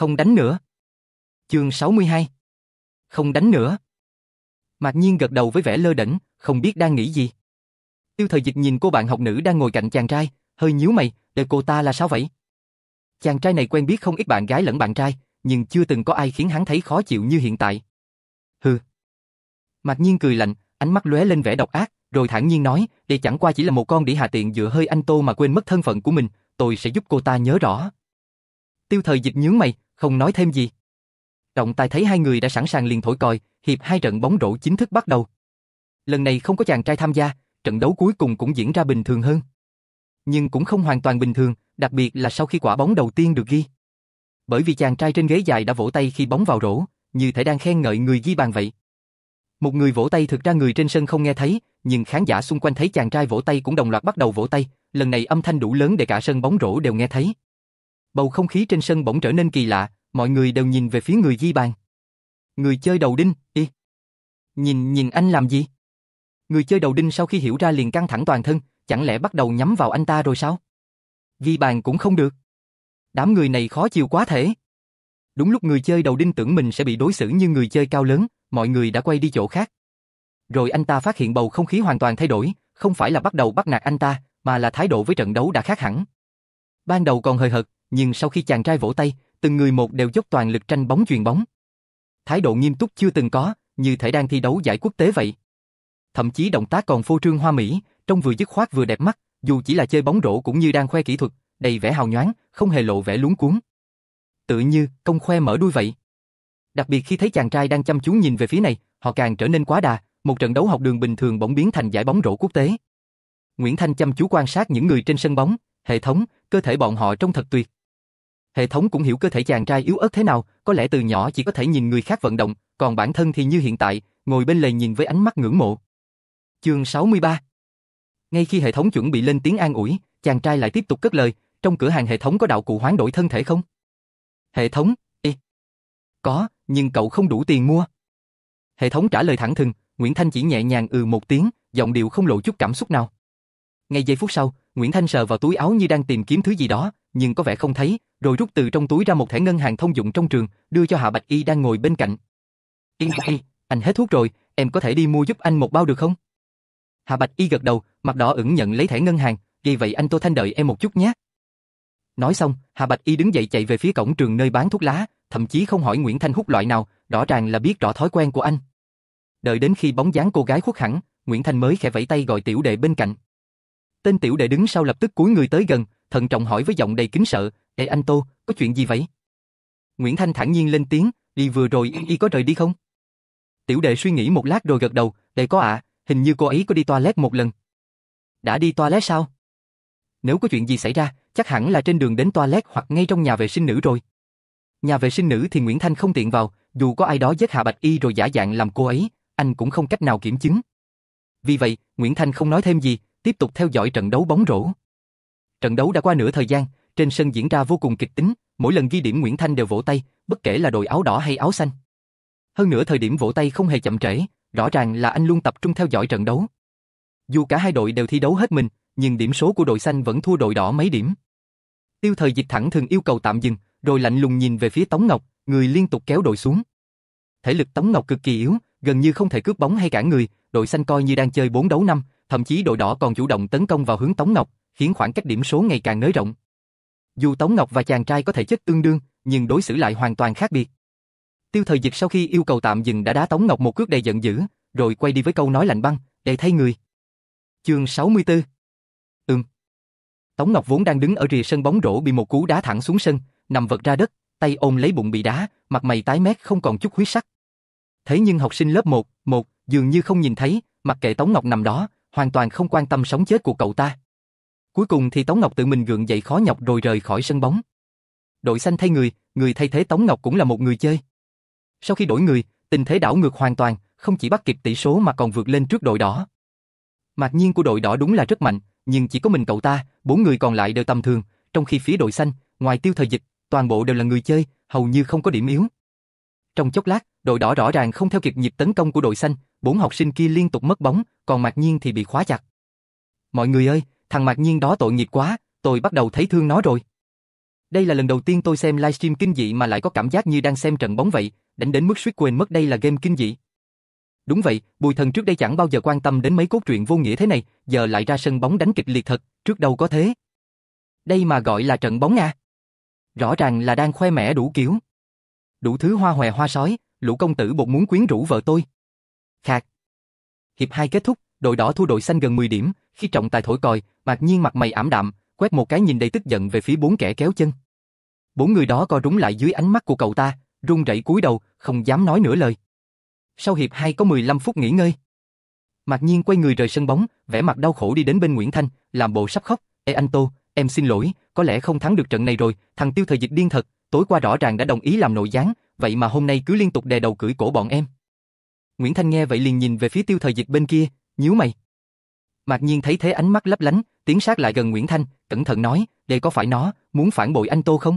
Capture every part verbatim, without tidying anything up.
Không đánh nữa. Chương sáu mươi hai. Không đánh nữa. Mạc Nhiên gật đầu với vẻ lơ đễnh, không biết đang nghĩ gì. Tiêu Thời Dịch nhìn cô bạn học nữ đang ngồi cạnh chàng trai, hơi nhíu mày, để cô ta là sao vậy? Chàng trai này quen biết không ít bạn gái lẫn bạn trai, nhưng chưa từng có ai khiến hắn thấy khó chịu như hiện tại. Hừ. Mạc Nhiên cười lạnh, ánh mắt lóe lên vẻ độc ác, rồi thản nhiên nói, đây chẳng qua chỉ là một con đĩ hà tiện dựa hơi anh Tô mà quên mất thân phận của mình, tôi sẽ giúp cô ta nhớ rõ. Tiêu Thời Dịch nhướng mày, không nói thêm gì. Trọng tài thấy hai người đã sẵn sàng liền thổi còi, hiệp hai trận bóng rổ chính thức bắt đầu. Lần này không có chàng trai tham gia, trận đấu cuối cùng cũng diễn ra bình thường hơn. Nhưng cũng không hoàn toàn bình thường, đặc biệt là sau khi quả bóng đầu tiên được ghi. Bởi vì chàng trai trên ghế dài đã vỗ tay khi bóng vào rổ, như thể đang khen ngợi người ghi bàn vậy. Một người vỗ tay, thực ra người trên sân không nghe thấy, nhưng khán giả xung quanh thấy chàng trai vỗ tay cũng đồng loạt bắt đầu vỗ tay, lần này âm thanh đủ lớn để cả sân bóng rổ đều nghe thấy. Bầu không khí trên sân bỗng trở nên kỳ lạ, mọi người đều nhìn về phía người ghi bàn. Người chơi đầu đinh, y. Nhìn, nhìn anh làm gì? Người chơi đầu đinh sau khi hiểu ra liền căng thẳng toàn thân, chẳng lẽ bắt đầu nhắm vào anh ta rồi sao? Ghi bàn cũng không được. Đám người này khó chịu quá thể. Đúng lúc người chơi đầu đinh tưởng mình sẽ bị đối xử như người chơi cao lớn, mọi người đã quay đi chỗ khác. Rồi anh ta phát hiện bầu không khí hoàn toàn thay đổi, không phải là bắt đầu bắt nạt anh ta, mà là thái độ với trận đấu đã khác hẳn. Ban đầu còn hời hợt, nhưng sau khi chàng trai vỗ tay, từng người một đều dốc toàn lực tranh bóng chuyền bóng. Thái độ nghiêm túc chưa từng có, như thể đang thi đấu giải quốc tế vậy. Thậm chí động tác còn phô trương hoa mỹ, trông vừa dứt khoát vừa đẹp mắt, dù chỉ là chơi bóng rổ cũng như đang khoe kỹ thuật, đầy vẻ hào nhoáng, không hề lộ vẻ luống cuống. Tự như công khoe mở đuôi vậy. Đặc biệt khi thấy chàng trai đang chăm chú nhìn về phía này, họ càng trở nên quá đà, một trận đấu học đường bình thường bỗng biến thành giải bóng rổ quốc tế. Nguyễn Thanh chăm chú quan sát những người trên sân bóng, hệ thống, cơ thể bọn họ trông thật tuyệt. Hệ thống cũng hiểu cơ thể chàng trai yếu ớt thế nào, có lẽ từ nhỏ chỉ có thể nhìn người khác vận động, còn bản thân thì như hiện tại, ngồi bên lề nhìn với ánh mắt ngưỡng mộ. Chương sáu mươi ba. Ngay khi hệ thống chuẩn bị lên tiếng an ủi, chàng trai lại tiếp tục cất lời, trong cửa hàng hệ thống có đạo cụ hoán đổi thân thể không? Hệ thống, y. Có, nhưng cậu không đủ tiền mua. Hệ thống trả lời thẳng thừng, Nguyễn Thanh chỉ nhẹ nhàng ừ một tiếng, giọng điệu không lộ chút cảm xúc nào. Ngay giây phút sau, Nguyễn Thanh sờ vào túi áo như đang tìm kiếm thứ gì đó, nhưng có vẻ không thấy, rồi rút từ trong túi ra một thẻ ngân hàng thông dụng trong trường, đưa cho Hạ Bạch Y đang ngồi bên cạnh. Y, y, anh hết thuốc rồi, em có thể đi mua giúp anh một bao được không? Hạ Bạch Y gật đầu, mặt đỏ ửng nhận lấy thẻ ngân hàng, vì vậy anh Tô Thanh đợi em một chút nhé. Nói xong, Hạ Bạch Y đứng dậy chạy về phía cổng trường nơi bán thuốc lá, thậm chí không hỏi Nguyễn Thanh hút loại nào, rõ ràng là biết rõ thói quen của anh. Đợi đến khi bóng dáng cô gái khuất hẳn, Nguyễn Thanh mới khẽ vẫy tay gọi tiểu đệ bên cạnh. Tên tiểu đệ đứng sau lập tức cúi người tới gần, thận trọng hỏi với giọng đầy kính sợ, "Ê anh Tô, có chuyện gì vậy?" Nguyễn Thanh thản nhiên lên tiếng, "Đi vừa rồi y có rời đi không?" Tiểu đệ suy nghĩ một lát rồi gật đầu, "Đệ có ạ, hình như cô ấy có đi toilet một lần." "Đã đi toilet sao?" "Nếu có chuyện gì xảy ra, chắc hẳn là trên đường đến toilet hoặc ngay trong nhà vệ sinh nữ rồi." Nhà vệ sinh nữ thì Nguyễn Thanh không tiện vào, dù có ai đó giết Hạ Bạch Y rồi giả dạng làm cô ấy, anh cũng không cách nào kiểm chứng. Vì vậy, Nguyễn Thanh không nói thêm gì, tiếp tục theo dõi trận đấu bóng rổ. Trận đấu đã qua nửa thời gian, trên sân diễn ra vô cùng kịch tính, mỗi lần ghi điểm Nguyễn Thanh đều vỗ tay, bất kể là đội áo đỏ hay áo xanh. Hơn nữa thời điểm vỗ tay không hề chậm trễ, rõ ràng là anh luôn tập trung theo dõi trận đấu. Dù cả hai đội đều thi đấu hết mình, nhưng điểm số của đội xanh vẫn thua đội đỏ mấy điểm. Tiêu Thời Dịch thẳng thừng yêu cầu tạm dừng, rồi lạnh lùng nhìn về phía Tống Ngọc, người liên tục kéo đội xuống. Thể lực Tống Ngọc cực kỳ yếu, gần như không thể cướp bóng hay cản người, đội xanh coi như đang chơi bốn đấu năm, thậm chí đội đỏ còn chủ động tấn công vào hướng Tống Ngọc, khiến khoảng cách điểm số ngày càng nới rộng. Dù Tống Ngọc và chàng trai có thể chất tương đương, nhưng đối xử lại hoàn toàn khác biệt. Tiêu Thời Dịch sau khi yêu cầu tạm dừng đã đá Tống Ngọc một cước đầy giận dữ, rồi quay đi với câu nói lạnh băng, "Để thay người." Chương sáu mươi tư. Ừm. Tống Ngọc vốn đang đứng ở rìa sân bóng rổ bị một cú đá thẳng xuống sân, nằm vật ra đất, tay ôm lấy bụng bị đá, mặt mày tái mét không còn chút huyết sắc. Thế nhưng học sinh lớp một, một dường như không nhìn thấy, mặc kệ Tống Ngọc nằm đó, hoàn toàn không quan tâm sống chết của cậu ta. Cuối cùng thì Tống Ngọc tự mình gượng dậy khó nhọc rồi rời khỏi sân bóng. Đội xanh thay người, người thay thế Tống Ngọc cũng là một người chơi. Sau khi đổi người, tình thế đảo ngược hoàn toàn, không chỉ bắt kịp tỷ số mà còn vượt lên trước đội đỏ. Mạc Nhiên của đội đỏ đúng là rất mạnh, nhưng chỉ có mình cậu ta, bốn người còn lại đều tầm thường, trong khi phía đội xanh, ngoài Tiêu Thời Dịch, toàn bộ đều là người chơi, hầu như không có điểm yếu. Trong chốc lát, đội đỏ rõ ràng không theo kịp nhịp tấn công của đội xanh, bốn học sinh kia liên tục mất bóng, còn Mạc Nhiên thì bị khóa chặt. "Mọi người ơi, thằng Mạc Nhiên đó tội nghiệp quá, tôi bắt đầu thấy thương nó rồi." Đây là lần đầu tiên tôi xem livestream kinh dị mà lại có cảm giác như đang xem trận bóng vậy, đánh đến mức suýt quên mất đây là game kinh dị. Đúng vậy, Bùi Thần trước đây chẳng bao giờ quan tâm đến mấy cốt truyện vô nghĩa thế này, giờ lại ra sân bóng đánh kịch liệt thật, trước đâu có thế. Đây mà gọi là trận bóng à? Rõ ràng là đang khoe mẽ đủ kiểu. Đủ thứ hoa hòe hoa sói, lũ công tử bột muốn quyến rũ vợ tôi. Khạc. Hiệp hai kết thúc, đội đỏ thua đội xanh gần mười điểm, khi trọng tài thổi còi, Mạc Nhiên mặt mày ảm đạm, quét một cái nhìn đầy tức giận về phía bốn kẻ kéo chân. Bốn người đó co rúm lại dưới ánh mắt của cậu ta, run rẩy cúi đầu, không dám nói nửa lời. Sau hiệp hai có mười lăm phút nghỉ ngơi. Mạc Nhiên quay người rời sân bóng, vẻ mặt đau khổ đi đến bên Nguyễn Thanh, làm bộ sắp khóc. Ê anh Tô, em xin lỗi, có lẽ không thắng được trận này rồi, thằng Tiêu Thời Dịch điên thật, tối qua rõ ràng đã đồng ý làm nội gián, vậy mà hôm nay cứ liên tục đè đầu cưỡi cổ bọn em. Nguyễn Thanh nghe vậy liền nhìn về phía Tiêu Thời Dịch bên kia, nhíu mày. Mạc Nhiên thấy thế ánh mắt lấp lánh, tiến sát lại gần Nguyễn Thanh, cẩn thận nói, đây có phải nó, muốn phản bội anh Tô không?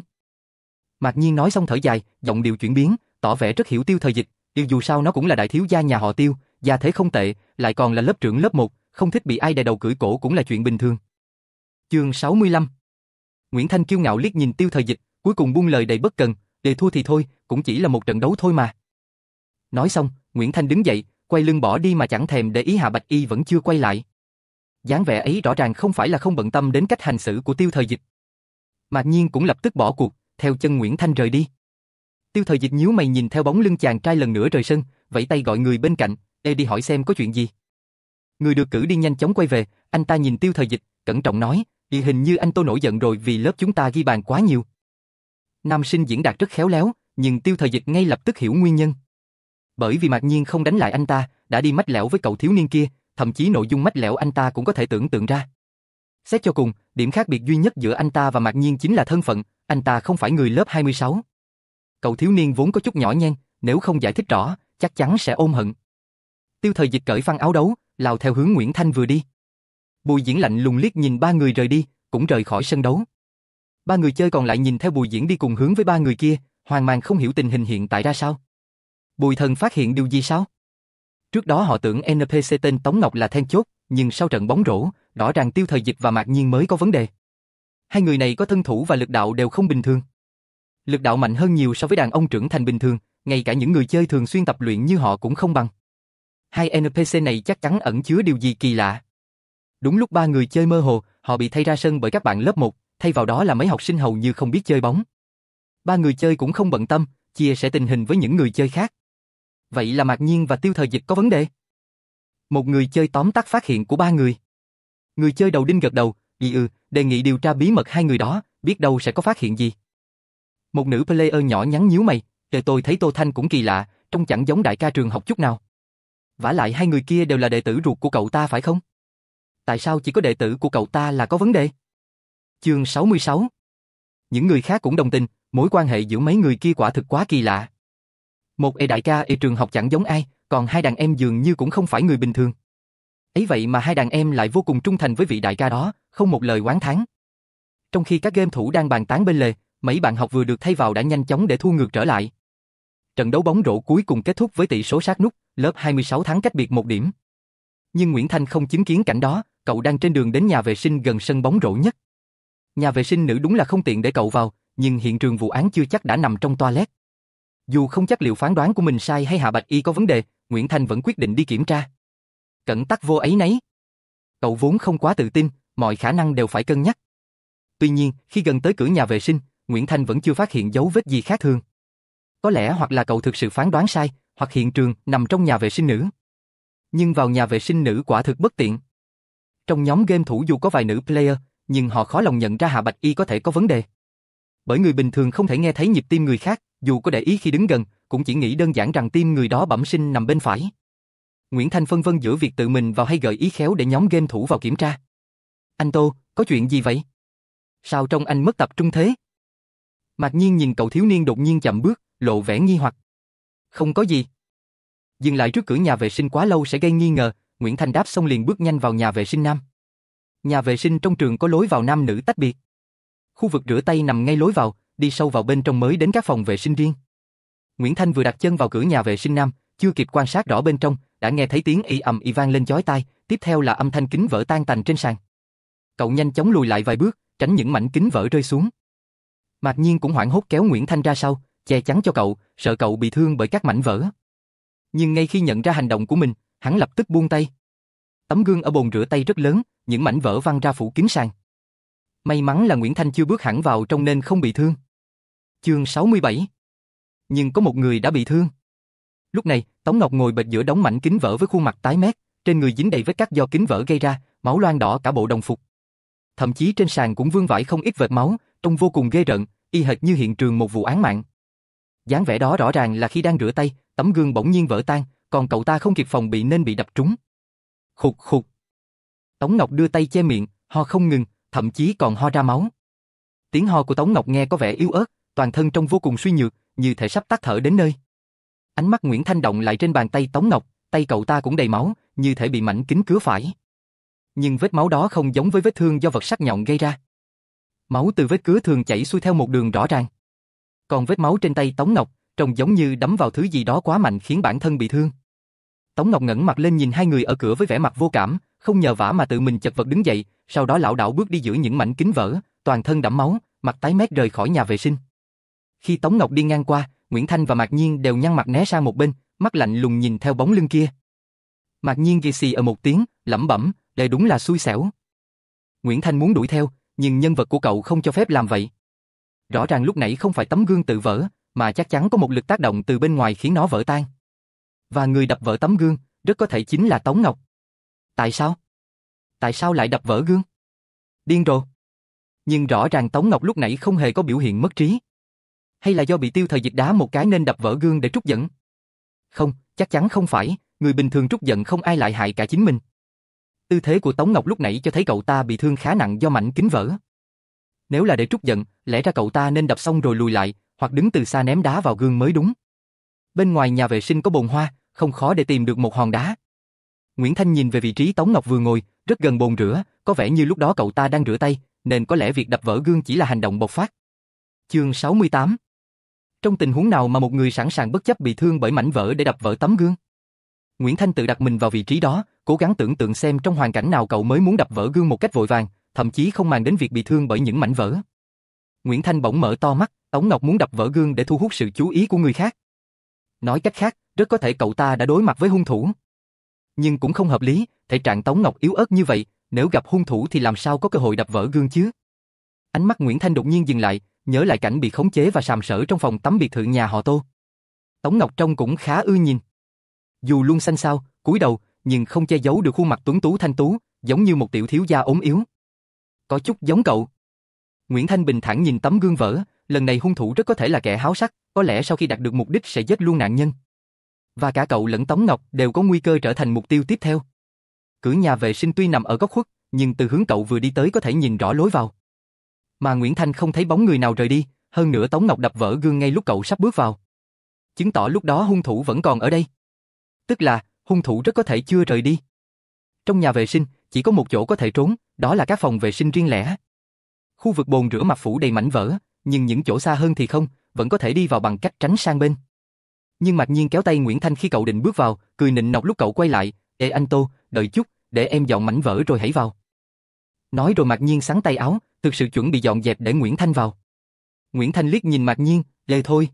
Mạc Nhiên nói xong thở dài, giọng điệu chuyển biến, tỏ vẻ rất hiểu Tiêu Thời Dịch, yêu dù sao nó cũng là đại thiếu gia nhà họ Tiêu, gia thế không tệ, lại còn là lớp trưởng lớp một, không thích bị ai đè đầu cưỡi cổ cũng là chuyện bình thường. Chương sáu mươi lăm. Nguyễn Thanh kiêu ngạo liếc nhìn Tiêu Thời Dịch, cuối cùng buông lời đầy bất cần, để thua thì thôi, cũng chỉ là một trận đấu thôi mà. Nói xong, Nguyễn Thanh đứng dậy, quay lưng bỏ đi mà chẳng thèm để ý Hạ Bạch Y vẫn chưa quay lại. Dáng vẻ ấy rõ ràng không phải là không bận tâm đến cách hành xử của Tiêu Thời Dịch. Mạc Nhiên cũng lập tức bỏ cuộc, theo chân Nguyễn Thanh rời đi. Tiêu Thời Dịch nhíu mày nhìn theo bóng lưng chàng trai lần nữa rời sân, vẫy tay gọi người bên cạnh, "Ê đi hỏi xem có chuyện gì." Người được cử đi nhanh chóng quay về, anh ta nhìn Tiêu Thời Dịch, cẩn trọng nói, "Y hình như anh Tô nổi giận rồi vì lớp chúng ta ghi bàn quá nhiều." Nam sinh diễn đạt rất khéo léo, nhưng Tiêu Thời Dịch ngay lập tức hiểu nguyên nhân. Bởi vì Mạc Nhiên không đánh lại anh ta, đã đi mách lẻo với cậu thiếu niên kia, thậm chí nội dung mách lẻo anh ta cũng có thể tưởng tượng ra. Xét cho cùng, điểm khác biệt duy nhất giữa anh ta và Mạc Nhiên chính là thân phận, anh ta không phải người lớp hai mươi sáu. Cậu thiếu niên vốn có chút nhỏ nhen, nếu không giải thích rõ, chắc chắn sẽ ôm hận. Tiêu Thời Dịch cởi phăng áo đấu, lao theo hướng Nguyễn Thanh vừa đi. Bùi Diễn lạnh lùng liếc nhìn ba người rời đi, cũng rời khỏi sân đấu. Ba người chơi còn lại nhìn theo Bùi Diễn đi cùng hướng với ba người kia, hoang mang không hiểu tình hình hiện tại ra sao. Bùi Thần phát hiện điều gì sao? Trước đó họ tưởng en pê xê tên Tống Ngọc là then chốt, nhưng sau trận bóng rổ, rõ ràng Tiêu Thời Dịch và Mạc Nhiên mới có vấn đề. Hai người này có thân thủ và lực đạo đều không bình thường. Lực đạo mạnh hơn nhiều so với đàn ông trưởng thành bình thường, ngay cả những người chơi thường xuyên tập luyện như họ cũng không bằng. Hai en pê xê này chắc chắn ẩn chứa điều gì kỳ lạ. Đúng lúc ba người chơi mơ hồ, họ bị thay ra sân bởi các bạn lớp một, thay vào đó là mấy học sinh hầu như không biết chơi bóng. Ba người chơi cũng không bận tâm, chia sẻ tình hình với những người chơi khác. Vậy là Mạc Nhiên và Tiêu Thời Dịch có vấn đề. Một người chơi tóm tắt phát hiện của ba người. Người chơi đầu đinh gật đầu, "Ý ừ, đề nghị điều tra bí mật hai người đó, biết đâu sẽ có phát hiện gì." Một nữ player nhỏ nhắn nhíu mày, "Để tôi thấy Tô Thanh cũng kỳ lạ, trông chẳng giống đại ca trường học chút nào. Vả lại hai người kia đều là đệ tử ruột của cậu ta phải không? Tại sao chỉ có đệ tử của cậu ta là có vấn đề?" Chương sáu mươi sáu. Những người khác cũng đồng tình, mối quan hệ giữa mấy người kia quả thực quá kỳ lạ. Một ê đại ca ê trường học chẳng giống ai, còn hai đàn em dường như cũng không phải người bình thường. Ấy vậy mà hai đàn em lại vô cùng trung thành với vị đại ca đó, không một lời oán thán. Trong khi các game thủ đang bàn tán bên lề, mấy bạn học vừa được thay vào đã nhanh chóng để thu ngược trở lại. Trận đấu bóng rổ cuối cùng kết thúc với tỷ số sát nút, lớp hai mươi sáu thắng cách biệt một điểm. Nhưng Nguyễn Thanh không chứng kiến cảnh đó, cậu đang trên đường đến nhà vệ sinh gần sân bóng rổ nhất. Nhà vệ sinh nữ đúng là không tiện để cậu vào, nhưng hiện trường vụ án chưa chắc đã nằm trong toilet. Dù không chắc liệu phán đoán của mình sai hay Hạ Bạch Y có vấn đề, Nguyễn Thanh vẫn quyết định đi kiểm tra. Cẩn tắc vô ấy nấy. Cậu vốn không quá tự tin, mọi khả năng đều phải cân nhắc. Tuy nhiên, khi gần tới cửa nhà vệ sinh, Nguyễn Thanh vẫn chưa phát hiện dấu vết gì khác thường. Có lẽ hoặc là cậu thực sự phán đoán sai, hoặc hiện trường nằm trong nhà vệ sinh nữ. Nhưng vào nhà vệ sinh nữ quả thực bất tiện. Trong nhóm game thủ dù có vài nữ player, nhưng họ khó lòng nhận ra Hạ Bạch Y có thể có vấn đề. Bởi người bình thường không thể nghe thấy nhịp tim người khác, dù có để ý khi đứng gần, cũng chỉ nghĩ đơn giản rằng tim người đó bẩm sinh nằm bên phải. Nguyễn Thanh phân vân giữa việc tự mình vào hay gợi ý khéo để nhóm game thủ vào kiểm tra. "Anh Tô, có chuyện gì vậy? Sao trông anh mất tập trung thế?" Mạc Nhiên nhìn cậu thiếu niên đột nhiên chậm bước, lộ vẻ nghi hoặc. "Không có gì." Dừng lại trước cửa nhà vệ sinh quá lâu sẽ gây nghi ngờ, Nguyễn Thanh đáp xong liền bước nhanh vào nhà vệ sinh nam. Nhà vệ sinh trong trường có lối vào nam nữ tách biệt. Khu vực rửa tay nằm ngay lối vào, đi sâu vào bên trong mới đến các phòng vệ sinh riêng. Nguyễn Thanh vừa đặt chân vào cửa nhà vệ sinh nam, chưa kịp quan sát rõ bên trong, đã nghe thấy tiếng ì ầm ì vang lên chói tai, tiếp theo là âm thanh kính vỡ tan tành trên sàn. Cậu nhanh chóng lùi lại vài bước, tránh những mảnh kính vỡ rơi xuống. Mạc Nhiên cũng hoảng hốt kéo Nguyễn Thanh ra sau, che chắn cho cậu, sợ cậu bị thương bởi các mảnh vỡ. Nhưng ngay khi nhận ra hành động của mình, hắn lập tức buông tay. Tấm gương ở bồn rửa tay rất lớn, những mảnh vỡ văng ra phủ kín sàn. May mắn là Nguyễn Thanh chưa bước hẳn vào trong nên không bị thương. Chương sáu mươi bảy. Nhưng có một người đã bị thương. Lúc này, Tống Ngọc ngồi bệt giữa đống mảnh kính vỡ với khuôn mặt tái mét, trên người dính đầy vết cắt do kính vỡ gây ra, máu loang đỏ cả bộ đồng phục. Thậm chí trên sàn cũng vương vãi không ít vệt máu, trông vô cùng ghê rợn, y hệt như hiện trường một vụ án mạng. Dáng vẻ đó rõ ràng là khi đang rửa tay, tấm gương bỗng nhiên vỡ tan, còn cậu ta không kịp phòng bị nên bị đập trúng. Khục khục. Tống Ngọc đưa tay che miệng, ho không ngừng, thậm chí còn ho ra máu. Tiếng ho của Tống Ngọc nghe có vẻ yếu ớt, toàn thân trông vô cùng suy nhược, như thể sắp tắt thở đến nơi. Ánh mắt Nguyễn Thanh động lại trên bàn tay Tống Ngọc, tay cậu ta cũng đầy máu, như thể bị mảnh kính cứa phải. Nhưng vết máu đó không giống với vết thương do vật sắc nhọn gây ra. Máu từ vết cứa thường chảy xuôi theo một đường rõ ràng. Còn vết máu trên tay Tống Ngọc, trông giống như đấm vào thứ gì đó quá mạnh khiến bản thân bị thương. Tống Ngọc ngẩng mặt lên nhìn hai người ở cửa với vẻ mặt vô cảm, không nhờ vả mà tự mình chật vật đứng dậy, sau đó lảo đảo bước đi giữa những mảnh kính vỡ, toàn thân đẫm máu, mặt tái mét rời khỏi nhà vệ sinh. Khi Tống Ngọc đi ngang qua, Nguyễn Thanh và Mạc Nhiên đều nhăn mặt né sang một bên, mắt lạnh lùng nhìn theo bóng lưng kia. Mạc Nhiên ghi xì ở một tiếng, lẩm bẩm, đây đúng là xui xẻo. Nguyễn Thanh muốn đuổi theo, nhưng nhân vật của cậu không cho phép làm vậy. Rõ ràng lúc nãy không phải tấm gương tự vỡ, mà chắc chắn có một lực tác động từ bên ngoài khiến nó vỡ tan. Và người đập vỡ tấm gương, rất có thể chính là Tống Ngọc. Tại sao? Tại sao lại đập vỡ gương? Điên rồ. Nhưng rõ ràng Tống Ngọc lúc nãy không hề có biểu hiện mất trí. Hay là do bị Tiêu Thời Dịch đá một cái nên đập vỡ gương để trút giận? Không, chắc chắn không phải, người bình thường trút giận không ai lại hại cả chính mình. Tư thế của Tống Ngọc lúc nãy cho thấy cậu ta bị thương khá nặng do mảnh kính vỡ. Nếu là để trút giận, lẽ ra cậu ta nên đập xong rồi lùi lại, hoặc đứng từ xa ném đá vào gương mới đúng. Bên ngoài nhà vệ sinh có bồn hoa, không khó để tìm được một hòn đá. Nguyễn Thanh nhìn về vị trí Tống Ngọc vừa ngồi, rất gần bồn rửa, có vẻ như lúc đó cậu ta đang rửa tay, nên có lẽ việc đập vỡ gương chỉ là hành động bộc phát. Chương sáu mươi tám. Trong tình huống nào mà một người sẵn sàng bất chấp bị thương bởi mảnh vỡ để đập vỡ tấm gương? Nguyễn Thanh tự đặt mình vào vị trí đó, cố gắng tưởng tượng xem trong hoàn cảnh nào cậu mới muốn đập vỡ gương một cách vội vàng, thậm chí không màng đến việc bị thương bởi những mảnh vỡ. Nguyễn Thanh bỗng mở to mắt, Tống Ngọc muốn đập vỡ gương để thu hút sự chú ý của người khác. Nói cách khác, rất có thể cậu ta đã đối mặt với hung thủ. Nhưng cũng không hợp lý, thể trạng Tống Ngọc yếu ớt như vậy, nếu gặp hung thủ thì làm sao có cơ hội đập vỡ gương chứ? Ánh mắt Nguyễn Thanh đột nhiên dừng lại, nhớ lại cảnh bị khống chế và sàm sỡ trong phòng tắm biệt thự nhà họ Tô. Tống Ngọc trông cũng khá ưa nhìn. Dù luôn xanh xao, cúi đầu, nhưng không che giấu được khuôn mặt tuấn tú thanh tú, giống như một tiểu thiếu gia ốm yếu. Có chút giống cậu. Nguyễn Thanh bình thản nhìn tấm gương vỡ, lần này hung thủ rất có thể là kẻ háo sắc, có lẽ sau khi đạt được mục đích sẽ giết luôn nạn nhân. Và cả cậu lẫn Tống Ngọc đều có nguy cơ trở thành mục tiêu tiếp theo. Cửa nhà vệ sinh tuy nằm ở góc khuất, nhưng từ hướng cậu vừa đi tới có thể nhìn rõ lối vào. Mà Nguyễn Thanh không thấy bóng người nào rời đi, hơn nữa Tống Ngọc đập vỡ gương ngay lúc cậu sắp bước vào. Chứng tỏ lúc đó hung thủ vẫn còn ở đây. Tức là, hung thủ rất có thể chưa rời đi. Trong nhà vệ sinh, chỉ có một chỗ có thể trốn, đó là các phòng vệ sinh riêng lẻ. Khu vực bồn rửa mặt phủ đầy mảnh vỡ, nhưng những chỗ xa hơn thì không, vẫn có thể đi vào bằng cách tránh sang bên. Nhưng Mạc Nhiên kéo tay Nguyễn Thanh khi cậu định bước vào, cười nịnh nọt lúc cậu quay lại, "Ê anh Tô, đợi chút, để em dọn mảnh vỡ rồi hãy vào." Nói rồi Mạc Nhiên xắn tay áo, thực sự chuẩn bị dọn dẹp để Nguyễn Thanh vào. Nguyễn Thanh liếc nhìn Mạc Nhiên, "Lê thôi."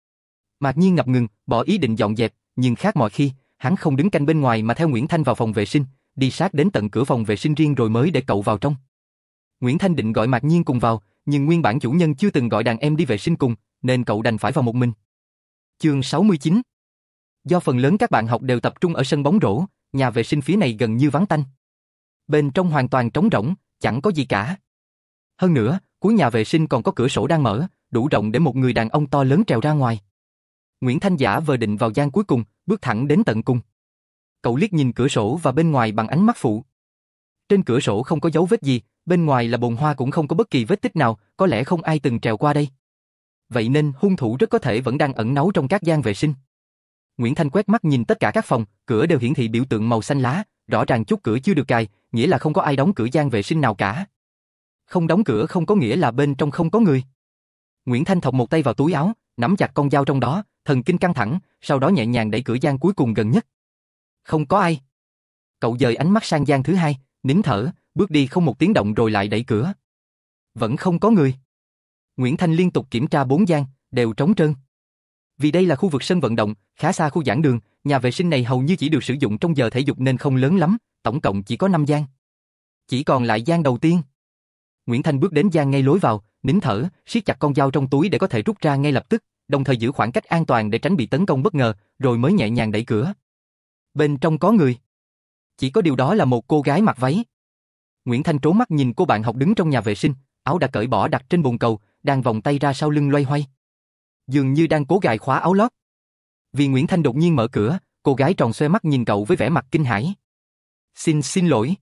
Mạc Nhiên ngập ngừng, bỏ ý định dọn dẹp, nhưng khác mọi khi, hắn không đứng canh bên ngoài mà theo Nguyễn Thanh vào phòng vệ sinh, đi sát đến tận cửa phòng vệ sinh riêng rồi mới để cậu vào trong. Nguyễn Thanh định gọi Mạc Nhiên cùng vào, nhưng nguyên bản chủ nhân chưa từng gọi đàn em đi vệ sinh cùng, nên cậu đành phải vào một mình. Chương sáu mươi chín. Do phần lớn các bạn học đều tập trung ở sân bóng rổ, nhà vệ sinh phía này gần như vắng tanh. Bên trong hoàn toàn trống rỗng, chẳng có gì cả. Hơn nữa, cuối nhà vệ sinh còn có cửa sổ đang mở, đủ rộng để một người đàn ông to lớn trèo ra ngoài. Nguyễn Thanh giả vờ định vào gian cuối cùng, bước thẳng đến tận cùng. Cậu liếc nhìn cửa sổ và bên ngoài bằng ánh mắt phụ. Trên cửa sổ không có dấu vết gì, bên ngoài là bồn hoa cũng không có bất kỳ vết tích nào, có lẽ không ai từng trèo qua đây. Vậy nên hung thủ rất có thể vẫn đang ẩn náu trong các gian vệ sinh. Nguyễn Thanh quét mắt nhìn tất cả các phòng, cửa đều hiển thị biểu tượng màu xanh lá, rõ ràng chốt cửa chưa được cài, nghĩa là không có ai đóng cửa gian vệ sinh nào cả. Không đóng cửa không có nghĩa là bên trong không có người. Nguyễn Thanh thọc một tay vào túi áo, nắm chặt con dao trong đó, thần kinh căng thẳng, sau đó nhẹ nhàng đẩy cửa gian cuối cùng gần nhất. Không có ai. Cậu dời ánh mắt sang gian thứ hai, nín thở, bước đi không một tiếng động rồi lại đẩy cửa. Vẫn không có người. Nguyễn Thanh liên tục kiểm tra bốn gian, đều trống trơn. Vì đây là khu vực sân vận động, khá xa khu giảng đường, nhà vệ sinh này hầu như chỉ được sử dụng trong giờ thể dục nên không lớn lắm, tổng cộng chỉ có năm gian. Chỉ còn lại gian đầu tiên. Nguyễn Thanh bước đến gian ngay lối vào, nín thở, siết chặt con dao trong túi để có thể rút ra ngay lập tức, đồng thời giữ khoảng cách an toàn để tránh bị tấn công bất ngờ, rồi mới nhẹ nhàng đẩy cửa. Bên trong có người. Chỉ có điều đó là một cô gái mặc váy. Nguyễn Thanh trố mắt nhìn cô bạn học đứng trong nhà vệ sinh, áo đã cởi bỏ đặt trên bồn cầu, đang vòng tay ra sau lưng loay hoay. Dường như đang cố gài khóa áo lót. Vì Nguyễn Thanh đột nhiên mở cửa, cô gái tròn xoe mắt nhìn cậu với vẻ mặt kinh hãi. Xin xin lỗi.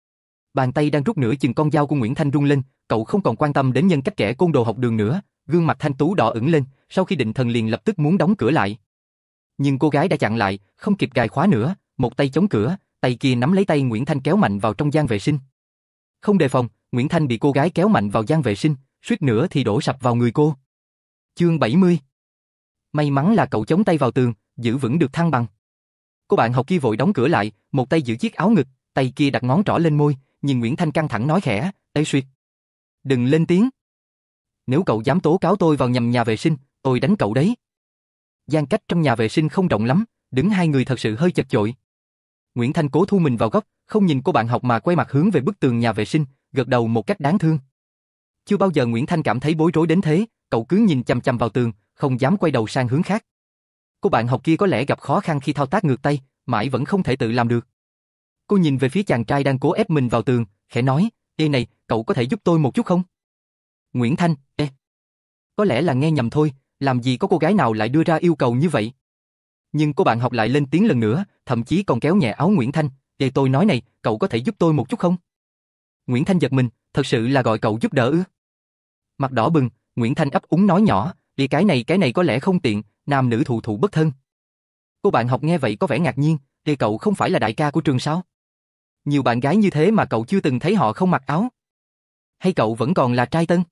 Bàn tay đang rút nửa chừng con dao của Nguyễn Thanh rung lên, cậu không còn quan tâm đến nhân cách kẻ côn đồ học đường nữa, gương mặt thanh tú đỏ ửng lên, sau khi định thần liền lập tức muốn đóng cửa lại. Nhưng cô gái đã chặn lại, không kịp gài khóa nữa, một tay chống cửa, tay kia nắm lấy tay Nguyễn Thanh kéo mạnh vào trong gian vệ sinh. Không đề phòng, Nguyễn Thanh bị cô gái kéo mạnh vào gian vệ sinh, suýt nữa thì đổ sập vào người cô. Chương bảy mươi. May mắn là cậu chống tay vào tường, giữ vững được thăng bằng. Cô bạn học kia vội đóng cửa lại, một tay giữ chiếc áo ngực, tay kia đặt ngón trỏ lên môi, nhìn Nguyễn Thanh căng thẳng nói khẽ, "Ê suýt, đừng lên tiếng. Nếu cậu dám tố cáo tôi vào nhầm nhà vệ sinh, tôi đánh cậu đấy." Gian cách trong nhà vệ sinh không rộng lắm, đứng hai người thật sự hơi chật chội. Nguyễn Thanh cố thu mình vào góc, không nhìn cô bạn học mà quay mặt hướng về bức tường nhà vệ sinh, gật đầu một cách đáng thương. Chưa bao giờ Nguyễn Thanh cảm thấy bối rối đến thế, cậu cứ nhìn chằm chằm vào tường, không dám quay đầu sang hướng khác. Cô bạn học kia có lẽ gặp khó khăn khi thao tác ngược tay, mãi vẫn không thể tự làm được. Cô nhìn về phía chàng trai đang cố ép mình vào tường, khẽ nói, "Ê này, cậu có thể giúp tôi một chút không?" Nguyễn Thanh, ê. Có lẽ là nghe nhầm thôi, làm gì có cô gái nào lại đưa ra yêu cầu như vậy. Nhưng cô bạn học lại lên tiếng lần nữa, thậm chí còn kéo nhẹ áo Nguyễn Thanh, "Ê tôi nói này, cậu có thể giúp tôi một chút không?" Nguyễn Thanh giật mình, thật sự là gọi cậu giúp đỡ ư? Mặt đỏ bừng, Nguyễn Thanh ấp úng nói nhỏ, "Đi cái này cái này có lẽ không tiện, nam nữ thụ thụ bất thân." Cô bạn học nghe vậy có vẻ ngạc nhiên, "Ê cậu không phải là đại ca của trường sao? Nhiều bạn gái như thế mà cậu chưa từng thấy họ không mặc áo. Hay cậu vẫn còn là trai tân?"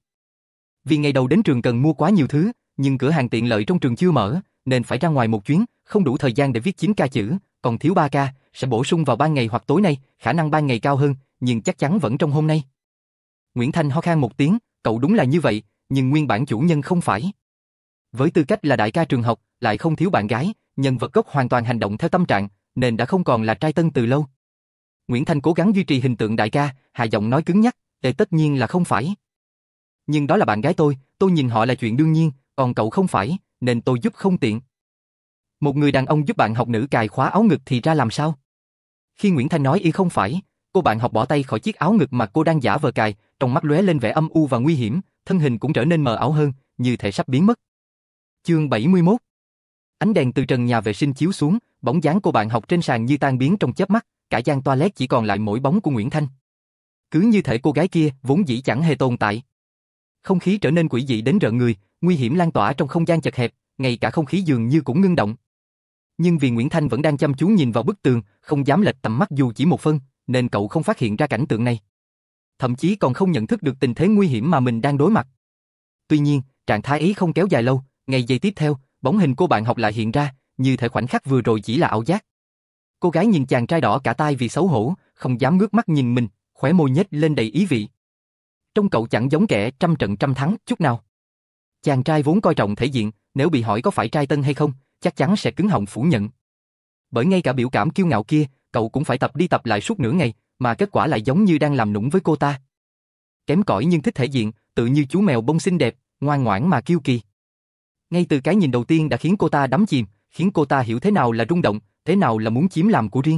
Vì ngày đầu đến trường cần mua quá nhiều thứ, nhưng cửa hàng tiện lợi trong trường chưa mở, nên phải ra ngoài một chuyến, không đủ thời gian để viết chín ca chữ, còn thiếu ba ca, sẽ bổ sung vào ban ngày hoặc tối nay, khả năng ban ngày cao hơn, nhưng chắc chắn vẫn trong hôm nay. Nguyễn Thanh ho khan một tiếng, cậu đúng là như vậy, nhưng nguyên bản chủ nhân không phải. Với tư cách là đại ca trường học, lại không thiếu bạn gái, nhân vật gốc hoàn toàn hành động theo tâm trạng, nên đã không còn là trai tân từ lâu. Nguyễn Thanh cố gắng duy trì hình tượng đại ca, hạ giọng nói cứng nhắc, "Ê tất nhiên là không phải. Nhưng đó là bạn gái tôi, tôi nhìn họ là chuyện đương nhiên, còn cậu không phải, nên tôi giúp không tiện." Một người đàn ông giúp bạn học nữ cài khóa áo ngực thì ra làm sao? Khi Nguyễn Thanh nói y không phải, cô bạn học bỏ tay khỏi chiếc áo ngực mà cô đang giả vờ cài, trong mắt lóe lên vẻ âm u và nguy hiểm, thân hình cũng trở nên mờ ảo hơn, như thể sắp biến mất. Chương bảy mươi mốt. Ánh đèn từ trần nhà vệ sinh chiếu xuống, bóng dáng cô bạn học trên sàn như tan biến trong chớp mắt, cả gian toilet chỉ còn lại mỗi bóng của Nguyễn Thanh. Cứ như thể cô gái kia vốn dĩ chẳng hề tồn tại. Không khí trở nên quỷ dị đến rợn người, nguy hiểm lan tỏa trong không gian chật hẹp, ngay cả không khí dường như cũng ngưng động. Nhưng vì Nguyễn Thanh vẫn đang chăm chú nhìn vào bức tường, không dám lệch tầm mắt dù chỉ một phân, nên cậu không phát hiện ra cảnh tượng này. Thậm chí còn không nhận thức được tình thế nguy hiểm mà mình đang đối mặt. Tuy nhiên, trạng thái ấy không kéo dài lâu, ngay giây tiếp theo, bóng hình cô bạn học lại hiện ra, như thể khoảnh khắc vừa rồi chỉ là ảo giác. Cô gái nhìn chàng trai đỏ cả tai vì xấu hổ, không dám ngước mắt nhìn mình, khóe môi nhếch lên đầy ý vị. Trông cậu chẳng giống kẻ trăm trận trăm thắng chút nào. Chàng trai vốn coi trọng thể diện, nếu bị hỏi có phải trai tân hay không, chắc chắn sẽ cứng họng phủ nhận. Bởi ngay cả biểu cảm kiêu ngạo kia, cậu cũng phải tập đi tập lại suốt nửa ngày, mà kết quả lại giống như đang làm nũng với cô ta. Kém cỏi nhưng thích thể diện, tự như chú mèo bông xinh đẹp, ngoan ngoãn mà kiêu kỳ. Ngay từ cái nhìn đầu tiên đã khiến cô ta đắm chìm, khiến cô ta hiểu thế nào là rung động, thế nào là muốn chiếm làm của riêng.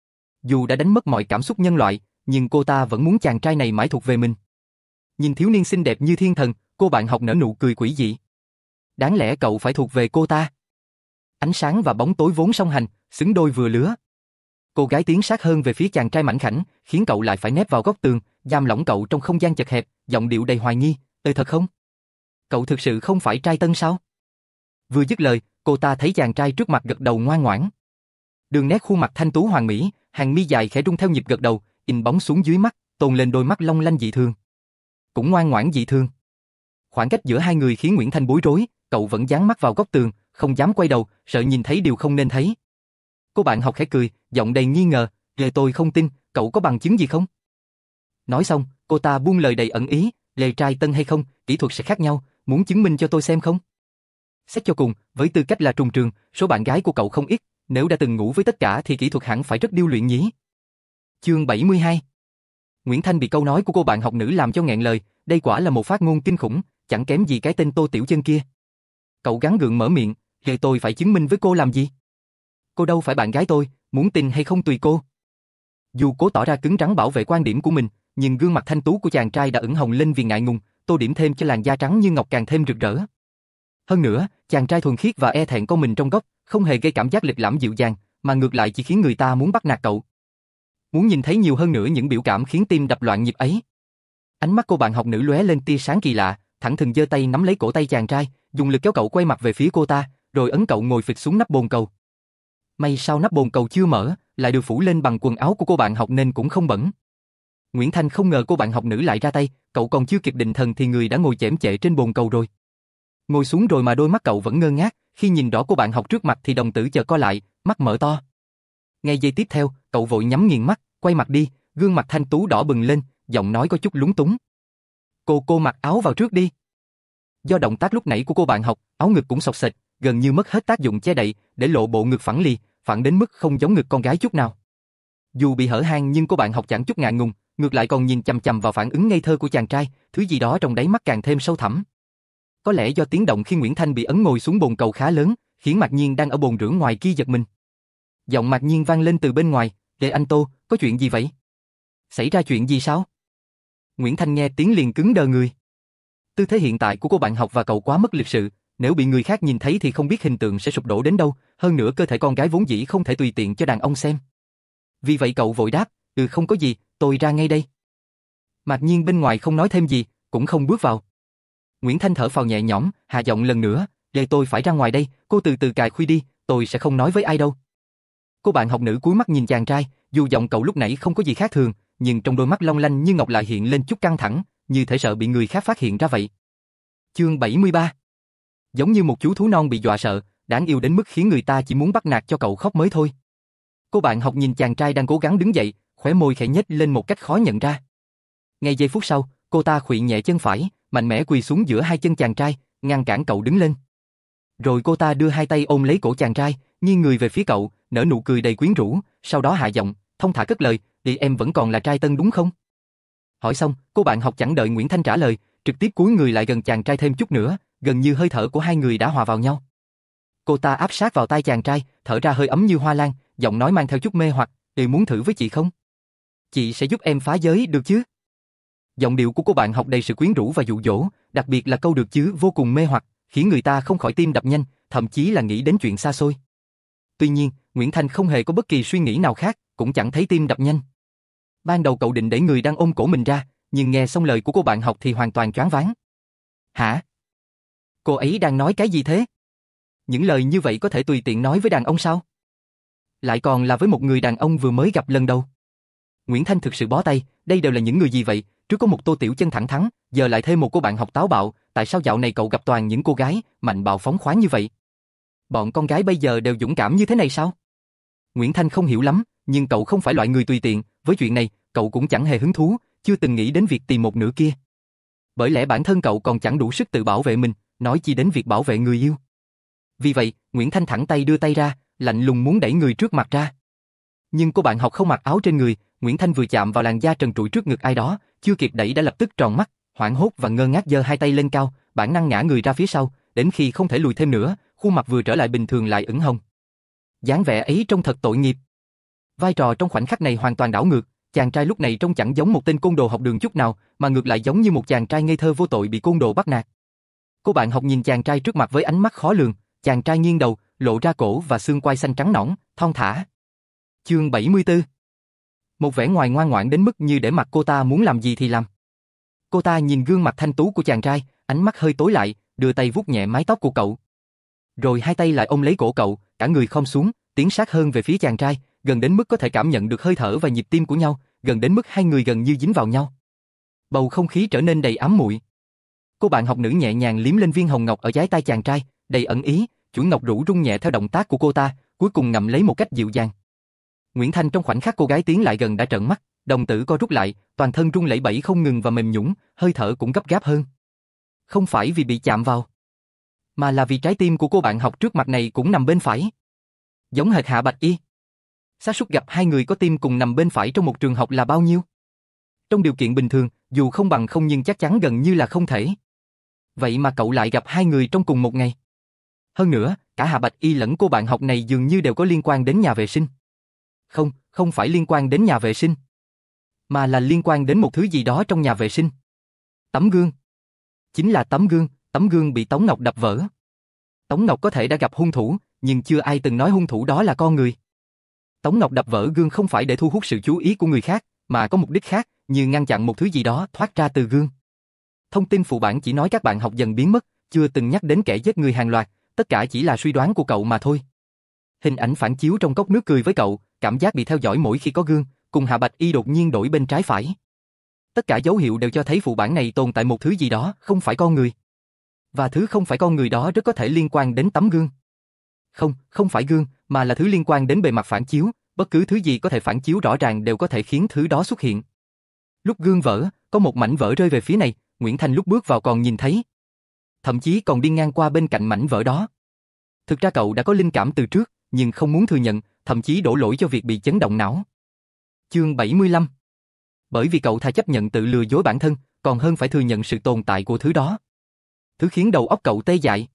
Dù đã đánh mất mọi cảm xúc nhân loại, nhưng cô ta vẫn muốn chàng trai này mãi thuộc về mình. Nhìn thiếu niên xinh đẹp như thiên thần, cô bạn học nở nụ cười quỷ dị. Đáng lẽ cậu phải thuộc về cô ta. Ánh sáng và bóng tối vốn song hành, xứng đôi vừa lứa. Cô gái tiến sát hơn về phía chàng trai mảnh khảnh, khiến cậu lại phải nép vào góc tường, giam lỏng cậu trong không gian chật hẹp, giọng điệu đầy hoài nghi, "Ê thật không? Cậu thực sự không phải trai tân sao?" Vừa dứt lời, cô ta thấy chàng trai trước mặt gật đầu ngoan ngoãn. Đường nét khuôn mặt thanh tú hoàn mỹ, hàng mi dài khẽ rung theo nhịp gật đầu, in bóng xuống dưới mắt, tôn lên đôi mắt long lanh dị thường. Cũng ngoan ngoãn dị thường. Khoảng cách giữa hai người khiến Nguyễn Thanh bối rối, cậu vẫn dán mắt vào góc tường, không dám quay đầu, sợ nhìn thấy điều không nên thấy. Cô bạn học khẽ cười, giọng đầy nghi ngờ, "Lê tôi không tin, cậu có bằng chứng gì không?" Nói xong, cô ta buông lời đầy ẩn ý, "Lê trai tân hay không, kỹ thuật sẽ khác nhau, muốn chứng minh cho tôi xem không? Xét cho cùng, với tư cách là trùng trường, số bạn gái của cậu không ít, nếu đã từng ngủ với tất cả thì kỹ thuật hẳn phải rất điêu luyện nhỉ. Chương bảy mươi hai. Nguyễn Thanh bị câu nói của cô bạn học nữ làm cho nghẹn lời, đây quả là một phát ngôn kinh khủng, chẳng kém gì cái tên Tô Tiểu Chân kia. Cậu gắng gượng mở miệng, "Vậy tôi phải chứng minh với cô làm gì? Cô đâu phải bạn gái tôi, muốn tin hay không tùy cô." Dù cố tỏ ra cứng rắn bảo vệ quan điểm của mình, nhưng gương mặt thanh tú của chàng trai đã ửng hồng lên vì ngại ngùng, tô điểm thêm cho làn da trắng như ngọc càng thêm rực rỡ. Hơn nữa, chàng trai thuần khiết và e thẹn con mình trong góc, không hề gây cảm giác lịch lãm dịu dàng, mà ngược lại chỉ khiến người ta muốn bắt nạt cậu. Muốn nhìn thấy nhiều hơn nữa những biểu cảm khiến tim đập loạn nhịp ấy. Ánh mắt cô bạn học nữ lóe lên tia sáng kỳ lạ, thẳng thừng giơ tay nắm lấy cổ tay chàng trai, dùng lực kéo cậu quay mặt về phía cô ta, rồi ấn cậu ngồi phịch xuống nắp bồn cầu. May sao nắp bồn cầu chưa mở, lại được phủ lên bằng quần áo của cô bạn học nên cũng không bẩn. Nguyễn Thanh không ngờ cô bạn học nữ lại ra tay, cậu còn chưa kịp định thần thì người đã ngồi chễm chệ trên bồn cầu rồi. Ngồi xuống rồi mà đôi mắt cậu vẫn ngơ ngác, khi nhìn rõ cô bạn học trước mặt thì đồng tử chợt co lại, mắt mở to. Ngay giây tiếp theo, cậu vội nhắm nghiền mắt, quay mặt đi, gương mặt thanh tú đỏ bừng lên, giọng nói có chút lúng túng. Cô cô mặc áo vào trước đi. Do động tác lúc nãy của cô bạn học, áo ngực cũng xộc xệch, gần như mất hết tác dụng che đậy, để lộ bộ ngực phẳng lì, phẳng đến mức không giống ngực con gái chút nào. Dù bị hở hang nhưng cô bạn học chẳng chút ngại ngùng, ngược lại còn nhìn chằm chằm vào phản ứng ngây thơ của chàng trai, thứ gì đó trong đáy mắt càng thêm sâu thẳm. Có lẽ do tiếng động khi Nguyễn Thanh bị ấn ngồi xuống bồn cầu khá lớn, khiến Mạc Nhiên đang ở bồn rửa ngoài kia giật mình. Giọng Mạc Nhiên vang lên từ bên ngoài, "Để anh Tô, có chuyện gì vậy? Xảy ra chuyện gì sao?" Nguyễn Thanh nghe tiếng liền cứng đờ người. Tư thế hiện tại của cô bạn học và cậu quá mất lịch sự, nếu bị người khác nhìn thấy thì không biết hình tượng sẽ sụp đổ đến đâu, hơn nữa cơ thể con gái vốn dĩ không thể tùy tiện cho đàn ông xem. Vì vậy cậu vội đáp, "Ừ không có gì, tôi ra ngay đây." Mạc Nhiên bên ngoài không nói thêm gì, cũng không bước vào. Nguyễn Thanh thở phào nhẹ nhõm, hạ giọng lần nữa, "Để tôi phải ra ngoài đây, cô từ từ cài khuy đi, tôi sẽ không nói với ai đâu." Cô bạn học nữ cúi mắt nhìn chàng trai, dù giọng cậu lúc nãy không có gì khác thường, nhưng trong đôi mắt long lanh như ngọc lại hiện lên chút căng thẳng, như thể sợ bị người khác phát hiện ra vậy. Chương bảy mươi ba. Giống như một chú thú non bị dọa sợ, đáng yêu đến mức khiến người ta chỉ muốn bắt nạt cho cậu khóc mới thôi. Cô bạn học nhìn chàng trai đang cố gắng đứng dậy, khóe môi khẽ nhếch lên một cách khó nhận ra. Ngay giây phút sau, cô ta khuỵu nhẹ chân phải, mạnh mẽ quỳ xuống giữa hai chân chàng trai, ngăn cản cậu đứng lên. Rồi cô ta đưa hai tay ôm lấy cổ chàng trai, nghiêng người về phía cậu, nở nụ cười đầy quyến rũ, sau đó hạ giọng, thông thả cất lời, "Thì em vẫn còn là trai tân đúng không?" Hỏi xong, cô bạn học chẳng đợi Nguyễn Thanh trả lời, trực tiếp cúi người lại gần chàng trai thêm chút nữa, gần như hơi thở của hai người đã hòa vào nhau. Cô ta áp sát vào tai chàng trai, thở ra hơi ấm như hoa lan, giọng nói mang theo chút mê hoặc, "Em muốn thử với chị không? Chị sẽ giúp em phá giới được chứ?" Giọng điệu của cô bạn học đầy sự quyến rũ và dụ dỗ, đặc biệt là câu "được chứ" vô cùng mê hoặc, khiến người ta không khỏi tim đập nhanh, thậm chí là nghĩ đến chuyện xa xôi. Tuy nhiên, Nguyễn Thanh không hề có bất kỳ suy nghĩ nào khác, cũng chẳng thấy tim đập nhanh. Ban đầu cậu định đẩy người đang ôm cổ mình ra, nhưng nghe xong lời của cô bạn học thì hoàn toàn choáng váng. "Hả? Cô ấy đang nói cái gì thế? Những lời như vậy có thể tùy tiện nói với đàn ông sao? Lại còn là với một người đàn ông vừa mới gặp lần đầu." Nguyễn Thanh thực sự bó tay, đây đều là những người gì vậy? Trước có một Tô Tiểu Chân thẳng thắn, giờ lại thêm một cô bạn học táo bạo, tại sao dạo này cậu gặp toàn những cô gái mạnh bạo phóng khoáng như vậy? Bọn con gái bây giờ đều dũng cảm như thế này sao? Nguyễn Thanh không hiểu lắm, nhưng cậu không phải loại người tùy tiện, với chuyện này, cậu cũng chẳng hề hứng thú, chưa từng nghĩ đến việc tìm một nửa kia. Bởi lẽ bản thân cậu còn chẳng đủ sức tự bảo vệ mình, nói chi đến việc bảo vệ người yêu. Vì vậy, Nguyễn Thanh thẳng tay đưa tay ra, lạnh lùng muốn đẩy người trước mặt ra. Nhưng cô bạn học không mặc áo trên người, Nguyễn Thanh vừa chạm vào làn da trần trụi trước ngực ai đó, chưa kịp đẩy đã lập tức tròn mắt, hoảng hốt và ngơ ngác giơ hai tay lên cao, bản năng ngã người ra phía sau, đến khi không thể lùi thêm nữa, khuôn mặt vừa trở lại bình thường lại ửng hồng. Dáng vẻ ấy trông thật tội nghiệp. Vai trò trong khoảnh khắc này hoàn toàn đảo ngược, chàng trai lúc này trông chẳng giống một tên côn đồ học đường chút nào, mà ngược lại giống như một chàng trai ngây thơ vô tội bị côn đồ bắt nạt. Cô bạn học nhìn chàng trai trước mặt với ánh mắt khó lường, chàng trai nghiêng đầu, lộ ra cổ và xương quai xanh trắng nõn, thon thả. Chương bảy mươi tư. Một vẻ ngoài ngoan ngoãn đến mức như để mặc cô ta muốn làm gì thì làm. Cô ta nhìn gương mặt thanh tú của chàng trai, ánh mắt hơi tối lại, đưa tay vuốt nhẹ mái tóc của cậu. Rồi hai tay lại ôm lấy cổ cậu, cả người khom xuống, tiến sát hơn về phía chàng trai, gần đến mức có thể cảm nhận được hơi thở và nhịp tim của nhau, gần đến mức hai người gần như dính vào nhau. Bầu không khí trở nên đầy ám muội. Cô bạn học nữ nhẹ nhàng liếm lên viên hồng ngọc ở dái tay chàng trai, đầy ẩn ý, chuỗi ngọc rũ rung nhẹ theo động tác của cô ta, cuối cùng ngậm lấy một cách dịu dàng. Nguyễn Thanh trong khoảnh khắc cô gái tiến lại gần đã trợn mắt, đồng tử co rút lại, toàn thân run lẩy bẩy không ngừng và mềm nhũn, hơi thở cũng gấp gáp hơn. Không phải vì bị chạm vào, mà là vì trái tim của cô bạn học trước mặt này cũng nằm bên phải. Giống hệt Hạ Bạch Y. Xác suất gặp hai người có tim cùng nằm bên phải trong một trường học là bao nhiêu? Trong điều kiện bình thường, dù không bằng không nhưng chắc chắn gần như là không thể. Vậy mà cậu lại gặp hai người trong cùng một ngày. Hơn nữa, cả Hạ Bạch Y lẫn cô bạn học này dường như đều có liên quan đến nhà vệ sinh. Không, không phải liên quan đến nhà vệ sinh, mà là liên quan đến một thứ gì đó trong nhà vệ sinh. Tấm gương. Chính là tấm gương, tấm gương bị Tống Ngọc đập vỡ. Tống Ngọc có thể đã gặp hung thủ, nhưng chưa ai từng nói hung thủ đó là con người. Tống Ngọc đập vỡ gương không phải để thu hút sự chú ý của người khác, mà có mục đích khác, như ngăn chặn một thứ gì đó thoát ra từ gương. Thông tin phụ bản chỉ nói các bạn học dần biến mất, chưa từng nhắc đến kẻ giết người hàng loạt, tất cả chỉ là suy đoán của cậu mà thôi. Hình ảnh phản chiếu trong cốc nước cười với cậu, cảm giác bị theo dõi mỗi khi có gương, cùng Hạ Bạch Y đột nhiên đổi bên trái phải. Tất cả dấu hiệu đều cho thấy phụ bản này tồn tại một thứ gì đó, không phải con người. Và thứ không phải con người đó rất có thể liên quan đến tấm gương. Không, không phải gương, mà là thứ liên quan đến bề mặt phản chiếu, bất cứ thứ gì có thể phản chiếu rõ ràng đều có thể khiến thứ đó xuất hiện. Lúc gương vỡ, có một mảnh vỡ rơi về phía này, Nguyễn Thanh lúc bước vào còn nhìn thấy. Thậm chí còn đi ngang qua bên cạnh mảnh vỡ đó. Thực ra cậu đã có linh cảm từ trước, nhưng không muốn thừa nhận, thậm chí đổ lỗi cho việc bị chấn động não. Chương bảy mươi lăm. Bởi vì cậu thà chấp nhận tự lừa dối bản thân, còn hơn phải thừa nhận sự tồn tại của thứ đó. Thứ khiến đầu óc cậu tê dại.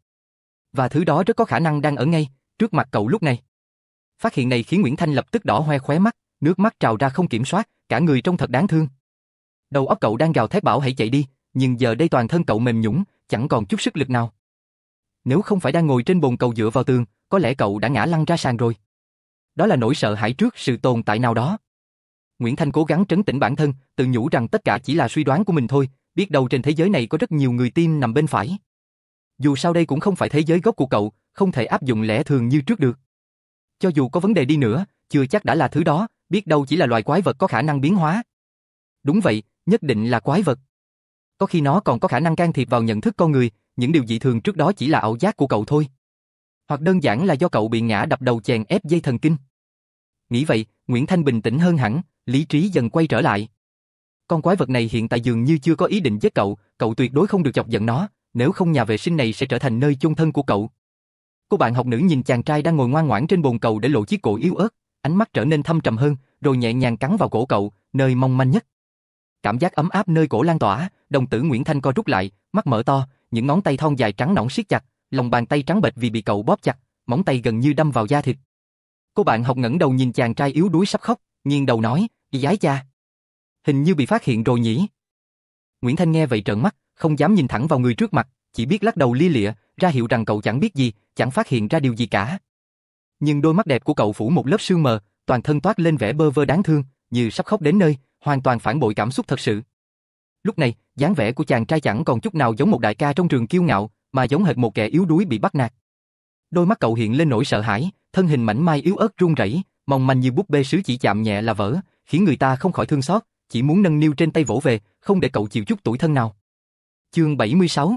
Và thứ đó rất có khả năng đang ở ngay, trước mặt cậu lúc này. Phát hiện này khiến Nguyễn Thanh lập tức đỏ hoe khóe mắt, nước mắt trào ra không kiểm soát, cả người trông thật đáng thương. Đầu óc cậu đang gào thét bảo hãy chạy đi, nhưng giờ đây toàn thân cậu mềm nhũn, chẳng còn chút sức lực nào. Nếu không phải đang ngồi trên bồn cầu dựa vào tường, có lẽ cậu đã ngã lăn ra sàn rồi. Đó là nỗi sợ hãi trước sự tồn tại nào đó. Nguyễn Thanh cố gắng trấn tĩnh bản thân, tự nhủ rằng tất cả chỉ là suy đoán của mình thôi, biết đâu trên thế giới này có rất nhiều người tim nằm bên phải. Dù sao đây cũng không phải thế giới gốc của cậu, không thể áp dụng lẽ thường như trước được. Cho dù có vấn đề đi nữa, chưa chắc đã là thứ đó, biết đâu chỉ là loài quái vật có khả năng biến hóa. Đúng vậy, nhất định là quái vật. Có khi nó còn có khả năng can thiệp vào nhận thức con người, những điều dị thường trước đó chỉ là ảo giác của cậu thôi. Hoặc đơn giản là do cậu bị ngã đập đầu chèn ép dây thần kinh. Nghĩ vậy, Nguyễn Thanh bình tĩnh hơn hẳn, lý trí dần quay trở lại. Con quái vật này hiện tại dường như chưa có ý định giết cậu, cậu tuyệt đối không được chọc giận nó, nếu không nhà vệ sinh này sẽ trở thành nơi chôn thân của cậu. Cô bạn học nữ nhìn chàng trai đang ngồi ngoan ngoãn trên bồn cầu để lộ chiếc cổ yếu ớt, ánh mắt trở nên thâm trầm hơn, rồi nhẹ nhàng cắn vào cổ cậu, nơi mong manh nhất. Cảm giác ấm áp nơi cổ lan tỏa, đồng tử Nguyễn Thanh co rút lại, mắt mở to, những ngón tay thon dài trắng nõn siết chặt, lòng bàn tay trắng bệch vì bị cậu bóp chặt, móng tay gần như đâm vào da thịt. Cô bạn học ngẩng đầu nhìn chàng trai yếu đuối sắp khóc, nghiêng đầu nói, "Giái cha, hình như bị phát hiện rồi nhỉ?" Nguyễn Thanh nghe vậy trợn mắt, không dám nhìn thẳng vào người trước mặt, chỉ biết lắc đầu lia lịa, ra hiệu rằng cậu chẳng biết gì, chẳng phát hiện ra điều gì cả. Nhưng đôi mắt đẹp của cậu phủ một lớp sương mờ, toàn thân toát lên vẻ bơ vơ đáng thương, như sắp khóc đến nơi, hoàn toàn phản bội cảm xúc thật sự. Lúc này, dáng vẻ của chàng trai chẳng còn chút nào giống một đại ca trong trường kiêu ngạo, mà giống hệt một kẻ yếu đuối bị bắt nạt. Đôi mắt cậu hiện lên nỗi sợ hãi, thân hình mảnh mai yếu ớt run rẩy, mong manh như búp bê sứ chỉ chạm nhẹ là vỡ, khiến người ta không khỏi thương xót, chỉ muốn nâng niu trên tay vỗ về, không để cậu chịu chút tủi thân nào. Chương bảy mươi sáu.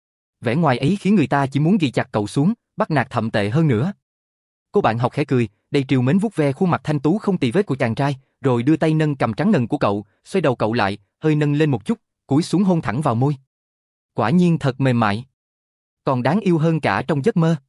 Vẻ ngoài ấy khiến người ta chỉ muốn ghi chặt cậu xuống, bắt nạt thậm tệ hơn nữa. Cô bạn học khẽ cười, đầy trìu mến vuốt ve khuôn mặt thanh tú không tì vết của chàng trai, rồi đưa tay nâng cằm trắng ngần của cậu, xoay đầu cậu lại, hơi nâng lên một chút, cúi xuống hôn thẳng vào môi. Quả nhiên thật mềm mại, còn đáng yêu hơn cả trong giấc mơ.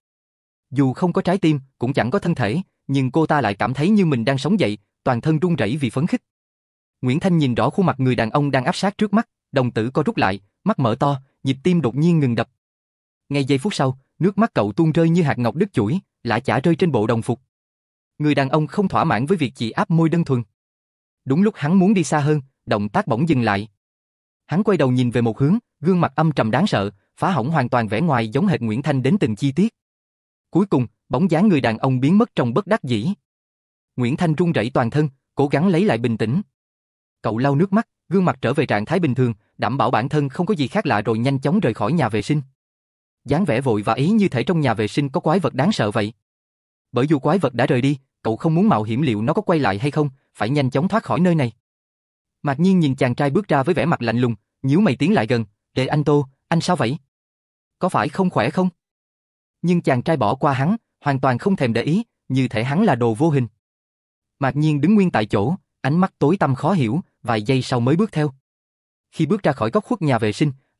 Dù không có trái tim, cũng chẳng có thân thể, nhưng cô ta lại cảm thấy như mình đang sống dậy, toàn thân run rẩy vì phấn khích. Nguyễn Thanh nhìn rõ khuôn mặt người đàn ông đang áp sát trước mắt, đồng tử co rút lại, mắt mở to, nhịp tim đột nhiên ngừng đập. Ngay giây phút sau, nước mắt cậu tuôn rơi như hạt ngọc đứt chuỗi, lã chả rơi trên bộ đồng phục. Người đàn ông không thỏa mãn với việc chỉ áp môi đơn thuần. Đúng lúc hắn muốn đi xa hơn, động tác bỗng dừng lại. Hắn quay đầu nhìn về một hướng, gương mặt âm trầm đáng sợ, phá hỏng hoàn toàn vẻ ngoài giống hệt Nguyễn Thanh đến từng chi tiết. Cuối cùng, bóng dáng người đàn ông biến mất trong bất đắc dĩ. Nguyễn Thanh run rẩy toàn thân, cố gắng lấy lại bình tĩnh. Cậu lau nước mắt, gương mặt trở về trạng thái bình thường, đảm bảo bản thân không có gì khác lạ rồi nhanh chóng rời khỏi nhà vệ sinh. Dáng vẻ vội và ý như thể trong nhà vệ sinh có quái vật đáng sợ vậy. Bởi dù quái vật đã rời đi, cậu không muốn mạo hiểm liệu nó có quay lại hay không, phải nhanh chóng thoát khỏi nơi này. Mạc Nhiên nhìn chàng trai bước ra với vẻ mặt lạnh lùng, nhíu mày tiến lại gần, "Đệ anh Tô, anh sao vậy? Có phải không khỏe không?" Nhưng chàng trai bỏ qua hắn, hoàn toàn không thèm để ý, như thể hắn là đồ vô hình. Mạc Nhiên đứng nguyên tại chỗ, ánh mắt tối tăm khó hiểu, vài giây sau mới bước theo. Khi bước ra khỏi góc khuất nhà vệ sinh,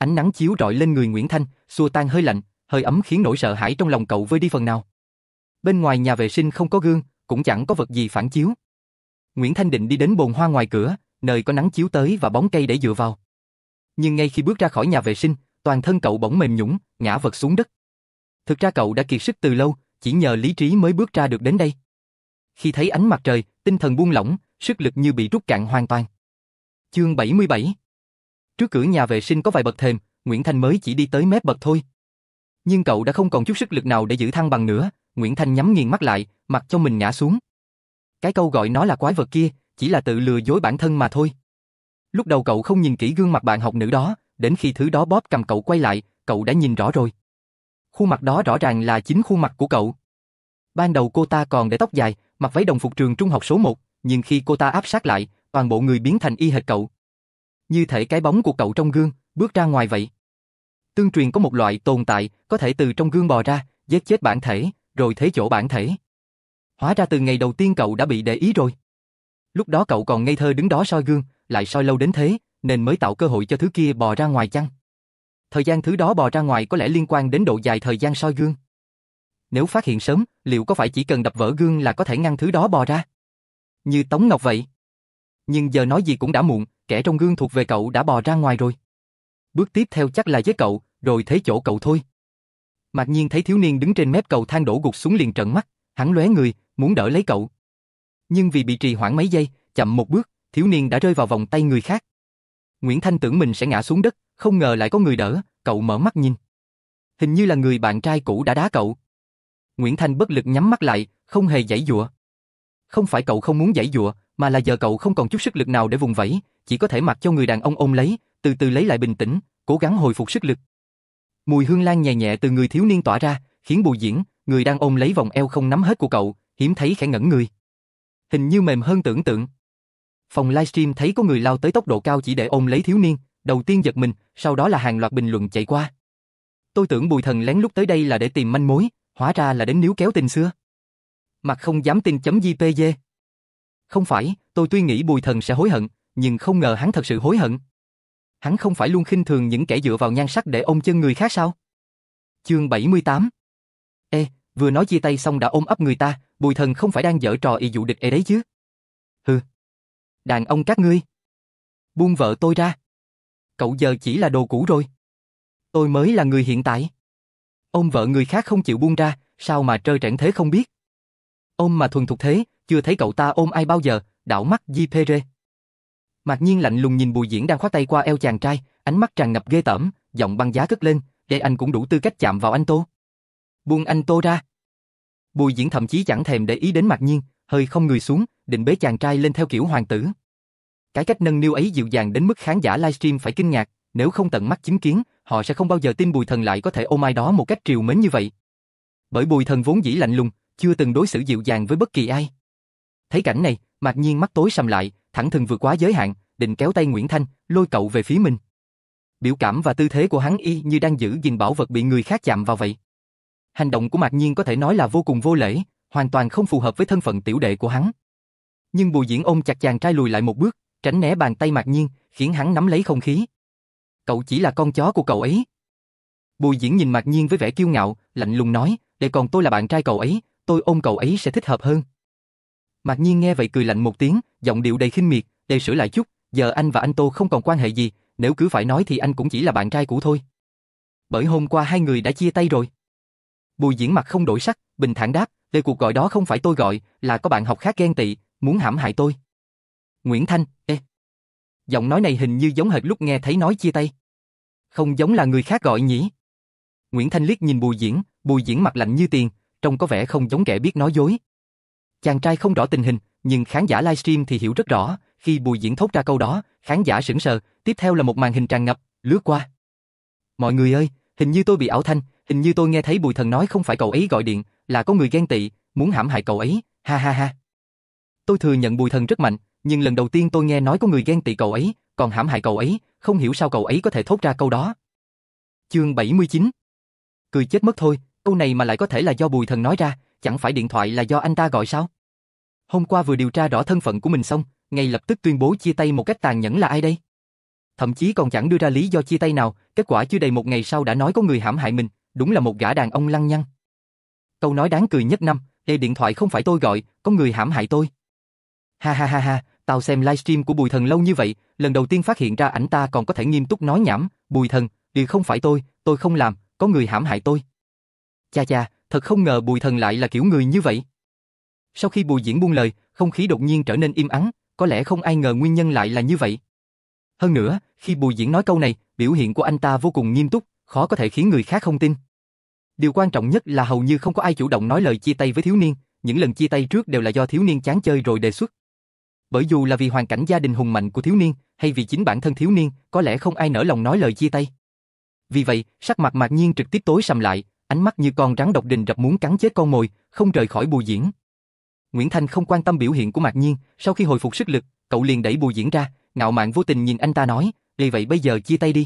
Ánh nắng chiếu rọi lên người Nguyễn Thanh, xua tan hơi lạnh, hơi ấm khiến nỗi sợ hãi trong lòng cậu vơi đi phần nào. Bên ngoài nhà vệ sinh không có gương, cũng chẳng có vật gì phản chiếu. Nguyễn Thanh định đi đến bồn hoa ngoài cửa, nơi có nắng chiếu tới và bóng cây để dựa vào. Nhưng ngay khi bước ra khỏi nhà vệ sinh, toàn thân cậu bỗng mềm nhũn, ngã vật xuống đất. Thực ra cậu đã kiệt sức từ lâu, chỉ nhờ lý trí mới bước ra được đến đây. Khi thấy ánh mặt trời, tinh thần buông lỏng, sức lực như bị rút cạn hoàn toàn. Chương bảy mươi bảy. Trước cửa nhà vệ sinh có vài bậc thềm, Nguyễn Thanh mới chỉ đi tới mép bậc thôi. Nhưng cậu đã không còn chút sức lực nào để giữ thăng bằng nữa, Nguyễn Thanh nhắm nghiền mắt lại, mặc cho mình ngã xuống. Cái câu gọi nó là quái vật kia, chỉ là tự lừa dối bản thân mà thôi. Lúc đầu cậu không nhìn kỹ gương mặt bạn học nữ đó, đến khi thứ đó bóp cầm cậu quay lại, cậu đã nhìn rõ rồi. Khuôn mặt đó rõ ràng là chính khuôn mặt của cậu. Ban đầu cô ta còn để tóc dài, mặc váy đồng phục trường trung học số một, nhưng khi cô ta áp sát lại, toàn bộ người biến thành y hệt cậu. Như thể cái bóng của cậu trong gương, bước ra ngoài vậy. Tương truyền có một loại tồn tại, có thể từ trong gương bò ra, giết chết bản thể, rồi thế chỗ bản thể. Hóa ra từ ngày đầu tiên cậu đã bị để ý rồi. Lúc đó cậu còn ngây thơ đứng đó soi gương, lại soi lâu đến thế, nên mới tạo cơ hội cho thứ kia bò ra ngoài chăng? Thời gian thứ đó bò ra ngoài có lẽ liên quan đến độ dài thời gian soi gương. Nếu phát hiện sớm, liệu có phải chỉ cần đập vỡ gương là có thể ngăn thứ đó bò ra? Như Tống Ngọc vậy. Nhưng giờ nói gì cũng đã muộn, kẻ trong gương thuộc về cậu đã bò ra ngoài rồi. Bước tiếp theo chắc là với cậu, rồi thế chỗ cậu thôi. Mạc Nhiên thấy thiếu niên đứng trên mép cầu thang đổ gục xuống liền trợn mắt, hắn lóe người, muốn đỡ lấy cậu. Nhưng vì bị trì hoãn mấy giây, chậm một bước, thiếu niên đã rơi vào vòng tay người khác. Nguyễn Thanh tưởng mình sẽ ngã xuống đất, không ngờ lại có người đỡ, cậu mở mắt nhìn. Hình như là người bạn trai cũ đã đá cậu. Nguyễn Thanh bất lực nhắm mắt lại, không hề giãy giụa. Không phải cậu không muốn giãy giụa, mà là giờ cậu không còn chút sức lực nào để vùng vẫy, chỉ có thể mặc cho người đàn ông ôm lấy, từ từ lấy lại bình tĩnh, cố gắng hồi phục sức lực. Mùi hương lan nhẹ nhẹ từ người thiếu niên tỏa ra, khiến Bùi Diễn, người đang ôm lấy vòng eo không nắm hết của cậu, hiếm thấy khẽ ngẩn người. Hình như mềm hơn tưởng tượng. Phòng livestream thấy có người lao tới tốc độ cao chỉ để ôm lấy thiếu niên, đầu tiên giật mình, sau đó là hàng loạt bình luận chạy qua. Tôi tưởng Bùi Thần lén lút tới đây là để tìm manh mối, hóa ra là đến níu kéo tình xưa. Mặt không dám tin.jpg. Không phải, tôi tuy nghĩ Bùi Thần sẽ hối hận, nhưng không ngờ hắn thật sự hối hận. Hắn không phải luôn khinh thường những kẻ dựa vào nhan sắc để ôm chân người khác sao? Chương bảy mươi tám. Ê, vừa nói chia tay xong đã ôm ấp người ta, Bùi Thần không phải đang giở trò y dụ địch ê đấy chứ? Hừ. Đàn ông các ngươi. Buông vợ tôi ra. Cậu giờ chỉ là đồ cũ rồi. Tôi mới là người hiện tại. Ôm vợ người khác không chịu buông ra, sao mà trơ trẽn thế không biết? Ôm mà thuần thục thế, chưa thấy cậu ta ôm ai bao giờ, đảo mắt gi pê rờ. Mạc Nhiên lạnh lùng nhìn Bùi Diễn đang khoác tay qua eo chàng trai, ánh mắt tràn ngập ghê tởm, giọng băng giá cất lên, để anh cũng đủ tư cách chạm vào anh Tô. Buông anh Tô ra. Bùi Diễn thậm chí chẳng thèm để ý đến Mạc Nhiên, hơi không người xuống, định bế chàng trai lên theo kiểu hoàng tử. Cái cách nâng niu ấy dịu dàng đến mức khán giả livestream phải kinh ngạc, nếu không tận mắt chứng kiến, họ sẽ không bao giờ tin Bùi Thần lại có thể ôm ai đó một cách trìu mến như vậy. Bởi Bùi Thần vốn dĩ lạnh lùng, chưa từng đối xử dịu dàng với bất kỳ ai. Thấy cảnh này, Mạc Nhiên mắt tối sầm lại, thẳng thừng vượt quá giới hạn, định kéo tay Nguyễn Thanh, lôi cậu về phía mình. Biểu cảm và tư thế của hắn y như đang giữ gìn bảo vật bị người khác chạm vào vậy. Hành động của Mạc Nhiên có thể nói là vô cùng vô lễ, hoàn toàn không phù hợp với thân phận tiểu đệ của hắn. Nhưng Bùi Diễn ôm chặt chàng trai lùi lại một bước, tránh né bàn tay Mạc Nhiên, khiến hắn nắm lấy không khí. Cậu chỉ là con chó của cậu ấy. Bùi Diễn nhìn Mạc Nhiên với vẻ kiêu ngạo, lạnh lùng nói, để còn tôi là bạn trai cậu ấy, tôi ôm cậu ấy sẽ thích hợp hơn. Mạc Nhiên nghe vậy cười lạnh một tiếng, giọng điệu đầy khinh miệt, để sửa lại chút, giờ anh và anh Tô không còn quan hệ gì, nếu cứ phải nói thì anh cũng chỉ là bạn trai cũ thôi. Bởi hôm qua hai người đã chia tay rồi. Bùi Diễn mặt không đổi sắc, bình thản đáp, để cuộc gọi đó không phải tôi gọi, là có bạn học khác ghen tị, muốn hãm hại tôi. Nguyễn Thanh, ê. Giọng nói này hình như giống hệt lúc nghe thấy nói chia tay. Không giống là người khác gọi nhỉ? Nguyễn Thanh liếc nhìn Bùi Diễn, Bùi Diễn mặt lạnh như tiền, trông có vẻ không giống kẻ biết nói dối. Chàng trai không rõ tình hình, nhưng khán giả livestream thì hiểu rất rõ, khi Bùi Diễn thốt ra câu đó, khán giả sững sờ, tiếp theo là một màn hình tràn ngập, lướt qua. Mọi người ơi, hình như tôi bị ảo thanh, hình như tôi nghe thấy Bùi Thần nói không phải cậu ấy gọi điện, là có người ghen tị, muốn hãm hại cậu ấy, ha ha ha. Tôi thừa nhận Bùi Thần rất mạnh, nhưng lần đầu tiên tôi nghe nói có người ghen tị cậu ấy, còn hãm hại cậu ấy, không hiểu sao cậu ấy có thể thốt ra câu đó. Chương bảy mươi chín. Cười chết mất thôi, câu này mà lại có thể là do Bùi Thần nói ra, chẳng phải điện thoại là do anh ta gọi sao? Hôm qua vừa điều tra rõ thân phận của mình xong, ngay lập tức tuyên bố chia tay một cách tàn nhẫn là ai đây? thậm chí còn chẳng đưa ra lý do chia tay nào, kết quả chưa đầy một ngày sau đã nói có người hãm hại mình, đúng là một gã đàn ông lăng nhăng. Câu nói đáng cười nhất năm, "Ê, điện thoại không phải tôi gọi, có người hãm hại tôi." Ha ha ha ha, tao xem livestream của Bùi Thần lâu như vậy, lần đầu tiên phát hiện ra ảnh ta còn có thể nghiêm túc nói nhảm, "Bùi Thần, điều không phải tôi, tôi không làm, có người hãm hại tôi." Cha cha, thật không ngờ Bùi Thần lại là kiểu người như vậy. Sau khi Bùi Diễn buông lời, không khí đột nhiên trở nên im ắng, có lẽ không ai ngờ nguyên nhân lại là như vậy. Hơn nữa, khi Bùi Diễn nói câu này, biểu hiện của anh ta vô cùng nghiêm túc, khó có thể khiến người khác không tin. Điều quan trọng nhất là hầu như không có ai chủ động nói lời chia tay với thiếu niên, những lần chia tay trước đều là do thiếu niên chán chơi rồi đề xuất. Bởi dù là vì hoàn cảnh gia đình hùng mạnh của thiếu niên, hay vì chính bản thân thiếu niên, có lẽ không ai nỡ lòng nói lời chia tay. Vì vậy, sắc mặt Mạc Nhiên trực tiếp tối sầm lại, ánh mắt như con rắn độc rình rập muốn cắn chết con mồi, không rời khỏi Bùi Diễn. Nguyễn Thanh không quan tâm biểu hiện của Mạc Nhiên, sau khi hồi phục sức lực, cậu liền đẩy Bùi Diễn ra, ngạo mạn vô tình nhìn anh ta nói, "Vì vậy bây giờ chia tay đi.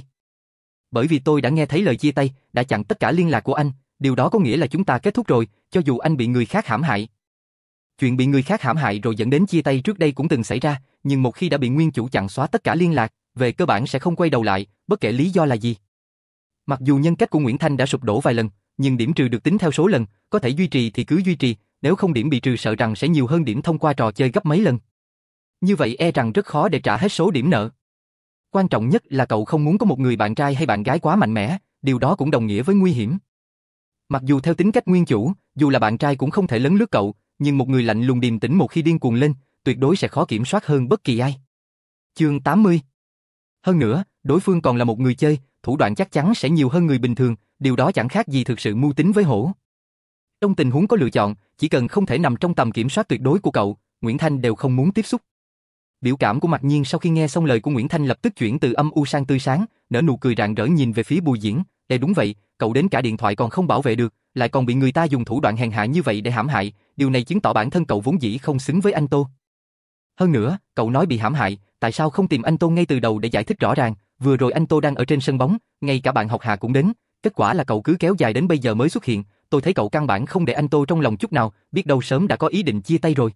Bởi vì tôi đã nghe thấy lời chia tay, đã chặn tất cả liên lạc của anh, điều đó có nghĩa là chúng ta kết thúc rồi, cho dù anh bị người khác hãm hại." Chuyện bị người khác hãm hại rồi dẫn đến chia tay trước đây cũng từng xảy ra, nhưng một khi đã bị nguyên chủ chặn xóa tất cả liên lạc, về cơ bản sẽ không quay đầu lại, bất kể lý do là gì. Mặc dù nhân cách của Nguyễn Thanh đã sụp đổ vài lần, nhưng điểm trừ được tính theo số lần, có thể duy trì thì cứ duy trì, nếu không điểm bị trừ sợ rằng sẽ nhiều hơn điểm thông qua trò chơi gấp mấy lần. Như vậy e rằng rất khó để trả hết số điểm nợ. Quan trọng nhất là cậu không muốn có một người bạn trai hay bạn gái quá mạnh mẽ, điều đó cũng đồng nghĩa với nguy hiểm. Mặc dù theo tính cách nguyên chủ, dù là bạn trai cũng không thể lấn lướt cậu, nhưng một người lạnh lùng điềm tĩnh một khi điên cuồng lên, tuyệt đối sẽ khó kiểm soát hơn bất kỳ ai. Chương tám mươi. Hơn nữa, đối phương còn là một người chơi, thủ đoạn chắc chắn sẽ nhiều hơn người bình thường, điều đó chẳng khác gì thực sự mưu tính với hổ. Trong tình huống có lựa chọn, chỉ cần không thể nằm trong tầm kiểm soát tuyệt đối của cậu, Nguyễn Thanh đều không muốn tiếp xúc. Biểu cảm của Mạc Nhiên sau khi nghe xong lời của Nguyễn Thanh lập tức chuyển từ âm u sang tươi sáng, nở nụ cười rạng rỡ nhìn về phía Bùi Diễn. "Đây đúng vậy, cậu đến cả điện thoại còn không bảo vệ được, lại còn bị người ta dùng thủ đoạn hèn hạ như vậy để hãm hại, điều này chứng tỏ bản thân cậu vốn dĩ không xứng với anh Tô. Hơn nữa, cậu nói bị hãm hại, tại sao không tìm anh Tô ngay từ đầu để giải thích rõ ràng, vừa rồi anh Tô đang ở trên sân bóng, ngay cả bạn học Hà cũng đến, kết quả là cậu cứ kéo dài đến bây giờ mới xuất hiện, tôi thấy cậu căn bản không để anh Tô trong lòng chút nào, biết đâu sớm đã có ý định chia tay rồi."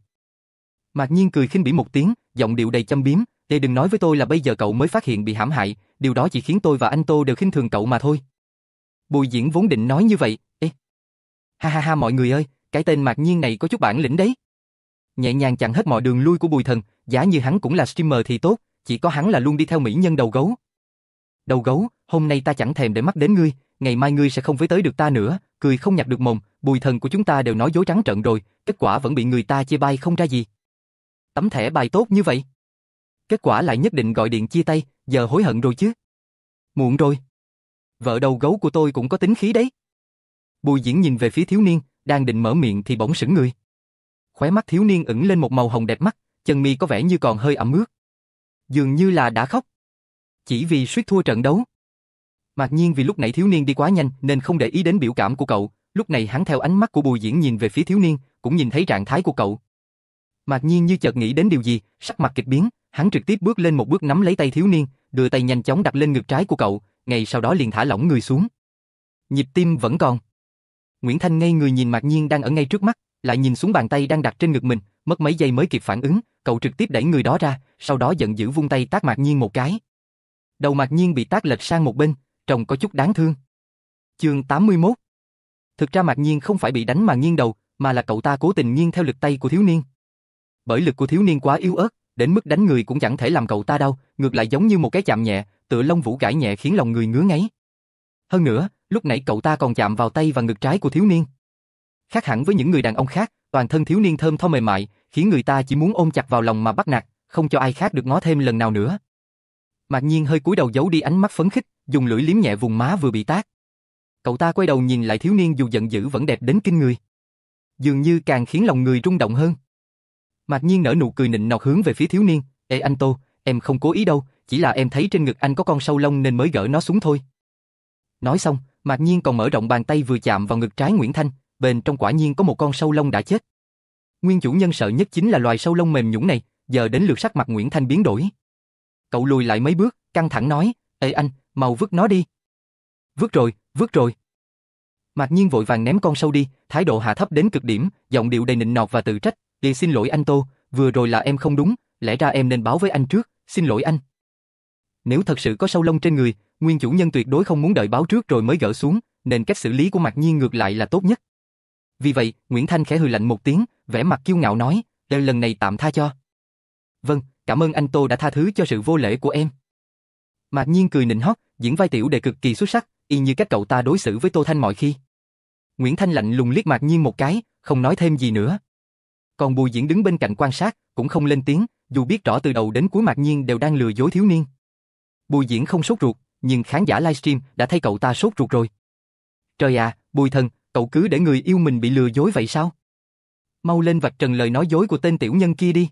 Mạc Nhiên cười khinh bỉ một tiếng, giọng điệu đầy châm biếm, "Để đừng nói với tôi là bây giờ cậu mới phát hiện bị hãm hại, điều đó chỉ khiến tôi và anh Tô đều khinh thường cậu mà thôi." Bùi Diễn vốn định nói như vậy, "Ê, ha ha ha mọi người ơi, cái tên Mạc Nhiên này có chút bản lĩnh đấy." Nhẹ nhàng chặn hết mọi đường lui của Bùi Thần, giả như hắn cũng là streamer thì tốt, chỉ có hắn là luôn đi theo mỹ nhân đầu gấu. "Đầu gấu, hôm nay ta chẳng thèm để mắt đến ngươi, ngày mai ngươi sẽ không với tới được ta nữa." Cười không nhặt được mồm, Bùi Thần của chúng ta đều nói dối trắng trợn rồi, kết quả vẫn bị người ta chê bai không ra gì. Tấm thẻ bài tốt như vậy, kết quả lại nhất định gọi điện chia tay, giờ hối hận rồi chứ. Muộn rồi. Vợ đầu gấu của tôi cũng có tính khí đấy. Bùi Diễn nhìn về phía thiếu niên, đang định mở miệng thì bỗng sững người. Khóe mắt thiếu niên ửng lên một màu hồng đẹp mắt, chân mi có vẻ như còn hơi ẩm ướt. Dường như là đã khóc. Chỉ vì suýt thua trận đấu. Mạc nhiên vì lúc nãy thiếu niên đi quá nhanh nên không để ý đến biểu cảm của cậu, lúc này hắn theo ánh mắt của Bùi Diễn nhìn về phía thiếu niên, cũng nhìn thấy trạng thái của cậu. Mạc nhiên như chợt nghĩ đến điều gì, sắc mặt kịch biến, hắn trực tiếp bước lên một bước nắm lấy tay thiếu niên, đưa tay nhanh chóng đặt lên ngực trái của cậu, ngay sau đó liền thả lỏng người xuống. Nhịp tim vẫn còn. Nguyễn Thanh ngây người nhìn Mạc nhiên đang ở ngay trước mắt, lại nhìn xuống bàn tay đang đặt trên ngực mình, mất mấy giây mới kịp phản ứng, cậu trực tiếp đẩy người đó ra, sau đó giận dữ vung tay tát Mạc nhiên một cái. Đầu Mạc nhiên bị tát lệch sang một bên, trông có chút đáng thương. Chương tám mươi mốt. Thực ra Mạc nhiên không phải bị đánh mà nghiêng đầu, mà là cậu ta cố tình nghiêng theo lực tay của thiếu niên. Bởi lực của thiếu niên quá yếu ớt, đến mức đánh người cũng chẳng thể làm cậu ta đau, ngược lại giống như một cái chạm nhẹ, tựa lông vũ gãi nhẹ khiến lòng người ngứa ngáy. Hơn nữa, lúc nãy cậu ta còn chạm vào tay và ngực trái của thiếu niên. Khác hẳn với những người đàn ông khác, toàn thân thiếu niên thơm tho mềm mại, khiến người ta chỉ muốn ôm chặt vào lòng mà bắt nạt, không cho ai khác được ngó thêm lần nào nữa. Mạc nhiên hơi cúi đầu giấu đi ánh mắt phấn khích, dùng lưỡi liếm nhẹ vùng má vừa bị tát. Cậu ta quay đầu nhìn lại thiếu niên dù giận dữ vẫn đẹp đến kinh người. Dường như càng khiến lòng người rung động hơn. Mạc nhiên nở nụ cười nịnh nọt hướng về phía thiếu niên, "Ê anh Tô, em không cố ý đâu, chỉ là em thấy trên ngực anh có con sâu lông nên mới gỡ nó xuống thôi." Nói xong, Mạc nhiên còn mở rộng bàn tay vừa chạm vào ngực trái Nguyễn Thanh, bên trong quả nhiên có một con sâu lông đã chết. Nguyên chủ nhân sợ nhất chính là loài sâu lông mềm nhũn này, giờ đến lượt sắc mặt Nguyễn Thanh biến đổi. Cậu lùi lại mấy bước, căng thẳng nói, "Ê anh, mau vứt nó đi." "Vứt rồi, vứt rồi." Mạc nhiên vội vàng ném con sâu đi, thái độ hạ thấp đến cực điểm, giọng điệu đầy nịnh nọt và tự trách, "Đi xin lỗi anh Tô, vừa rồi là em không đúng, lẽ ra em nên báo với anh trước, xin lỗi anh." Nếu thật sự có sâu lông trên người, nguyên chủ nhân tuyệt đối không muốn đợi báo trước rồi mới gỡ xuống, nên cách xử lý của Mạc Nhiên ngược lại là tốt nhất. Vì vậy, Nguyễn Thanh khẽ hừ lạnh một tiếng, vẻ mặt kiêu ngạo nói, lần này tạm tha cho. Vâng, cảm ơn anh Tô đã tha thứ cho sự vô lễ của em. Mạc Nhiên cười nịnh hót, diễn vai tiểu đệ cực kỳ xuất sắc, y như cách cậu ta đối xử với Tô Thanh mọi khi. Nguyễn Thanh lạnh lùng liếc Mạc Nhiên một cái, không nói thêm gì nữa. Còn Bùi Diễn đứng bên cạnh quan sát, cũng không lên tiếng, dù biết rõ từ đầu đến cuối Mạc Nhiên đều đang lừa dối thiếu niên. Bùi Diễn không sốt ruột, nhưng khán giả livestream đã thấy cậu ta sốt ruột rồi. Trời à, Bùi thần, cậu cứ để người yêu mình bị lừa dối vậy sao? Mau lên vạch trần lời nói dối của tên tiểu nhân kia đi.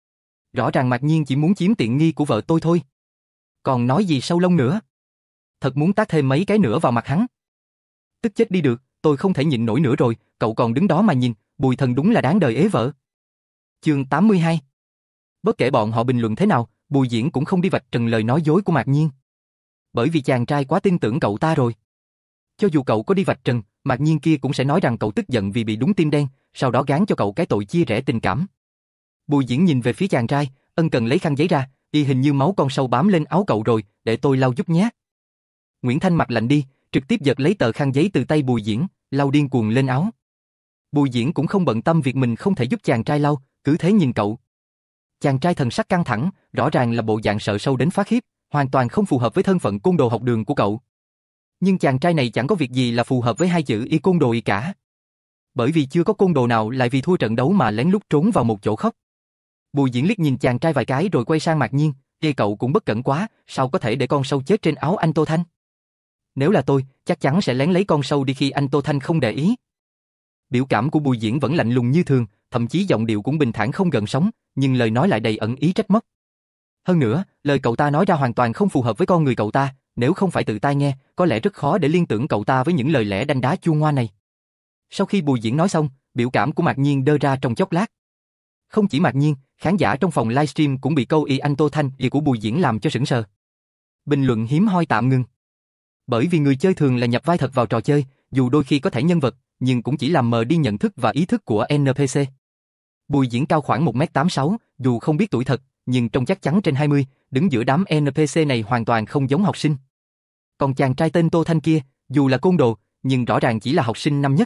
Rõ ràng Mạc Nhiên chỉ muốn chiếm tiện nghi của vợ tôi thôi. Còn nói gì sâu lông nữa? Thật muốn tát thêm mấy cái nữa vào mặt hắn. Tức chết đi được, tôi không thể nhịn nổi nữa rồi, cậu còn đứng đó mà nhìn, Bùi thần đúng là đáng đời ế vợ. Chương tám mươi hai. Bất kể bọn họ bình luận thế nào, Bùi Diễn cũng không đi vạch trần lời nói dối của Mạc Nhiên. Bởi vì chàng trai quá tin tưởng cậu ta rồi. Cho dù cậu có đi vạch trần, Mạc Nhiên kia cũng sẽ nói rằng cậu tức giận vì bị đúng tim đen, sau đó gán cho cậu cái tội chia rẽ tình cảm. Bùi Diễn nhìn về phía chàng trai, ân cần lấy khăn giấy ra, y hình như máu con sâu bám lên áo cậu rồi, để tôi lau giúp nhé. Nguyễn Thanh mặt lạnh đi, trực tiếp giật lấy tờ khăn giấy từ tay Bùi Diễn, lau điên cuồng lên áo. Bùi Diễn cũng không bận tâm việc mình không thể giúp chàng trai lau, cứ thế nhìn cậu. Chàng trai thần sắc căng thẳng, rõ ràng là bộ dạng sợ sâu đến phát khiếp, hoàn toàn không phù hợp với thân phận côn đồ học đường của cậu. Nhưng chàng trai này chẳng có việc gì là phù hợp với hai chữ y côn đồ y cả. Bởi vì chưa có côn đồ nào lại vì thua trận đấu mà lén lút trốn vào một chỗ khóc. Bùi Diễn liếc nhìn chàng trai vài cái rồi quay sang Mạc Nhiên, "Ê cậu cũng bất cẩn quá, sao có thể để con sâu chết trên áo anh Tô Thanh? Nếu là tôi, chắc chắn sẽ lén lấy con sâu đi khi anh Tô Thanh không để ý." Biểu cảm của Bùi Diễn vẫn lạnh lùng như thường, thậm chí giọng điệu cũng bình thản không gợn sóng, nhưng lời nói lại đầy ẩn ý trách móc. Hơn nữa, lời cậu ta nói ra hoàn toàn không phù hợp với con người cậu ta, nếu không phải tự tai nghe, có lẽ rất khó để liên tưởng cậu ta với những lời lẽ đanh đá chua ngoa này. Sau khi Bùi Diễn nói xong, biểu cảm của Mạc Nhiên đơ ra trong chốc lát. Không chỉ Mạc Nhiên, khán giả trong phòng livestream cũng bị câu y anh Tô Thanh y của Bùi Diễn làm cho sững sờ. Bình luận hiếm hoi tạm ngừng. Bởi vì người chơi thường là nhập vai thật vào trò chơi, dù đôi khi có thể nhân vật, nhưng cũng chỉ làm mờ đi nhận thức và ý thức của en pê xê. Bùi Diễn cao khoảng một mét tám mươi sáu, dù không biết tuổi thật, nhưng trông chắc chắn trên hai mươi, đứng giữa đám en pê xê này hoàn toàn không giống học sinh. Còn chàng trai tên Tô Thanh kia, dù là côn đồ, nhưng rõ ràng chỉ là học sinh năm nhất.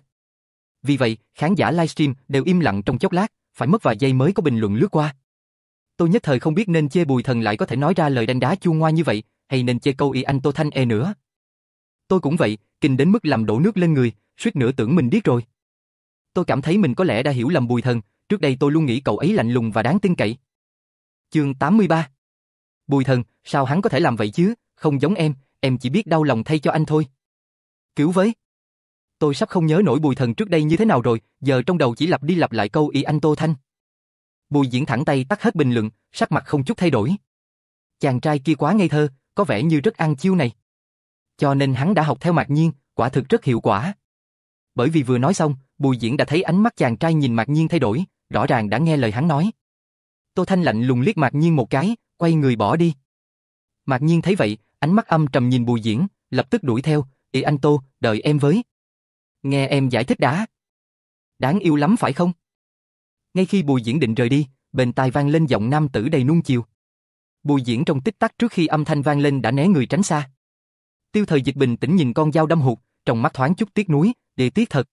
Vì vậy, khán giả livestream đều im lặng trong chốc lát, phải mất vài giây mới có bình luận lướt qua. Tôi nhất thời không biết nên chê Bùi thần lại có thể nói ra lời đanh đá chua ngoa như vậy, hay nên chê câu y anh Tô Thanh e nữa. Tôi cũng vậy, kinh đến mức làm đổ nước lên người, suýt nữa tưởng mình điếc rồi. Tôi cảm thấy mình có lẽ đã hiểu lầm Bùi thần, trước đây tôi luôn nghĩ cậu ấy lạnh lùng và đáng tin cậy. Chương tám mươi ba. Bùi thần, sao hắn có thể làm vậy chứ, không giống em, em chỉ biết đau lòng thay cho anh thôi. Cứu với. Tôi sắp không nhớ nổi Bùi thần trước đây như thế nào rồi, giờ trong đầu chỉ lặp đi lặp lại câu y anh Tô Thanh. Bùi Diễn thẳng tay tắt hết bình luận, sắc mặt không chút thay đổi. Chàng trai kia quá ngây thơ, có vẻ như rất ăn chiêu này. Cho nên hắn đã học theo Mạc Nhiên, quả thực rất hiệu quả. Bởi vì vừa nói xong, Bùi Diễn đã thấy ánh mắt chàng trai nhìn Mạc Nhiên thay đổi, rõ ràng đã nghe lời hắn nói. Tô Thanh lạnh lùng liếc Mạc Nhiên một cái, quay người bỏ đi. Mạc Nhiên thấy vậy, ánh mắt âm trầm nhìn Bùi Diễn, lập tức đuổi theo, "Ê anh Tô, đợi em với. Nghe em giải thích đã. Đáng yêu lắm phải không?" Ngay khi Bùi Diễn định rời đi, bên tai vang lên giọng nam tử đầy nuông chiều. Bùi Diễn trong tích tắc trước khi âm thanh vang lên đã né người tránh xa. Tiêu Thời Dịch bình tĩnh nhìn con dao đâm hụt, trong mắt thoáng chút tiếc nuối, "Đề tiếc thật."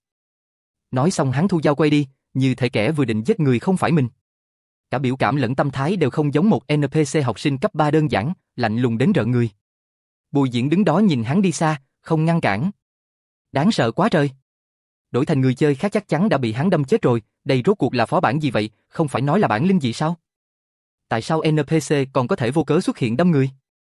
Nói xong hắn thu dao quay đi, như thể kẻ vừa định giết người không phải mình. Cả biểu cảm lẫn tâm thái đều không giống một en pê xê học sinh cấp ba đơn giản, lạnh lùng đến rợn người. Bùi Diễn đứng đó nhìn hắn đi xa, không ngăn cản. Đáng sợ quá trời. Đổi thành người chơi khác chắc chắn đã bị hắn đâm chết rồi, đây rốt cuộc là phó bản gì vậy, không phải nói là bản linh gì sao? Tại sao en pê xê còn có thể vô cớ xuất hiện đâm người?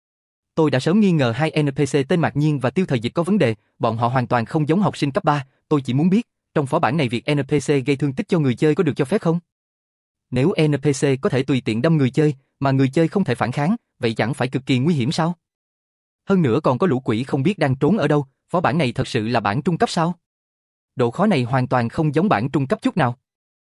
Tôi đã sớm nghi ngờ hai en pê xê tên Mạc Nhiên và Tiêu Thời Dịch có vấn đề, bọn họ hoàn toàn không giống học sinh cấp ba, tôi chỉ muốn biết, trong phó bản này việc en pê xê gây thương tích cho người chơi có được cho phép không? Nếu en pê xê có thể tùy tiện đâm người chơi, mà người chơi không thể phản kháng, vậy chẳng phải cực kỳ nguy hiểm sao? Hơn nữa còn có lũ quỷ không biết đang trốn ở đâu, phó bản này thật sự là bản trung cấp sao? Độ khó này hoàn toàn không giống bản trung cấp chút nào.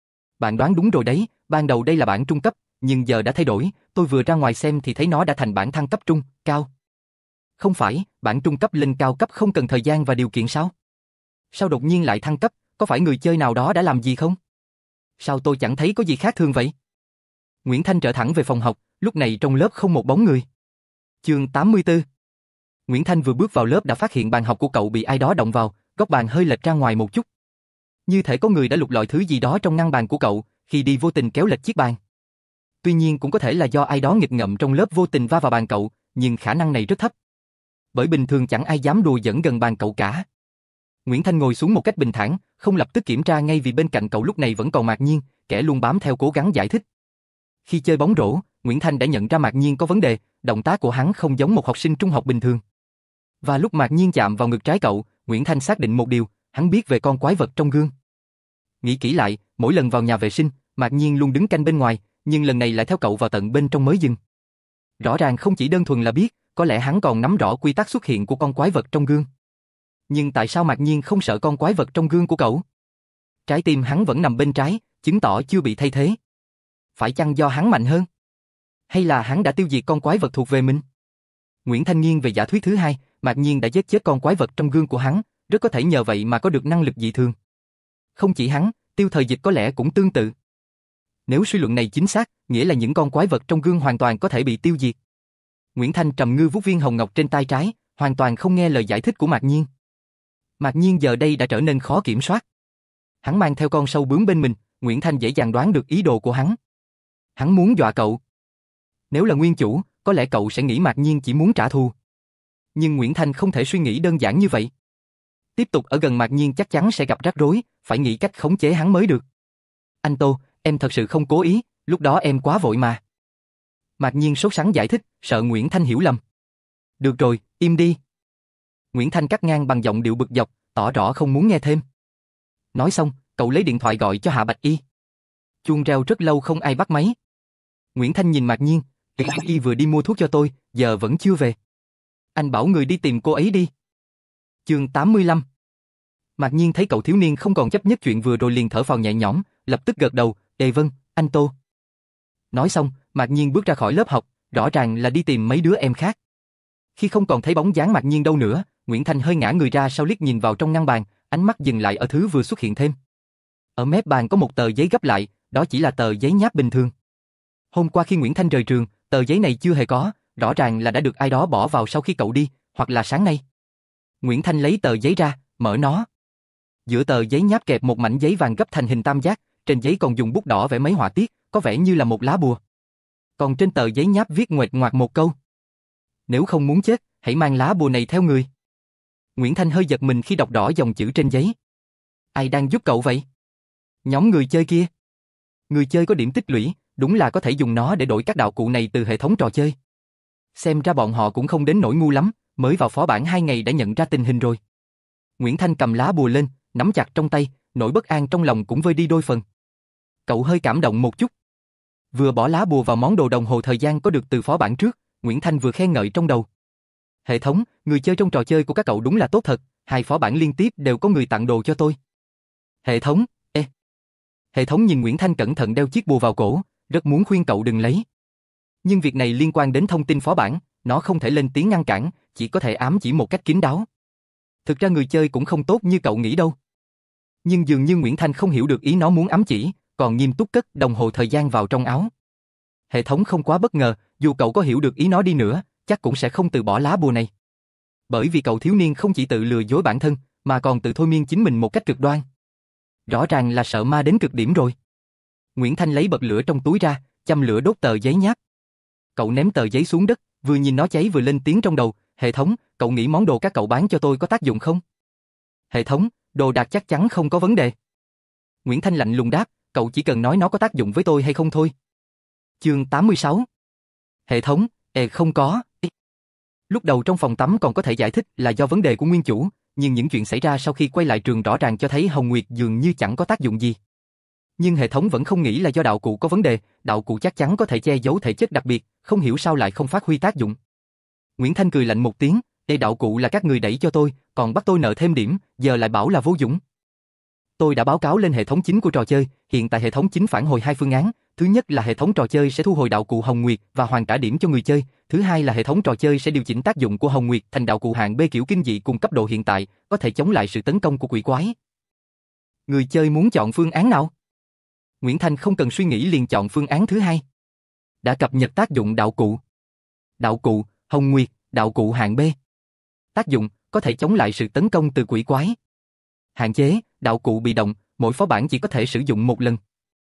Bạn đoán đúng rồi đấy, ban đầu đây là bản trung cấp, nhưng giờ đã thay đổi, tôi vừa ra ngoài xem thì thấy nó đã thành bản thăng cấp trung, cao. Không phải, bản trung cấp lên cao cấp không cần thời gian và điều kiện sao? Sao đột nhiên lại thăng cấp, có phải người chơi nào đó đã làm gì không? Sao tôi chẳng thấy có gì khác thường vậy? Nguyễn Thanh trở thẳng về phòng học, lúc này trong lớp không một bóng người. Chương tám mươi tư. Nguyễn Thanh vừa bước vào lớp đã phát hiện bàn học của cậu bị ai đó động vào, góc bàn hơi lệch ra ngoài một chút. Như thể có người đã lục lọi thứ gì đó trong ngăn bàn của cậu, khi đi vô tình kéo lệch chiếc bàn. Tuy nhiên cũng có thể là do ai đó nghịch ngợm trong lớp vô tình va vào bàn cậu, nhưng khả năng này rất thấp. Bởi bình thường chẳng ai dám đùa giỡn gần bàn cậu cả. Nguyễn Thanh ngồi xuống một cách bình thản, không lập tức kiểm tra ngay vì bên cạnh cậu lúc này vẫn còn Mạc Nhiên, kẻ luôn bám theo cố gắng giải thích. Khi chơi bóng rổ, Nguyễn Thanh đã nhận ra Mạc Nhiên có vấn đề, động tác của hắn không giống một học sinh trung học bình thường. Và lúc Mạc Nhiên chạm vào ngực trái cậu, Nguyễn Thanh xác định một điều, hắn biết về con quái vật trong gương. Nghĩ kỹ lại, mỗi lần vào nhà vệ sinh, Mạc Nhiên luôn đứng canh bên ngoài, nhưng lần này lại theo cậu vào tận bên trong mới dừng. Rõ ràng không chỉ đơn thuần là biết, có lẽ hắn còn nắm rõ quy tắc xuất hiện của con quái vật trong gương. Nhưng tại sao Mạc Nhiên không sợ con quái vật trong gương của cậu? Trái tim hắn vẫn nằm bên trái, chứng tỏ chưa bị thay thế. Phải chăng do hắn mạnh hơn? Hay là hắn đã tiêu diệt con quái vật thuộc về mình? Nguyễn Thanh nghiêng về giả thuyết thứ hai, Mạc Nhiên đã giết chết con quái vật trong gương của hắn, rất có thể nhờ vậy mà có được năng lực dị thường. Không chỉ hắn, Tiêu Thời Dịch có lẽ cũng tương tự. Nếu suy luận này chính xác, nghĩa là những con quái vật trong gương hoàn toàn có thể bị tiêu diệt. Nguyễn Thanh trầm ngư vuốt viên hồng ngọc trên tay trái, hoàn toàn không nghe lời giải thích của Mạc Nhiên. Mạc Nhiên giờ đây đã trở nên khó kiểm soát. Hắn mang theo con sâu bướm bên mình, Nguyễn Thanh dễ dàng đoán được ý đồ của hắn. Hắn muốn dọa cậu. Nếu là nguyên chủ, có lẽ cậu sẽ nghĩ Mạc Nhiên chỉ muốn trả thù. Nhưng Nguyễn Thanh không thể suy nghĩ đơn giản như vậy. Tiếp tục ở gần Mạc Nhiên chắc chắn sẽ gặp rắc rối, phải nghĩ cách khống chế hắn mới được. Anh Tô, em thật sự không cố ý, lúc đó em quá vội mà. Mạc Nhiên sốt sắng giải thích, sợ Nguyễn Thanh hiểu lầm. Được rồi, im đi. Nguyễn Thanh cắt ngang bằng giọng điệu bực dọc, tỏ rõ không muốn nghe thêm. Nói xong, cậu lấy điện thoại gọi cho Hạ Bạch Y. Chuông reo rất lâu không ai bắt máy. Nguyễn Thanh nhìn Mạc Nhiên, Bạch Y vừa đi mua thuốc cho tôi, giờ vẫn chưa về. Anh bảo người đi tìm cô ấy đi. Chương tám mươi lăm. Mạc Nhiên thấy cậu thiếu niên không còn chấp nhất chuyện vừa rồi liền thở phào nhẹ nhõm, lập tức gật đầu, "Ê vâng, anh Tô." Nói xong, Mạc Nhiên bước ra khỏi lớp học, rõ ràng là đi tìm mấy đứa em khác. Khi không còn thấy bóng dáng Mạc Nhiên đâu nữa, Nguyễn Thanh hơi ngả người ra sau liếc nhìn vào trong ngăn bàn, ánh mắt dừng lại ở thứ vừa xuất hiện thêm. Ở mép bàn có một tờ giấy gấp lại, đó chỉ là tờ giấy nháp bình thường. Hôm qua khi Nguyễn Thanh rời trường, tờ giấy này chưa hề có, rõ ràng là đã được ai đó bỏ vào sau khi cậu đi, hoặc là sáng nay. Nguyễn Thanh lấy tờ giấy ra, mở nó. Giữa tờ giấy nháp kẹp một mảnh giấy vàng gấp thành hình tam giác, trên giấy còn dùng bút đỏ vẽ mấy họa tiết, có vẻ như là một lá bùa. Còn trên tờ giấy nháp viết nguệch ngoạc một câu: "Nếu không muốn chết, hãy mang lá bùa này theo người." Nguyễn Thanh hơi giật mình khi đọc rõ dòng chữ trên giấy. Ai đang giúp cậu vậy? Nhóm người chơi kia. Người chơi có điểm tích lũy, đúng là có thể dùng nó để đổi các đạo cụ này từ hệ thống trò chơi. Xem ra bọn họ cũng không đến nỗi ngu lắm, mới vào phó bản hai ngày đã nhận ra tình hình rồi. Nguyễn Thanh cầm lá bùa lên, nắm chặt trong tay, nỗi bất an trong lòng cũng vơi đi đôi phần. Cậu hơi cảm động một chút. Vừa bỏ lá bùa vào món đồ đồng hồ thời gian có được từ phó bản trước, Nguyễn Thanh vừa khen ngợi trong đầu. Hệ thống, người chơi trong trò chơi của các cậu đúng là tốt thật, hai phó bản liên tiếp đều có người tặng đồ cho tôi. Hệ thống, ê. Hệ thống nhìn Nguyễn Thanh cẩn thận đeo chiếc bùa vào cổ, rất muốn khuyên cậu đừng lấy. Nhưng việc này liên quan đến thông tin phó bản, nó không thể lên tiếng ngăn cản, chỉ có thể ám chỉ một cách kín đáo. Thực ra người chơi cũng không tốt như cậu nghĩ đâu. Nhưng dường như Nguyễn Thanh không hiểu được ý nó muốn ám chỉ, còn nghiêm túc cất đồng hồ thời gian vào trong áo. Hệ thống không quá bất ngờ, dù cậu có hiểu được ý nó đi nữa, chắc cũng sẽ không từ bỏ lá bùa này. Bởi vì cậu thiếu niên không chỉ tự lừa dối bản thân, mà còn tự thôi miên chính mình một cách cực đoan. Rõ ràng là sợ ma đến cực điểm rồi. Nguyễn Thanh lấy bật lửa trong túi ra, châm lửa đốt tờ giấy nháp. Cậu ném tờ giấy xuống đất, vừa nhìn nó cháy vừa lên tiếng trong đầu, hệ thống, cậu nghĩ món đồ các cậu bán cho tôi có tác dụng không? Hệ thống, đồ đạc chắc chắn không có vấn đề. Nguyễn Thanh lạnh lùng đáp, cậu chỉ cần nói nó có tác dụng với tôi hay không thôi. Chương tám mươi sáu. Hệ thống, e không có. Lúc đầu trong phòng tắm còn có thể giải thích là do vấn đề của nguyên chủ, nhưng những chuyện xảy ra sau khi quay lại trường rõ ràng cho thấy Hồng Nguyệt dường như chẳng có tác dụng gì. Nhưng hệ thống vẫn không nghĩ là do đạo cụ có vấn đề, đạo cụ chắc chắn có thể che giấu thể chất đặc biệt, không hiểu sao lại không phát huy tác dụng. Nguyễn Thanh cười lạnh một tiếng, đây đạo cụ là các người đẩy cho tôi, còn bắt tôi nợ thêm điểm, giờ lại bảo là vô dụng. Tôi đã báo cáo lên hệ thống chính của trò chơi, hiện tại hệ thống chính phản hồi hai phương án, thứ nhất là hệ thống trò chơi sẽ thu hồi đạo cụ Hồng Nguyệt và hoàn trả điểm cho người chơi, thứ hai là hệ thống trò chơi sẽ điều chỉnh tác dụng của Hồng Nguyệt thành đạo cụ hạng B kiểu kinh dị cùng cấp độ hiện tại, có thể chống lại sự tấn công của quỷ quái. Người chơi muốn chọn phương án nào? Nguyễn Thanh không cần suy nghĩ liền chọn phương án thứ hai. Đã cập nhật tác dụng đạo cụ. Đạo cụ, Hồng Nguyệt, đạo cụ hạng B. Tác dụng, có thể chống lại sự tấn công từ quỷ quái. Hạn chế, đạo cụ bị động, mỗi phó bản chỉ có thể sử dụng một lần.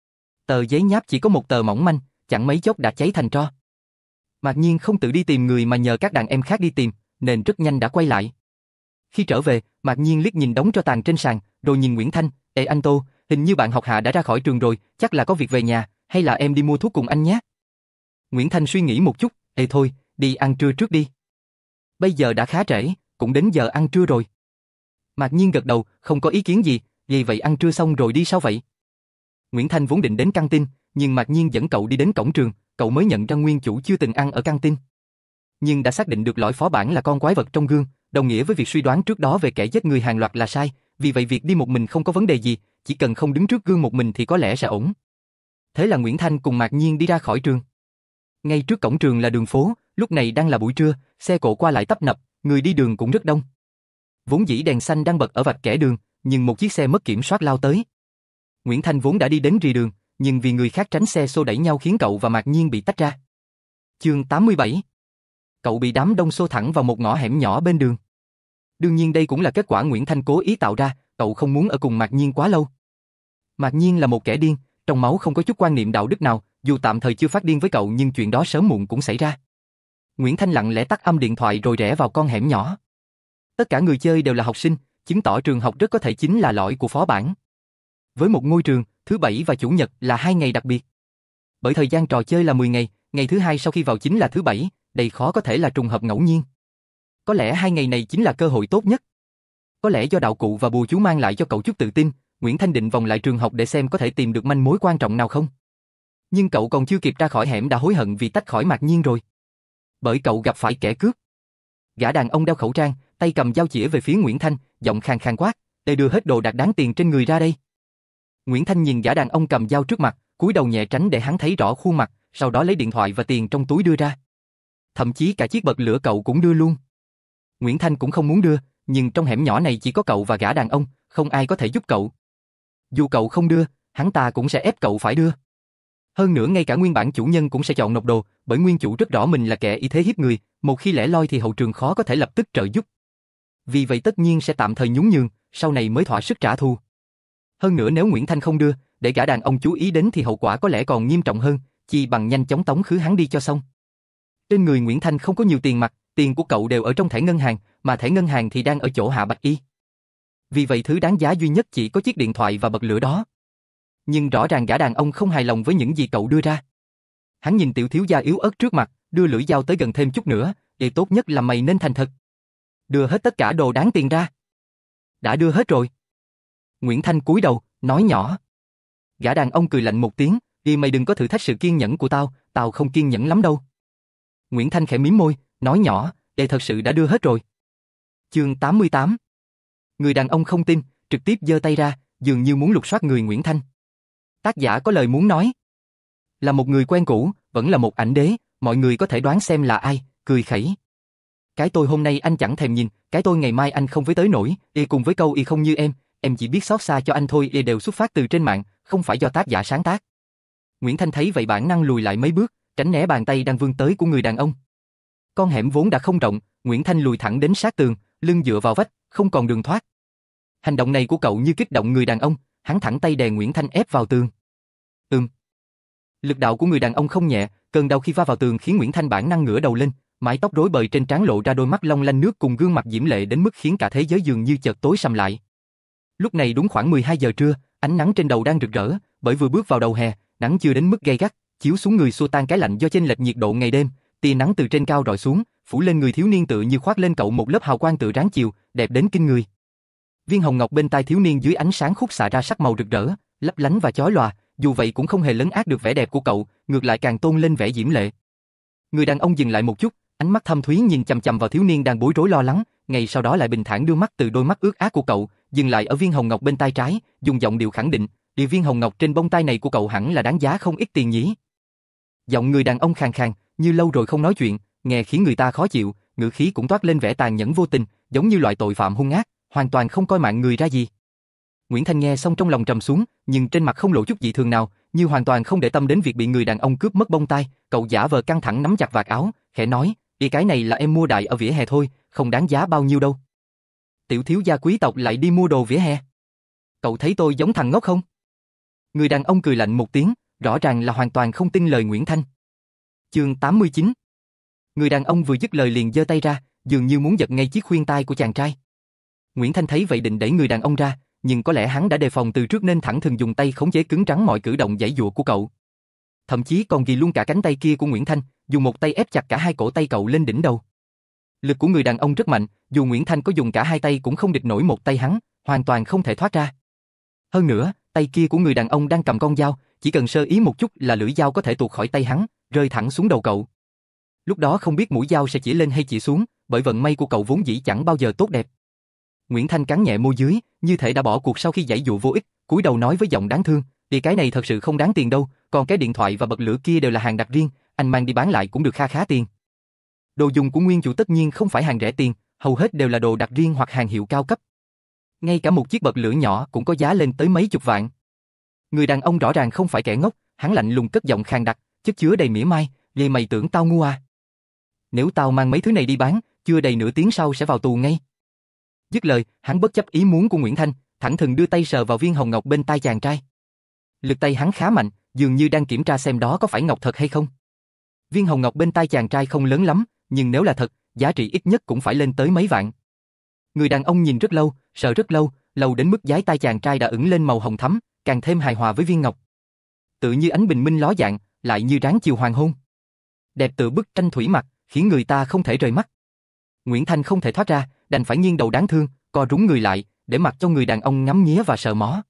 Tờ giấy nháp chỉ có một tờ mỏng manh, chẳng mấy chốc đã cháy thành tro. Mạc Nhiên không tự đi tìm người mà nhờ các đàn em khác đi tìm, nên rất nhanh đã quay lại. Khi trở về, Mạc Nhiên liếc nhìn đống tro tàn trên sàn, rồi nhìn Nguyễn Thanh, "Ê anh Tô, hình như bạn học Hạ đã ra khỏi trường rồi, chắc là có việc về nhà, hay là em đi mua thuốc cùng anh nhé?" Nguyễn Thanh suy nghĩ một chút, "Ê thôi, đi ăn trưa trước đi. Bây giờ đã khá trễ, cũng đến giờ ăn trưa rồi." Mạc Nhiên gật đầu, không có ý kiến gì, "Vậy vậy ăn trưa xong rồi đi sao vậy?" Nguyễn Thanh vốn định đến căng tin, nhưng Mạc Nhiên dẫn cậu đi đến cổng trường, cậu mới nhận ra nguyên chủ chưa từng ăn ở căng tin. Nhưng đã xác định được lõi phó bản là con quái vật trong gương, đồng nghĩa với việc suy đoán trước đó về kẻ giết người hàng loạt là sai, vì vậy việc đi một mình không có vấn đề gì, chỉ cần không đứng trước gương một mình thì có lẽ sẽ ổn. Thế là Nguyễn Thanh cùng Mạc Nhiên đi ra khỏi trường. Ngay trước cổng trường là đường phố, lúc này đang là buổi trưa, xe cộ qua lại tấp nập, người đi đường cũng rất đông. Vốn dĩ đèn xanh đang bật ở vạch kẻ đường, nhưng một chiếc xe mất kiểm soát lao tới. Nguyễn Thanh vốn đã đi đến rìa đường, nhưng vì người khác tránh xe xô đẩy nhau khiến cậu và Mạc Nhiên bị tách ra. Chương tám mươi bảy. Cậu bị đám đông xô thẳng vào một ngõ hẻm nhỏ bên đường. Đương nhiên đây cũng là kết quả Nguyễn Thanh cố ý tạo ra, cậu không muốn ở cùng Mạc Nhiên quá lâu. Mạc Nhiên là một kẻ điên, trong máu không có chút quan niệm đạo đức nào, dù tạm thời chưa phát điên với cậu nhưng chuyện đó sớm muộn cũng xảy ra. Nguyễn Thanh lặng lẽ tắt âm điện thoại rồi rẽ vào con hẻm nhỏ. Tất cả người chơi đều là học sinh, chứng tỏ trường học rất có thể chính là lõi của phó bản. Với một ngôi trường, thứ Bảy và Chủ nhật là hai ngày đặc biệt. Bởi thời gian trò chơi là mười ngày, ngày thứ hai sau khi vào chính là thứ Bảy, đây khó có thể là trùng hợp ngẫu nhiên. Có lẽ hai ngày này chính là cơ hội tốt nhất. Có lẽ do đạo cụ và bùa chú mang lại cho cậu chút tự tin, Nguyễn Thanh định vòng lại trường học để xem có thể tìm được manh mối quan trọng nào không. Nhưng cậu còn chưa kịp ra khỏi hẻm đã hối hận vì tách khỏi Mạc Nhiên rồi. Bởi cậu gặp phải kẻ cướp. Gã đàn ông đeo khẩu trang, tay cầm dao chĩa về phía Nguyễn Thanh, giọng khàn khàn quát, "Để đưa hết đồ đạc đáng tiền trên người ra đây." Nguyễn Thanh nhìn gã đàn ông cầm dao trước mặt, cúi đầu nhẹ tránh để hắn thấy rõ khuôn mặt, sau đó lấy điện thoại và tiền trong túi đưa ra. Thậm chí cả chiếc bật lửa cậu cũng đưa luôn. Nguyễn Thanh cũng không muốn đưa, nhưng trong hẻm nhỏ này chỉ có cậu và gã đàn ông, không ai có thể giúp cậu. Dù cậu không đưa, hắn ta cũng sẽ ép cậu phải đưa. Hơn nữa ngay cả nguyên bản chủ nhân cũng sẽ chọn nộp đồ, bởi nguyên chủ rất rõ mình là kẻ y thế hiếp người, một khi lẻ loi thì hậu trường khó có thể lập tức trợ giúp. Vì vậy tất nhiên sẽ tạm thời nhún nhường, sau này mới thỏa sức trả thù. Hơn nữa nếu Nguyễn Thanh không đưa, để gã đàn ông chú ý đến thì hậu quả có lẽ còn nghiêm trọng hơn, chi bằng nhanh chóng tống khứ hắn đi cho xong. Trên người Nguyễn Thanh không có nhiều tiền mặt, tiền của cậu đều ở trong thẻ ngân hàng, mà thẻ ngân hàng thì đang ở chỗ Hạ Bạch Y. Vì vậy thứ đáng giá duy nhất chỉ có chiếc điện thoại và bật lửa đó. Nhưng rõ ràng gã đàn ông không hài lòng với những gì cậu đưa ra. Hắn nhìn tiểu thiếu gia yếu ớt trước mặt, đưa lưỡi dao tới gần thêm chút nữa, "Để tốt nhất là mày nên thành thật. Đưa hết tất cả đồ đáng tiền ra." "Đã đưa hết rồi." Nguyễn Thanh cúi đầu, nói nhỏ. Gã đàn ông cười lạnh một tiếng, "Đi mày đừng có thử thách sự kiên nhẫn của tao, tao không kiên nhẫn lắm đâu." Nguyễn Thanh khẽ mím môi, nói nhỏ, "Để thật sự đã đưa hết rồi." Chương tám mươi tám. Người đàn ông không tin, trực tiếp giơ tay ra, dường như muốn lục soát người Nguyễn Thanh. Tác giả có lời muốn nói. Là một người quen cũ, vẫn là một ảnh đế, mọi người có thể đoán xem là ai, cười khẩy. "Cái tôi hôm nay anh chẳng thèm nhìn, cái tôi ngày mai anh không với tới nổi, y cùng với câu y không như em, em chỉ biết xót xa cho anh thôi, y đều xuất phát từ trên mạng, không phải do tác giả sáng tác." Nguyễn Thanh thấy vậy bản năng lùi lại mấy bước, tránh né bàn tay đang vươn tới của người đàn ông. Con hẻm vốn đã không rộng, Nguyễn Thanh lùi thẳng đến sát tường, lưng dựa vào vách, không còn đường thoát. Hành động này của cậu như kích động người đàn ông, hắn thẳng tay đè Nguyễn Thanh ép vào tường. Ừm. Lực đạo của người đàn ông không nhẹ, cơn đau khi va vào tường khiến Nguyễn Thanh bản năng ngửa đầu lên, mái tóc rối bời trên trán lộ ra đôi mắt long lanh nước cùng gương mặt diễm lệ đến mức khiến cả thế giới dường như chợt tối sầm lại. Lúc này đúng khoảng mười hai giờ trưa, ánh nắng trên đầu đang rực rỡ, bởi vừa bước vào đầu hè, nắng chưa đến mức gay gắt, chiếu xuống người xua tan cái lạnh do chênh lệch nhiệt độ ngày đêm, tia nắng từ trên cao rọi xuống, phủ lên người thiếu niên tựa như khoác lên cậu một lớp hào quang tựa ráng chiều, đẹp đến kinh người. Viên hồng ngọc bên tai thiếu niên dưới ánh sáng khúc xạ ra sắc màu rực rỡ, lấp lánh và chói lòa, dù vậy cũng không hề lấn át được vẻ đẹp của cậu, ngược lại càng tôn lên vẻ diễm lệ. Người đàn ông dừng lại một chút, ánh mắt thâm thúy nhìn chằm chằm vào thiếu niên đang bối rối lo lắng, ngay sau đó lại bình thản đưa mắt từ đôi mắt ướt át của cậu, dừng lại ở viên hồng ngọc bên tai trái, dùng giọng điệu khẳng định, "Địa viên hồng ngọc trên bông tai này của cậu hẳn là đáng giá không ít tiền nhỉ?" Giọng người đàn ông khàn khàn, như lâu rồi không nói chuyện, nghe khiến người ta khó chịu, ngữ khí cũng toát lên vẻ tàn nhẫn vô tình, giống như loại tội phạm hung ác, hoàn toàn không coi mạng người ra gì. Nguyễn Thanh nghe xong trong lòng trầm xuống, nhưng trên mặt không lộ chút dị thường nào, như hoàn toàn không để tâm đến việc bị người đàn ông cướp mất bông tai, cậu giả vờ căng thẳng nắm chặt vạt áo, khẽ nói, Đi cái này là em mua đại ở vỉa hè thôi, không đáng giá bao nhiêu đâu. Tiểu thiếu gia quý tộc lại đi mua đồ vỉa hè. Cậu thấy tôi giống thằng ngốc không? Người đàn ông cười lạnh một tiếng, rõ ràng là hoàn toàn không tin lời Nguyễn Thanh. Chương tám mươi chín. Người đàn ông vừa dứt lời liền giơ tay ra, dường như muốn giật ngay chiếc khuyên tai của chàng trai. Nguyễn Thanh thấy vậy định đẩy người đàn ông ra, nhưng có lẽ hắn đã đề phòng từ trước nên thẳng thừng dùng tay khống chế cứng rắn mọi cử động giãy giụa của cậu. Thậm chí còn ghi luôn cả cánh tay kia của Nguyễn Thanh, dùng một tay ép chặt cả hai cổ tay cậu lên đỉnh đầu. Lực của người đàn ông rất mạnh, dù Nguyễn Thanh có dùng cả hai tay cũng không địch nổi một tay hắn, hoàn toàn không thể thoát ra. Hơn nữa, tay kia của người đàn ông đang cầm con dao, chỉ cần sơ ý một chút là lưỡi dao có thể tuột khỏi tay hắn, rơi thẳng xuống đầu cậu. Lúc đó không biết mũi dao sẽ chỉ lên hay chỉ xuống, bởi vận may của cậu vốn dĩ chẳng bao giờ tốt đẹp. Nguyễn Thanh cắn nhẹ môi dưới, như thể đã bỏ cuộc sau khi giãy dụa vô ích, cúi đầu nói với giọng đáng thương, "Đi cái này thật sự không đáng tiền đâu, còn cái điện thoại và bật lửa kia đều là hàng đặc riêng, anh mang đi bán lại cũng được kha khá tiền." Đồ dùng của nguyên chủ tất nhiên không phải hàng rẻ tiền, hầu hết đều là đồ đặc riêng hoặc hàng hiệu cao cấp. Ngay cả một chiếc bật lửa nhỏ cũng có giá lên tới mấy chục vạn. Người đàn ông rõ ràng không phải kẻ ngốc, hắn lạnh lùng cất giọng khàn đặc, chất chứa đầy mỉa mai, "Vậy mày tưởng tao ngu à? Nếu tao mang mấy thứ này đi bán, chưa đầy nửa tiếng sau sẽ vào tù ngay." Dứt lời, hắn bất chấp ý muốn của Nguyễn Thanh, thẳng thừng đưa tay sờ vào viên hồng ngọc bên tai chàng trai. Lực tay hắn khá mạnh, dường như đang kiểm tra xem đó có phải ngọc thật hay không. Viên hồng ngọc bên tai chàng trai không lớn lắm, nhưng nếu là thật, giá trị ít nhất cũng phải lên tới mấy vạn. Người đàn ông nhìn rất lâu, sờ rất lâu, lâu đến mức dái tai chàng trai đã ửng lên màu hồng thắm, càng thêm hài hòa với viên ngọc. Tự như ánh bình minh ló dạng, lại như ráng chiều hoàng hôn. Đẹp tựa bức tranh thủy mặc, khiến người ta không thể rời mắt. Nguyễn Thanh không thể thoát ra, đành phải nghiêng đầu đáng thương, co rúm người lại, để mặc cho người đàn ông ngắm nghía và sờ mó.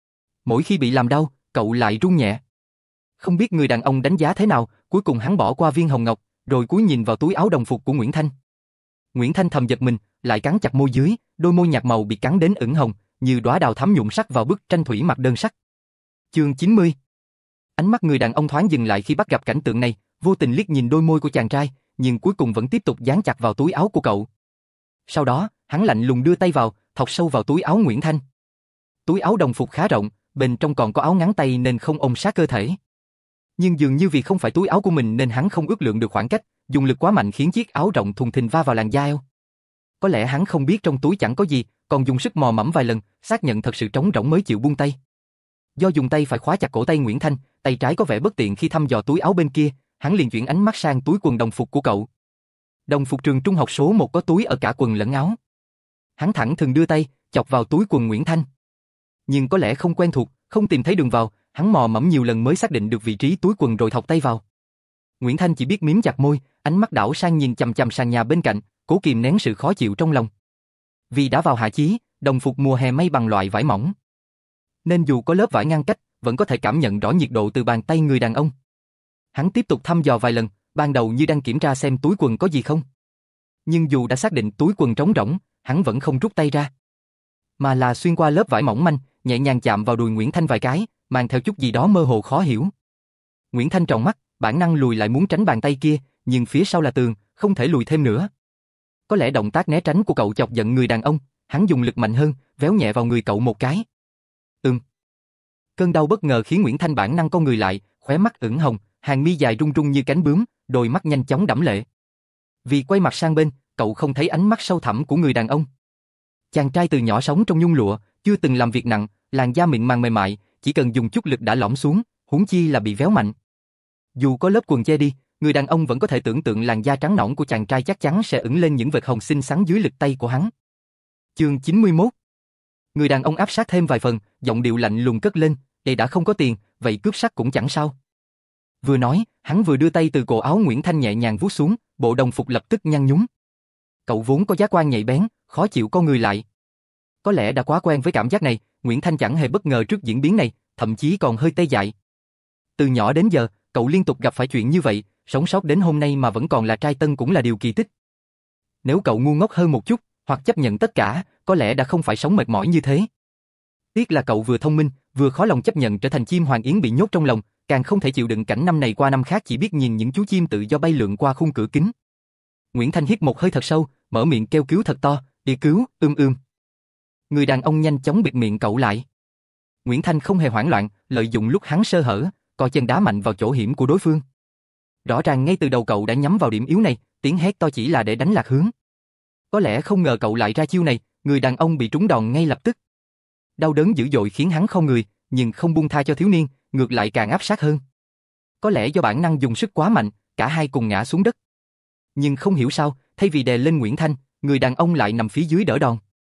Mỗi khi bị làm đau, cậu lại run nhẹ. Không biết người đàn ông đánh giá thế nào, cuối cùng hắn bỏ qua viên hồng ngọc, rồi cúi nhìn vào túi áo đồng phục của Nguyễn Thanh. Nguyễn Thanh thầm giật mình, lại cắn chặt môi dưới, đôi môi nhạt màu bị cắn đến ửng hồng, như đóa đào thắm nhuộm sắc vào bức tranh thủy mặc đơn sắc. Chương chín mươi. Ánh mắt người đàn ông thoáng dừng lại khi bắt gặp cảnh tượng này, vô tình liếc nhìn đôi môi của chàng trai, nhưng cuối cùng vẫn tiếp tục dán chặt vào túi áo của cậu. Sau đó, hắn lạnh lùng đưa tay vào, thọc sâu vào túi áo Nguyễn Thanh. Túi áo đồng phục khá rộng, bên trong còn có áo ngắn tay nên không ôm sát cơ thể. Nhưng dường như vì không phải túi áo của mình nên hắn không ước lượng được khoảng cách, dùng lực quá mạnh khiến chiếc áo rộng thùng thình va vào làn da eo. Có lẽ hắn không biết trong túi chẳng có gì, còn dùng sức mò mẫm vài lần, xác nhận thật sự trống rỗng mới chịu buông tay. Do dùng tay phải khóa chặt cổ tay Nguyễn Thanh, tay trái có vẻ bất tiện khi thăm dò túi áo bên kia, hắn liền chuyển ánh mắt sang túi quần đồng phục của cậu. Đồng phục trường trung học số một có túi ở cả quần lẫn áo. Hắn thẳng thừng đưa tay, chọc vào túi quần Nguyễn Thanh. Nhưng có lẽ không quen thuộc, không tìm thấy đường vào, hắn mò mẫm nhiều lần mới xác định được vị trí túi quần rồi thọc tay vào. Nguyễn Thanh chỉ biết mím chặt môi, ánh mắt đảo sang nhìn chằm chằm sàn nhà bên cạnh, cố kìm nén sự khó chịu trong lòng. Vì đã vào hạ chí, đồng phục mùa hè may bằng loại vải mỏng, nên dù có lớp vải ngăn cách, vẫn có thể cảm nhận rõ nhiệt độ từ bàn tay người đàn ông. Hắn tiếp tục thăm dò vài lần, ban đầu như đang kiểm tra xem túi quần có gì không. Nhưng dù đã xác định túi quần trống rỗng, hắn vẫn không rút tay ra, mà là xuyên qua lớp vải mỏng manh, nhẹ nhàng chạm vào đùi Nguyễn Thanh vài cái, mang theo chút gì đó mơ hồ khó hiểu. Nguyễn Thanh tròn mắt, bản năng lùi lại muốn tránh bàn tay kia, nhưng phía sau là tường, không thể lùi thêm nữa. Có lẽ động tác né tránh của cậu chọc giận người đàn ông, hắn dùng lực mạnh hơn, véo nhẹ vào người cậu một cái. Ừm. Cơn đau bất ngờ khiến Nguyễn Thanh bản năng co người lại, khóe mắt ửng hồng, hàng mi dài rung rung như cánh bướm, đôi mắt nhanh chóng đẫm lệ. Vì quay mặt sang bên, cậu không thấy ánh mắt sâu thẳm của người đàn ông. Chàng trai từ nhỏ sống trong nhung lụa, chưa từng làm việc nặng, làn da mịn màng mềm mại, chỉ cần dùng chút lực đã lõm xuống, huống chi là bị véo mạnh. Dù có lớp quần che đi, người đàn ông vẫn có thể tưởng tượng làn da trắng nõn của chàng trai chắc chắn sẽ ửng lên những vệt hồng xinh xắn dưới lực tay của hắn. Chương chín mươi mốt. Người đàn ông áp sát thêm vài phần, giọng điệu lạnh lùng cất lên, "Đây đã không có tiền, vậy cướp sắt cũng chẳng sao." Vừa nói, hắn vừa đưa tay từ cổ áo Nguyễn Thanh nhẹ nhàng vuốt xuống, bộ đồng phục lập tức nhăn nhúm. Cậu vốn có giác quan nhạy bén, khó chịu co người lại. Có lẽ đã quá quen với cảm giác này, Nguyễn Thanh chẳng hề bất ngờ trước diễn biến này, thậm chí còn hơi tê dại. Từ nhỏ đến giờ, cậu liên tục gặp phải chuyện như vậy, sống sót đến hôm nay mà vẫn còn là trai tân cũng là điều kỳ tích. Nếu cậu ngu ngốc hơn một chút, hoặc chấp nhận tất cả, có lẽ đã không phải sống mệt mỏi như thế. Tiếc là cậu vừa thông minh, vừa khó lòng chấp nhận trở thành chim hoàng yến bị nhốt trong lồng, càng không thể chịu đựng cảnh năm này qua năm khác chỉ biết nhìn những chú chim tự do bay lượn qua khung cửa kính. Nguyễn Thanh hít một hơi thật sâu, mở miệng kêu cứu thật to, "Đi cứu, ưm ưm." Người đàn ông nhanh chóng bịt miệng cậu lại. Nguyễn Thanh không hề hoảng loạn, lợi dụng lúc hắn sơ hở, co chân đá mạnh vào chỗ hiểm của đối phương. Rõ ràng ngay từ đầu cậu đã nhắm vào điểm yếu này, tiếng hét to chỉ là để đánh lạc hướng. Có lẽ không ngờ cậu lại ra chiêu này, người đàn ông bị trúng đòn ngay lập tức. Đau đớn dữ dội khiến hắn không người, nhưng không buông tha cho thiếu niên, ngược lại càng áp sát hơn. Có lẽ do bản năng dùng sức quá mạnh, cả hai cùng ngã xuống đất. Nhưng không hiểu sao, thay vì đè lên Nguyễn Thanh, người đàn ông lại nằm phía dưới đỡ đòn.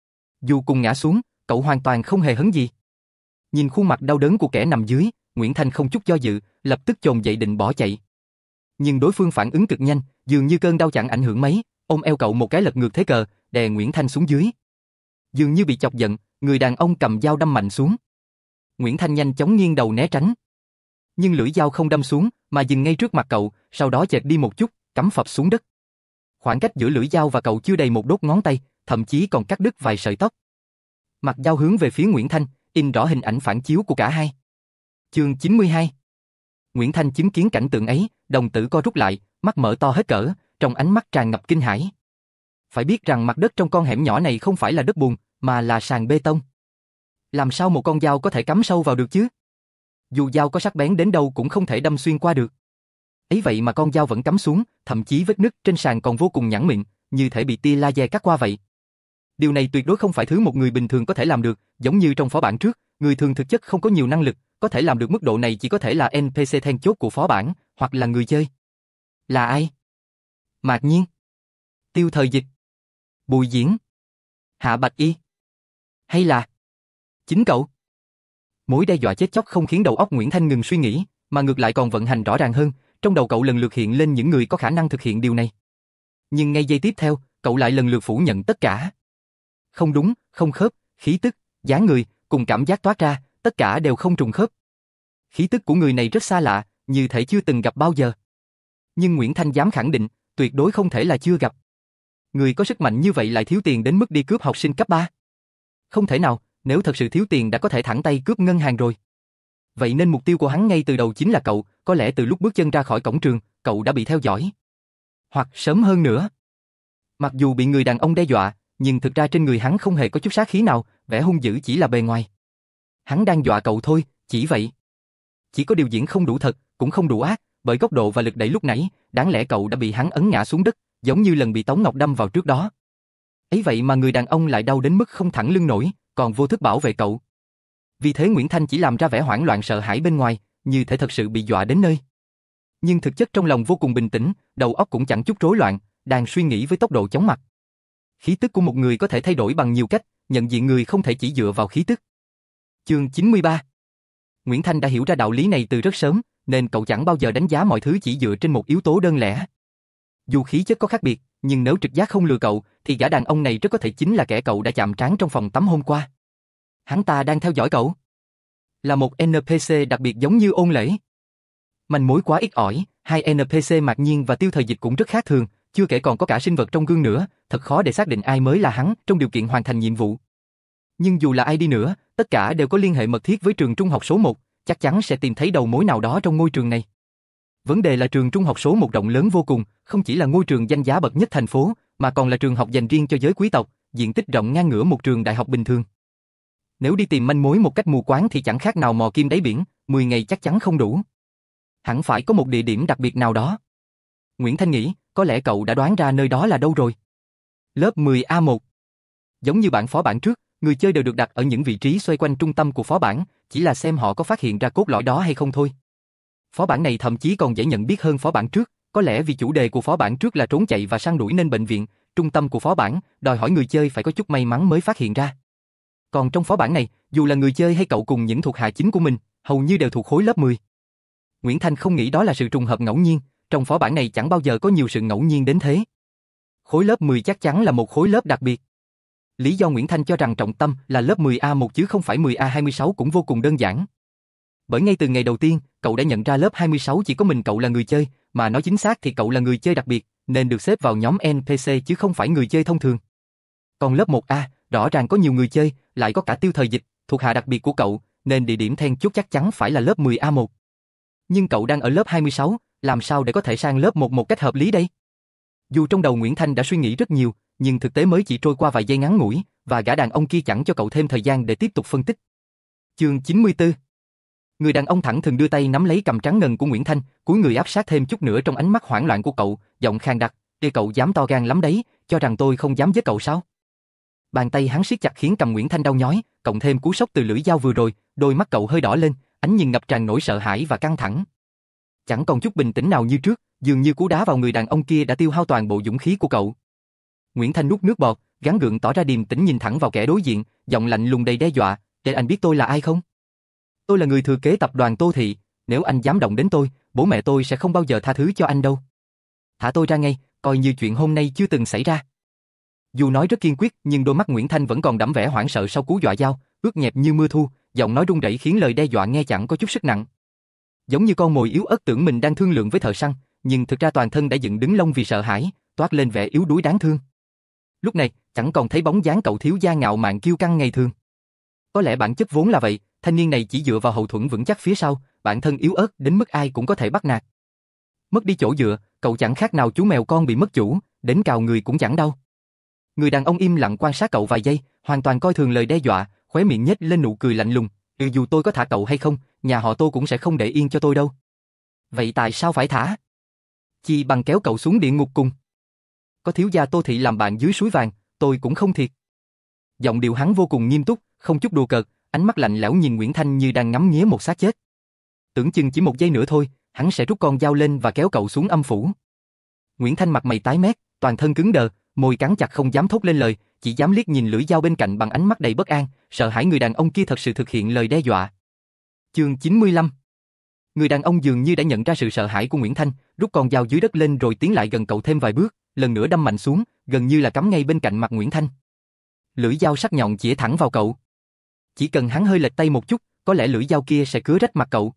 Dù cùng ngã xuống, cậu hoàn toàn không hề hấn gì. Nhìn khuôn mặt đau đớn của kẻ nằm dưới, Nguyễn Thanh không chút do dự, lập tức chồm dậy định bỏ chạy. Nhưng đối phương phản ứng cực nhanh, dường như cơn đau chẳng ảnh hưởng mấy, ôm eo cậu một cái lật ngược thế cờ, đè Nguyễn Thanh xuống dưới. Dường như bị chọc giận, người đàn ông cầm dao đâm mạnh xuống. Nguyễn Thanh nhanh chóng nghiêng đầu né tránh. Nhưng lưỡi dao không đâm xuống, mà dừng ngay trước mặt cậu, sau đó chệch đi một chút, cắm phập xuống đất. Khoảng cách giữa lưỡi dao và cậu chưa đầy một đốt ngón tay, thậm chí còn cắt đứt vài sợi tóc. Mặt dao hướng về phía Nguyễn Thanh, in rõ hình ảnh phản chiếu của cả hai. Chương chín mươi hai. Nguyễn Thanh chứng kiến cảnh tượng ấy, đồng tử co rút lại, mắt mở to hết cỡ, trong ánh mắt tràn ngập kinh hãi. Phải biết rằng mặt đất trong con hẻm nhỏ này không phải là đất bùn, mà là sàn bê tông. Làm sao một con dao có thể cắm sâu vào được chứ? Dù dao có sắc bén đến đâu cũng không thể đâm xuyên qua được. Ấy vậy mà con dao vẫn cắm xuống, thậm chí vết nứt trên sàn còn vô cùng nhẵn mịn, như thể bị tia laser cắt qua vậy. Điều này tuyệt đối không phải thứ một người bình thường có thể làm được, giống như trong phó bản trước, người thường thực chất không có nhiều năng lực, có thể làm được mức độ này chỉ có thể là en pê xê then chốt của phó bản, hoặc là người chơi. Là ai? Mạc Nhiên, Tiêu Thời Dịch, Bùi Diễn, Hạ Bạch Y, hay là chính cậu? Mối đe dọa chết chóc không khiến đầu óc Nguyễn Thanh ngừng suy nghĩ, mà ngược lại còn vận hành rõ ràng hơn, trong đầu cậu lần lượt hiện lên những người có khả năng thực hiện điều này. Nhưng ngay giây tiếp theo, cậu lại lần lượt phủ nhận tất cả. Không đúng, không khớp, khí tức, dáng người, cùng cảm giác toát ra, tất cả đều không trùng khớp. Khí tức của người này rất xa lạ, như thể chưa từng gặp bao giờ. Nhưng Nguyễn Thanh dám khẳng định, tuyệt đối không thể là chưa gặp. Người có sức mạnh như vậy lại thiếu tiền đến mức đi cướp học sinh cấp ba. Không thể nào, nếu thật sự thiếu tiền đã có thể thẳng tay cướp ngân hàng rồi. Vậy nên mục tiêu của hắn ngay từ đầu chính là cậu, có lẽ từ lúc bước chân ra khỏi cổng trường, cậu đã bị theo dõi. Hoặc sớm hơn nữa. Mặc dù bị người đàn ông đe dọa, nhưng thực ra trên người hắn không hề có chút sát khí nào, vẻ hung dữ chỉ là bề ngoài. Hắn đang dọa cậu thôi, chỉ vậy. Chỉ có điều diễn không đủ thật, cũng không đủ ác, bởi góc độ và lực đẩy lúc nãy, đáng lẽ cậu đã bị hắn ấn ngã xuống đất, giống như lần bị Tống Ngọc đâm vào trước đó. Ấy vậy mà người đàn ông lại đau đến mức không thẳng lưng nổi, còn vô thức bảo vệ cậu. Vì thế Nguyễn Thanh chỉ làm ra vẻ hoảng loạn sợ hãi bên ngoài, như thể thật sự bị dọa đến nơi. Nhưng thực chất trong lòng vô cùng bình tĩnh, đầu óc cũng chẳng chút rối loạn, đang suy nghĩ với tốc độ chóng mặt. Khí tức của một người có thể thay đổi bằng nhiều cách, nhận diện người không thể chỉ dựa vào khí tức. Chương chín mươi ba. Nguyễn Thanh đã hiểu ra đạo lý này từ rất sớm, nên cậu chẳng bao giờ đánh giá mọi thứ chỉ dựa trên một yếu tố đơn lẻ. Dù khí chất có khác biệt, nhưng nếu trực giác không lừa cậu, thì gã đàn ông này rất có thể chính là kẻ cậu đã chạm trán trong phòng tắm hôm qua. Hắn ta đang theo dõi cậu. Là một en pê xê đặc biệt giống như Ôn Lễ. Manh mối quá ít ỏi, hai en pê xê Mạc Nhiên và Tiêu Thời Dịch cũng rất khác thường, chưa kể còn có cả sinh vật trong gương nữa, thật khó để xác định ai mới là hắn trong điều kiện hoàn thành nhiệm vụ. Nhưng dù là ai đi nữa, tất cả đều có liên hệ mật thiết với trường trung học số một, chắc chắn sẽ tìm thấy đầu mối nào đó trong ngôi trường này. Vấn đề là trường trung học số một rộng lớn vô cùng, không chỉ là ngôi trường danh giá bậc nhất thành phố, mà còn là trường học dành riêng cho giới quý tộc, diện tích rộng ngang ngửa một trường đại học bình thường. Nếu đi tìm manh mối một cách mù quáng thì chẳng khác nào mò kim đáy biển, mười ngày chắc chắn không đủ. Hẳn phải có một địa điểm đặc biệt nào đó. Nguyễn Thanh nghĩ, có lẽ cậu đã đoán ra nơi đó là đâu rồi. Lớp mười A một. Giống như bản phó bản trước, người chơi đều được đặt ở những vị trí xoay quanh trung tâm của phó bản, chỉ là xem họ có phát hiện ra cốt lõi đó hay không thôi. Phó bản này thậm chí còn dễ nhận biết hơn phó bản trước, có lẽ vì chủ đề của phó bản trước là trốn chạy và săn đuổi nên bệnh viện, trung tâm của phó bản, đòi hỏi người chơi phải có chút may mắn mới phát hiện ra. Còn trong phó bản này, dù là người chơi hay cậu cùng những thuộc hạ chính của mình, hầu như đều thuộc khối lớp mười. Nguyễn Thanh không nghĩ đó là sự trùng hợp ngẫu nhiên, trong phó bản này chẳng bao giờ có nhiều sự ngẫu nhiên đến thế. Khối lớp mười chắc chắn là một khối lớp đặc biệt. Lý do Nguyễn Thanh cho rằng trọng tâm là lớp mười A một chứ không phải mười A hai mươi sáu cũng vô cùng đơn giản. Bởi ngay từ ngày đầu tiên, cậu đã nhận ra lớp hai mươi sáu chỉ có mình cậu là người chơi, mà nói chính xác thì cậu là người chơi đặc biệt, nên được xếp vào nhóm en pê xê chứ không phải người chơi thông thường. Còn lớp một A, rõ ràng có nhiều người chơi, lại có cả Tiêu Thời Dịch, thuộc hạ đặc biệt của cậu, nên địa điểm then chốt chắc chắn phải là lớp mười A một. Nhưng cậu đang ở lớp hai mươi sáu, làm sao để có thể sang lớp một một cách hợp lý đây? Dù trong đầu Nguyễn Thanh đã suy nghĩ rất nhiều, nhưng thực tế mới chỉ trôi qua vài giây ngắn ngủi, và gã đàn ông kia chẳng cho cậu thêm thời gian để tiếp tục phân tích. Chương chín mươi tư. Người đàn ông thẳng thừng đưa tay nắm lấy cằm trắng ngần của Nguyễn Thanh, cúi người áp sát thêm chút nữa trong ánh mắt hoảng loạn của cậu, giọng khàn đặc, "Ê cậu dám to gan lắm đấy, cho rằng tôi không dám giết cậu sao?" Bàn tay hắn siết chặt khiến cằm Nguyễn Thanh đau nhói, cộng thêm cú sốc từ lưỡi dao vừa rồi, đôi mắt cậu hơi đỏ lên, ánh nhìn ngập tràn nỗi sợ hãi và căng thẳng. Chẳng còn chút bình tĩnh nào như trước, dường như cú đá vào người đàn ông kia đã tiêu hao toàn bộ dũng khí của cậu. Nguyễn Thanh nuốt nước bọt, gắng gượng tỏ ra điềm tĩnh nhìn thẳng vào kẻ đối diện, giọng lạnh lùng đầy đe dọa, "Để anh biết tôi là ai không? Tôi là người thừa kế tập đoàn Tô Thị, nếu anh dám động đến tôi, bố mẹ tôi sẽ không bao giờ tha thứ cho anh đâu. Thả tôi ra ngay, coi như chuyện hôm nay chưa từng xảy ra." Dù nói rất kiên quyết, nhưng đôi mắt Nguyễn Thanh vẫn còn đẫm vẻ hoảng sợ sau cú dọa dao, ướt nhẹp như mưa thu, giọng nói run rẩy khiến lời đe dọa nghe chẳng có chút sức nặng. Giống như con mồi yếu ớt tưởng mình đang thương lượng với thợ săn, nhưng thực ra toàn thân đã dựng đứng lông vì sợ hãi, toát lên vẻ yếu đuối đáng thương. Lúc này, chẳng còn thấy bóng dáng cậu thiếu gia ngạo mạn kiêu căng ngày thường. Có lẽ bản chất vốn là vậy, thanh niên này chỉ dựa vào hậu thuẫn vững chắc phía sau, bản thân yếu ớt đến mức ai cũng có thể bắt nạt. Mất đi chỗ dựa, cậu chẳng khác nào chú mèo con bị mất chủ, đến cào người cũng chẳng đau. Người đàn ông im lặng quan sát cậu vài giây, hoàn toàn coi thường lời đe dọa, khóe miệng nhếch lên nụ cười lạnh lùng, "Ừ, dù tôi có thả cậu hay không, nhà họ Tô cũng sẽ không để yên cho tôi đâu. Vậy tại sao phải thả? Chỉ bằng kéo cậu xuống địa ngục cùng. Có thiếu gia Tô Thị làm bạn dưới suối vàng, tôi cũng không thiệt." Giọng điệu hắn vô cùng nghiêm túc, không chút đùa cợt, ánh mắt lạnh lẽo nhìn Nguyễn Thanh như đang ngắm nghía một xác chết. Tưởng chừng chỉ một giây nữa thôi, hắn sẽ rút con dao lên và kéo cậu xuống âm phủ. Nguyễn Thanh mặt mày tái mét, toàn thân cứng đờ, môi cắn chặt không dám thốt lên lời, chỉ dám liếc nhìn lưỡi dao bên cạnh bằng ánh mắt đầy bất an, sợ hãi người đàn ông kia thật sự thực hiện lời đe dọa. Chương chín mươi lăm. Người đàn ông dường như đã nhận ra sự sợ hãi của Nguyễn Thanh, rút con dao dưới đất lên rồi tiến lại gần cậu thêm vài bước, lần nữa đâm mạnh xuống, gần như là cắm ngay bên cạnh mặt Nguyễn Thanh. Lưỡi dao sắc nhọn chĩa thẳng vào cậu. Chỉ cần hắn hơi lệch tay một chút, có lẽ lưỡi dao kia sẽ cứa rách mặt cậu.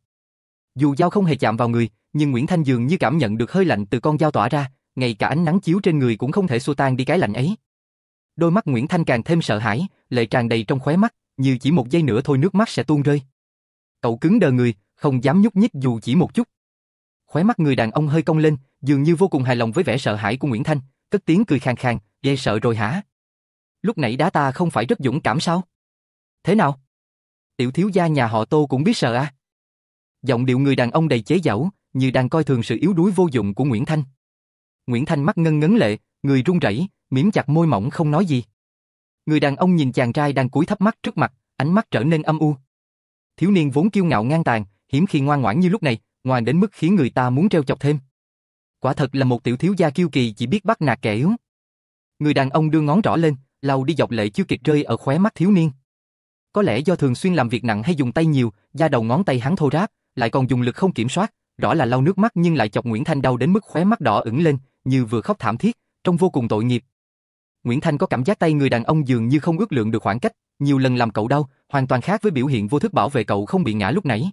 Dù dao không hề chạm vào người, nhưng Nguyễn Thanh dường như cảm nhận được hơi lạnh từ con dao tỏa ra, ngay cả ánh nắng chiếu trên người cũng không thể xua tan đi cái lạnh ấy. Đôi mắt Nguyễn Thanh càng thêm sợ hãi, lệ tràn đầy trong khóe mắt, như chỉ một giây nữa thôi nước mắt sẽ tuôn rơi. Cậu cứng đờ người, không dám nhúc nhích dù chỉ một chút. Khóe mắt người đàn ông hơi cong lên, dường như vô cùng hài lòng với vẻ sợ hãi của Nguyễn Thanh, cất tiếng cười khàn khàn, "Ghê sợ rồi hả? Lúc nãy đá ta không phải rất dũng cảm sao? Thế nào? Tiểu thiếu gia nhà họ Tô cũng biết sợ à?" Giọng điệu người đàn ông đầy chế giễu, như đang coi thường sự yếu đuối vô dụng của Nguyễn Thanh. Nguyễn Thanh mắt ngân ngấn lệ, người run rẩy, mím chặt môi mỏng không nói gì. Người đàn ông nhìn chàng trai đang cúi thấp mắt trước mặt, ánh mắt trở nên âm u. Thiếu niên vốn kiêu ngạo ngang tàn, hiếm khi ngoan ngoãn như lúc này, ngoan đến mức khiến người ta muốn trêu chọc thêm. Quả thật là một tiểu thiếu gia kiêu kỳ chỉ biết bắt nạt kẻ yếu. Người đàn ông đưa ngón trỏ lên, lau đi giọt lệ chưa kịp rơi ở khóe mắt thiếu niên. Có lẽ do thường xuyên làm việc nặng hay dùng tay nhiều, da đầu ngón tay hắn thô ráp, lại còn dùng lực không kiểm soát, rõ là lau nước mắt nhưng lại chọc Nguyễn Thanh đau đến mức khóe mắt đỏ ửng lên, như vừa khóc thảm thiết, trông vô cùng tội nghiệp. Nguyễn Thanh có cảm giác tay người đàn ông dường như không ước lượng được khoảng cách, nhiều lần làm cậu đau, hoàn toàn khác với biểu hiện vô thức bảo vệ cậu không bị ngã lúc nãy.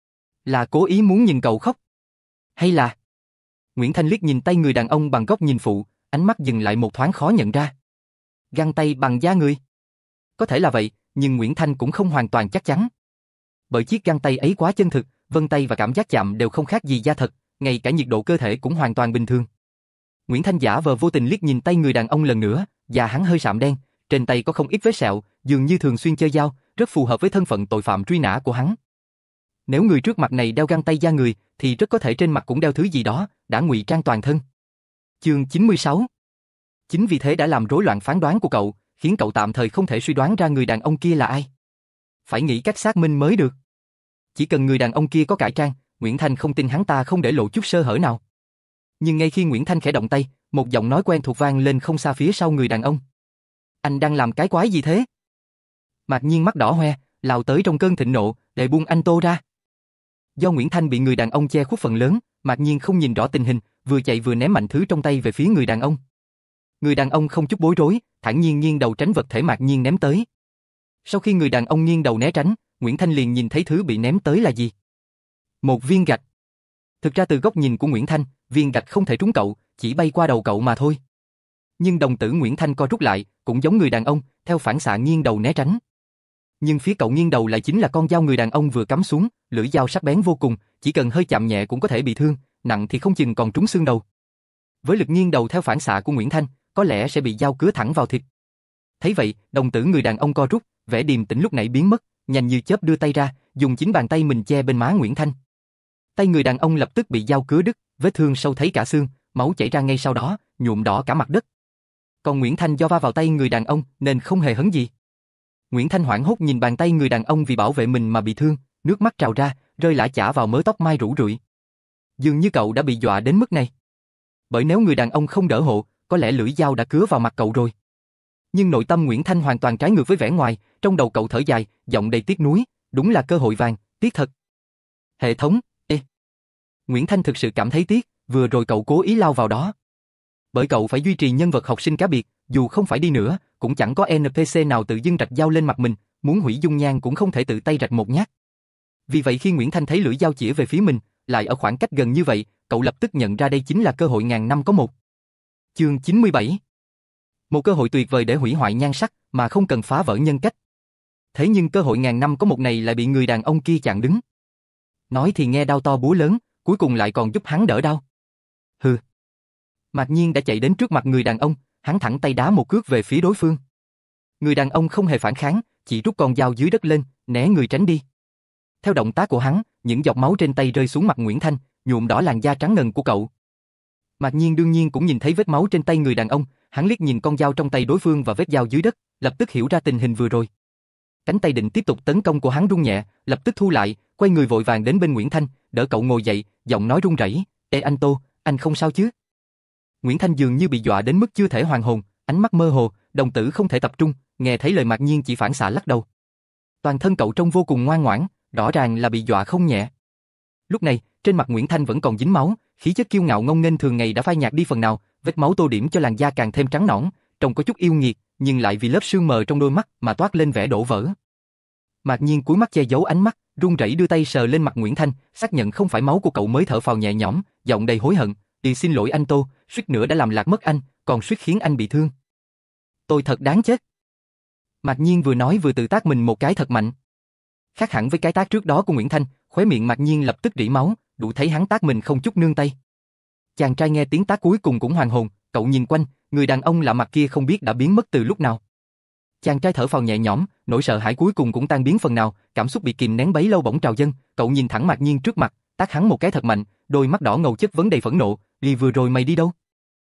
Là cố ý muốn nhìn cậu khóc? Hay là... Nguyễn Thanh liếc nhìn tay người đàn ông bằng góc nhìn phụ, ánh mắt dừng lại một thoáng khó nhận ra. Găng tay bằng da người? Có thể là vậy, nhưng Nguyễn Thanh cũng không hoàn toàn chắc chắn. Bởi chiếc găng tay ấy quá chân thực, vân tay và cảm giác chạm đều không khác gì da thật, ngay cả nhiệt độ cơ thể cũng hoàn toàn bình thường. Nguyễn Thanh giả vờ vô tình liếc nhìn tay người đàn ông lần nữa, da hắn hơi sạm đen, trên tay có không ít vết sẹo, dường như thường xuyên chơi dao, rất phù hợp với thân phận tội phạm truy nã của hắn. Nếu người trước mặt này đeo găng tay da người, thì rất có thể trên mặt cũng đeo thứ gì đó, đã ngụy trang toàn thân. Chương chín mươi sáu. Chính vì thế đã làm rối loạn phán đoán của cậu, khiến cậu tạm thời không thể suy đoán ra người đàn ông kia là ai. Phải nghĩ cách xác minh mới được. Chỉ cần người đàn ông kia có cải trang, Nguyễn Thanh không tin hắn ta không để lộ chút sơ hở nào. Nhưng ngay khi Nguyễn Thanh khẽ động tay, một giọng nói quen thuộc vang lên không xa phía sau người đàn ông. Anh đang làm cái quái gì thế? Mạc Nhiên mắt đỏ hoe, lao tới trong cơn thịnh nộ, để buông anh Tô ra. Do Nguyễn Thanh bị người đàn ông che khuất phần lớn, Mạc Nhiên không nhìn rõ tình hình, vừa chạy vừa ném mạnh thứ trong tay về phía người đàn ông. Người đàn ông không chút bối rối, thản nhiên nghiêng đầu tránh vật thể Mạc Nhiên ném tới. Sau khi người đàn ông nghiêng đầu né tránh, Nguyễn Thanh liền nhìn thấy thứ bị ném tới là gì. Một viên gạch. Thực ra từ góc nhìn của Nguyễn Thanh, viên gạch không thể trúng cậu, chỉ bay qua đầu cậu mà thôi. Nhưng đồng tử Nguyễn Thanh co rút lại, cũng giống người đàn ông, theo phản xạ nghiêng đầu né tránh. Nhưng phía cậu nghiêng đầu lại chính là con dao người đàn ông vừa cắm xuống, lưỡi dao sắc bén vô cùng, chỉ cần hơi chạm nhẹ cũng có thể bị thương, nặng thì không chừng còn trúng xương đầu. Với lực nghiêng đầu theo phản xạ của Nguyễn Thanh, có lẽ sẽ bị dao cứa thẳng vào thịt. Thấy vậy, đồng tử người đàn ông co rút, vẻ điềm tĩnh lúc nãy biến mất, nhanh như chớp đưa tay ra, dùng chính bàn tay mình che bên má Nguyễn Thanh. Tay người đàn ông lập tức bị dao cứa đứt, vết thương sâu thấy cả xương, máu chảy ra ngay sau đó, nhuộm đỏ cả mặt đất. Còn Nguyễn Thanh do va vào tay người đàn ông nên không hề hấn gì. Nguyễn Thanh hoảng hốt nhìn bàn tay người đàn ông vì bảo vệ mình mà bị thương, nước mắt trào ra, rơi lả chả vào mớ tóc mai rủ rượi. Dường như cậu đã bị dọa đến mức này. Bởi nếu người đàn ông không đỡ hộ, có lẽ lưỡi dao đã cứa vào mặt cậu rồi. Nhưng nội tâm Nguyễn Thanh hoàn toàn trái ngược với vẻ ngoài, trong đầu cậu thở dài, giọng đầy tiếc nuối, đúng là cơ hội vàng, tiếc thật. Hệ thống, ê. Nguyễn Thanh thực sự cảm thấy tiếc, vừa rồi cậu cố ý lao vào đó. Bởi cậu phải duy trì nhân vật học sinh cá biệt, dù không phải đi nữa, cũng chẳng có en pê xê nào tự dưng rạch dao lên mặt mình, muốn hủy dung nhan cũng không thể tự tay rạch một nhát. Vì vậy khi Nguyễn Thanh thấy lưỡi dao chĩa về phía mình, lại ở khoảng cách gần như vậy, cậu lập tức nhận ra đây chính là cơ hội ngàn năm có một. Chương chín mươi bảy. Một cơ hội tuyệt vời để hủy hoại nhan sắc mà không cần phá vỡ nhân cách. Thế nhưng cơ hội ngàn năm có một này lại bị người đàn ông kia chặn đứng. Nói thì nghe đau to búa lớn, cuối cùng lại còn giúp hắn đỡ đau. Hừ. Mạc Nhiên đã chạy đến trước mặt người đàn ông, hắn thẳng tay đá một cước về phía đối phương. Người đàn ông không hề phản kháng, chỉ rút con dao dưới đất lên, né người tránh đi. Theo động tác của hắn, những giọt máu trên tay rơi xuống mặt Nguyễn Thanh, nhuộm đỏ làn da trắng ngần của cậu. Mạc Nhiên đương nhiên cũng nhìn thấy vết máu trên tay người đàn ông, hắn liếc nhìn con dao trong tay đối phương và vết dao dưới đất, lập tức hiểu ra tình hình vừa rồi. Cánh tay định tiếp tục tấn công của hắn rung nhẹ, lập tức thu lại, quay người vội vàng đến bên Nguyễn Thanh, đỡ cậu ngồi dậy, giọng nói run rẩy, "Ê anh Tô, anh không sao chứ?" Nguyễn Thanh dường như bị dọa đến mức chưa thể hoàn hồn, ánh mắt mơ hồ, đồng tử không thể tập trung, nghe thấy lời Mạc Nhiên chỉ phản xạ lắc đầu. Toàn thân cậu trông vô cùng ngoan ngoãn, rõ ràng là bị dọa không nhẹ. Lúc này, trên mặt Nguyễn Thanh vẫn còn dính máu, khí chất kiêu ngạo ngông nghênh thường ngày đã phai nhạt đi phần nào, vết máu tô điểm cho làn da càng thêm trắng nõn, trông có chút yêu nghiệt, nhưng lại vì lớp sương mờ trong đôi mắt mà toát lên vẻ đổ vỡ. Mạc Nhiên cúi mắt che giấu ánh mắt, run rẩy đưa tay sờ lên mặt Nguyễn Thanh, xác nhận không phải máu của cậu mới thở phào nhẹ nhõm, giọng đầy hối hận, "Đi xin lỗi anh Tô, suýt nữa đã làm lạc mất anh, còn suýt khiến anh bị thương. Tôi thật đáng chết." Mạc Nhiên vừa nói vừa tự tát mình một cái thật mạnh. Khác hẳn với cái tát trước đó của Nguyễn Thanh, khóe miệng Mạc Nhiên lập tức rỉ máu, đủ thấy hắn tát mình không chút nương tay. Chàng trai nghe tiếng tát cuối cùng cũng hoàn hồn, cậu nhìn quanh, người đàn ông lạ mặt kia không biết đã biến mất từ lúc nào. Chàng trai thở phào nhẹ nhõm, nỗi sợ hãi cuối cùng cũng tan biến phần nào, cảm xúc bị kìm nén bấy lâu bỗng trào dâng, cậu nhìn thẳng Mạc Nhiên trước mặt, tát hắn một cái thật mạnh, đôi mắt đỏ ngầu chất vấn đầy phẫn nộ, "Vì vừa rồi mày đi đâu?"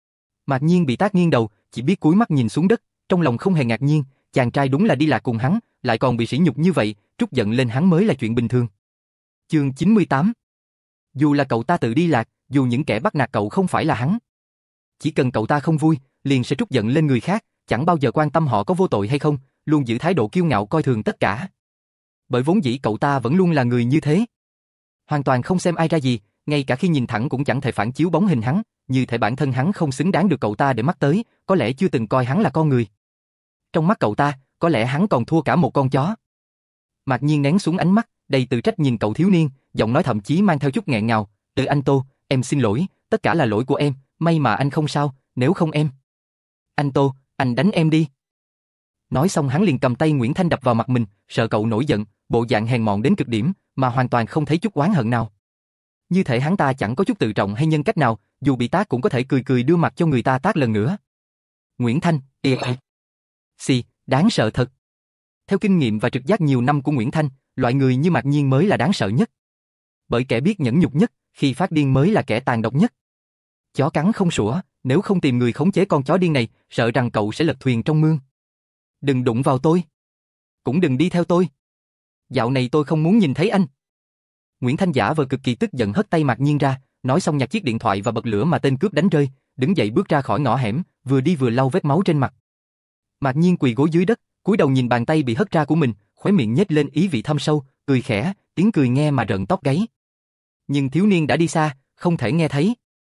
Mạc Nhiên bị tát nghiêng đầu, chỉ biết cúi mắt nhìn xuống đất, trong lòng không hề ngạc nhiên, chàng trai đúng là đi lạc cùng hắn, lại còn bị sỉ nhục như vậy, trút giận lên hắn mới là chuyện bình thường. Chương chín mươi tám. Dù là cậu ta tự đi lạc, dù những kẻ bắt nạt cậu không phải là hắn, chỉ cần cậu ta không vui, liền sẽ trút giận lên người khác, chẳng bao giờ quan tâm họ có vô tội hay không, luôn giữ thái độ kiêu ngạo coi thường tất cả. Bởi vốn dĩ cậu ta vẫn luôn là người như thế, hoàn toàn không xem ai ra gì, ngay cả khi nhìn thẳng cũng chẳng thể phản chiếu bóng hình hắn, như thể bản thân hắn không xứng đáng được cậu ta để mắt tới, có lẽ chưa từng coi hắn là con người. Trong mắt cậu ta, có lẽ hắn còn thua cả một con chó. Mạc Nhiên nén xuống ánh mắt, đầy tự trách nhìn cậu thiếu niên, giọng nói thậm chí mang theo chút nghẹn ngào, "Từ anh Tô, em xin lỗi, tất cả là lỗi của em, may mà anh không sao, nếu không em..." "Anh Tô, anh đánh em đi." Nói xong hắn liền cầm tay Nguyễn Thanh đập vào mặt mình, sợ cậu nổi giận, bộ dạng hèn mọn đến cực điểm, mà hoàn toàn không thấy chút oán hận nào. Như thể hắn ta chẳng có chút tự trọng hay nhân cách nào, dù bị tát cũng có thể cười cười đưa mặt cho người ta tát lần nữa. Nguyễn Thanh, ê ê. Xì, đáng sợ thật. Theo kinh nghiệm và trực giác nhiều năm của Nguyễn Thanh, loại người như Mạc Nhiên mới là đáng sợ nhất. Bởi kẻ biết nhẫn nhục nhất, khi phát điên mới là kẻ tàn độc nhất. Chó cắn không sủa, nếu không tìm người khống chế con chó điên này, sợ rằng cậu sẽ lật thuyền trong mương. Đừng đụng vào tôi. Cũng đừng đi theo tôi. Dạo này tôi không muốn nhìn thấy anh. Nguyễn Thanh giả vờ cực kỳ tức giận hất tay Mạc Nhiên ra, nói xong nhặt chiếc điện thoại và bật lửa mà tên cướp đánh rơi, đứng dậy bước ra khỏi ngõ hẻm, vừa đi vừa lau vết máu trên mặt. Mạc Nhiên quỳ gối dưới đất, cúi đầu nhìn bàn tay bị hất ra của mình, khóe miệng nhếch lên ý vị thâm sâu, cười khẽ, tiếng cười nghe mà rợn tóc gáy. Nhưng thiếu niên đã đi xa, không thể nghe thấy.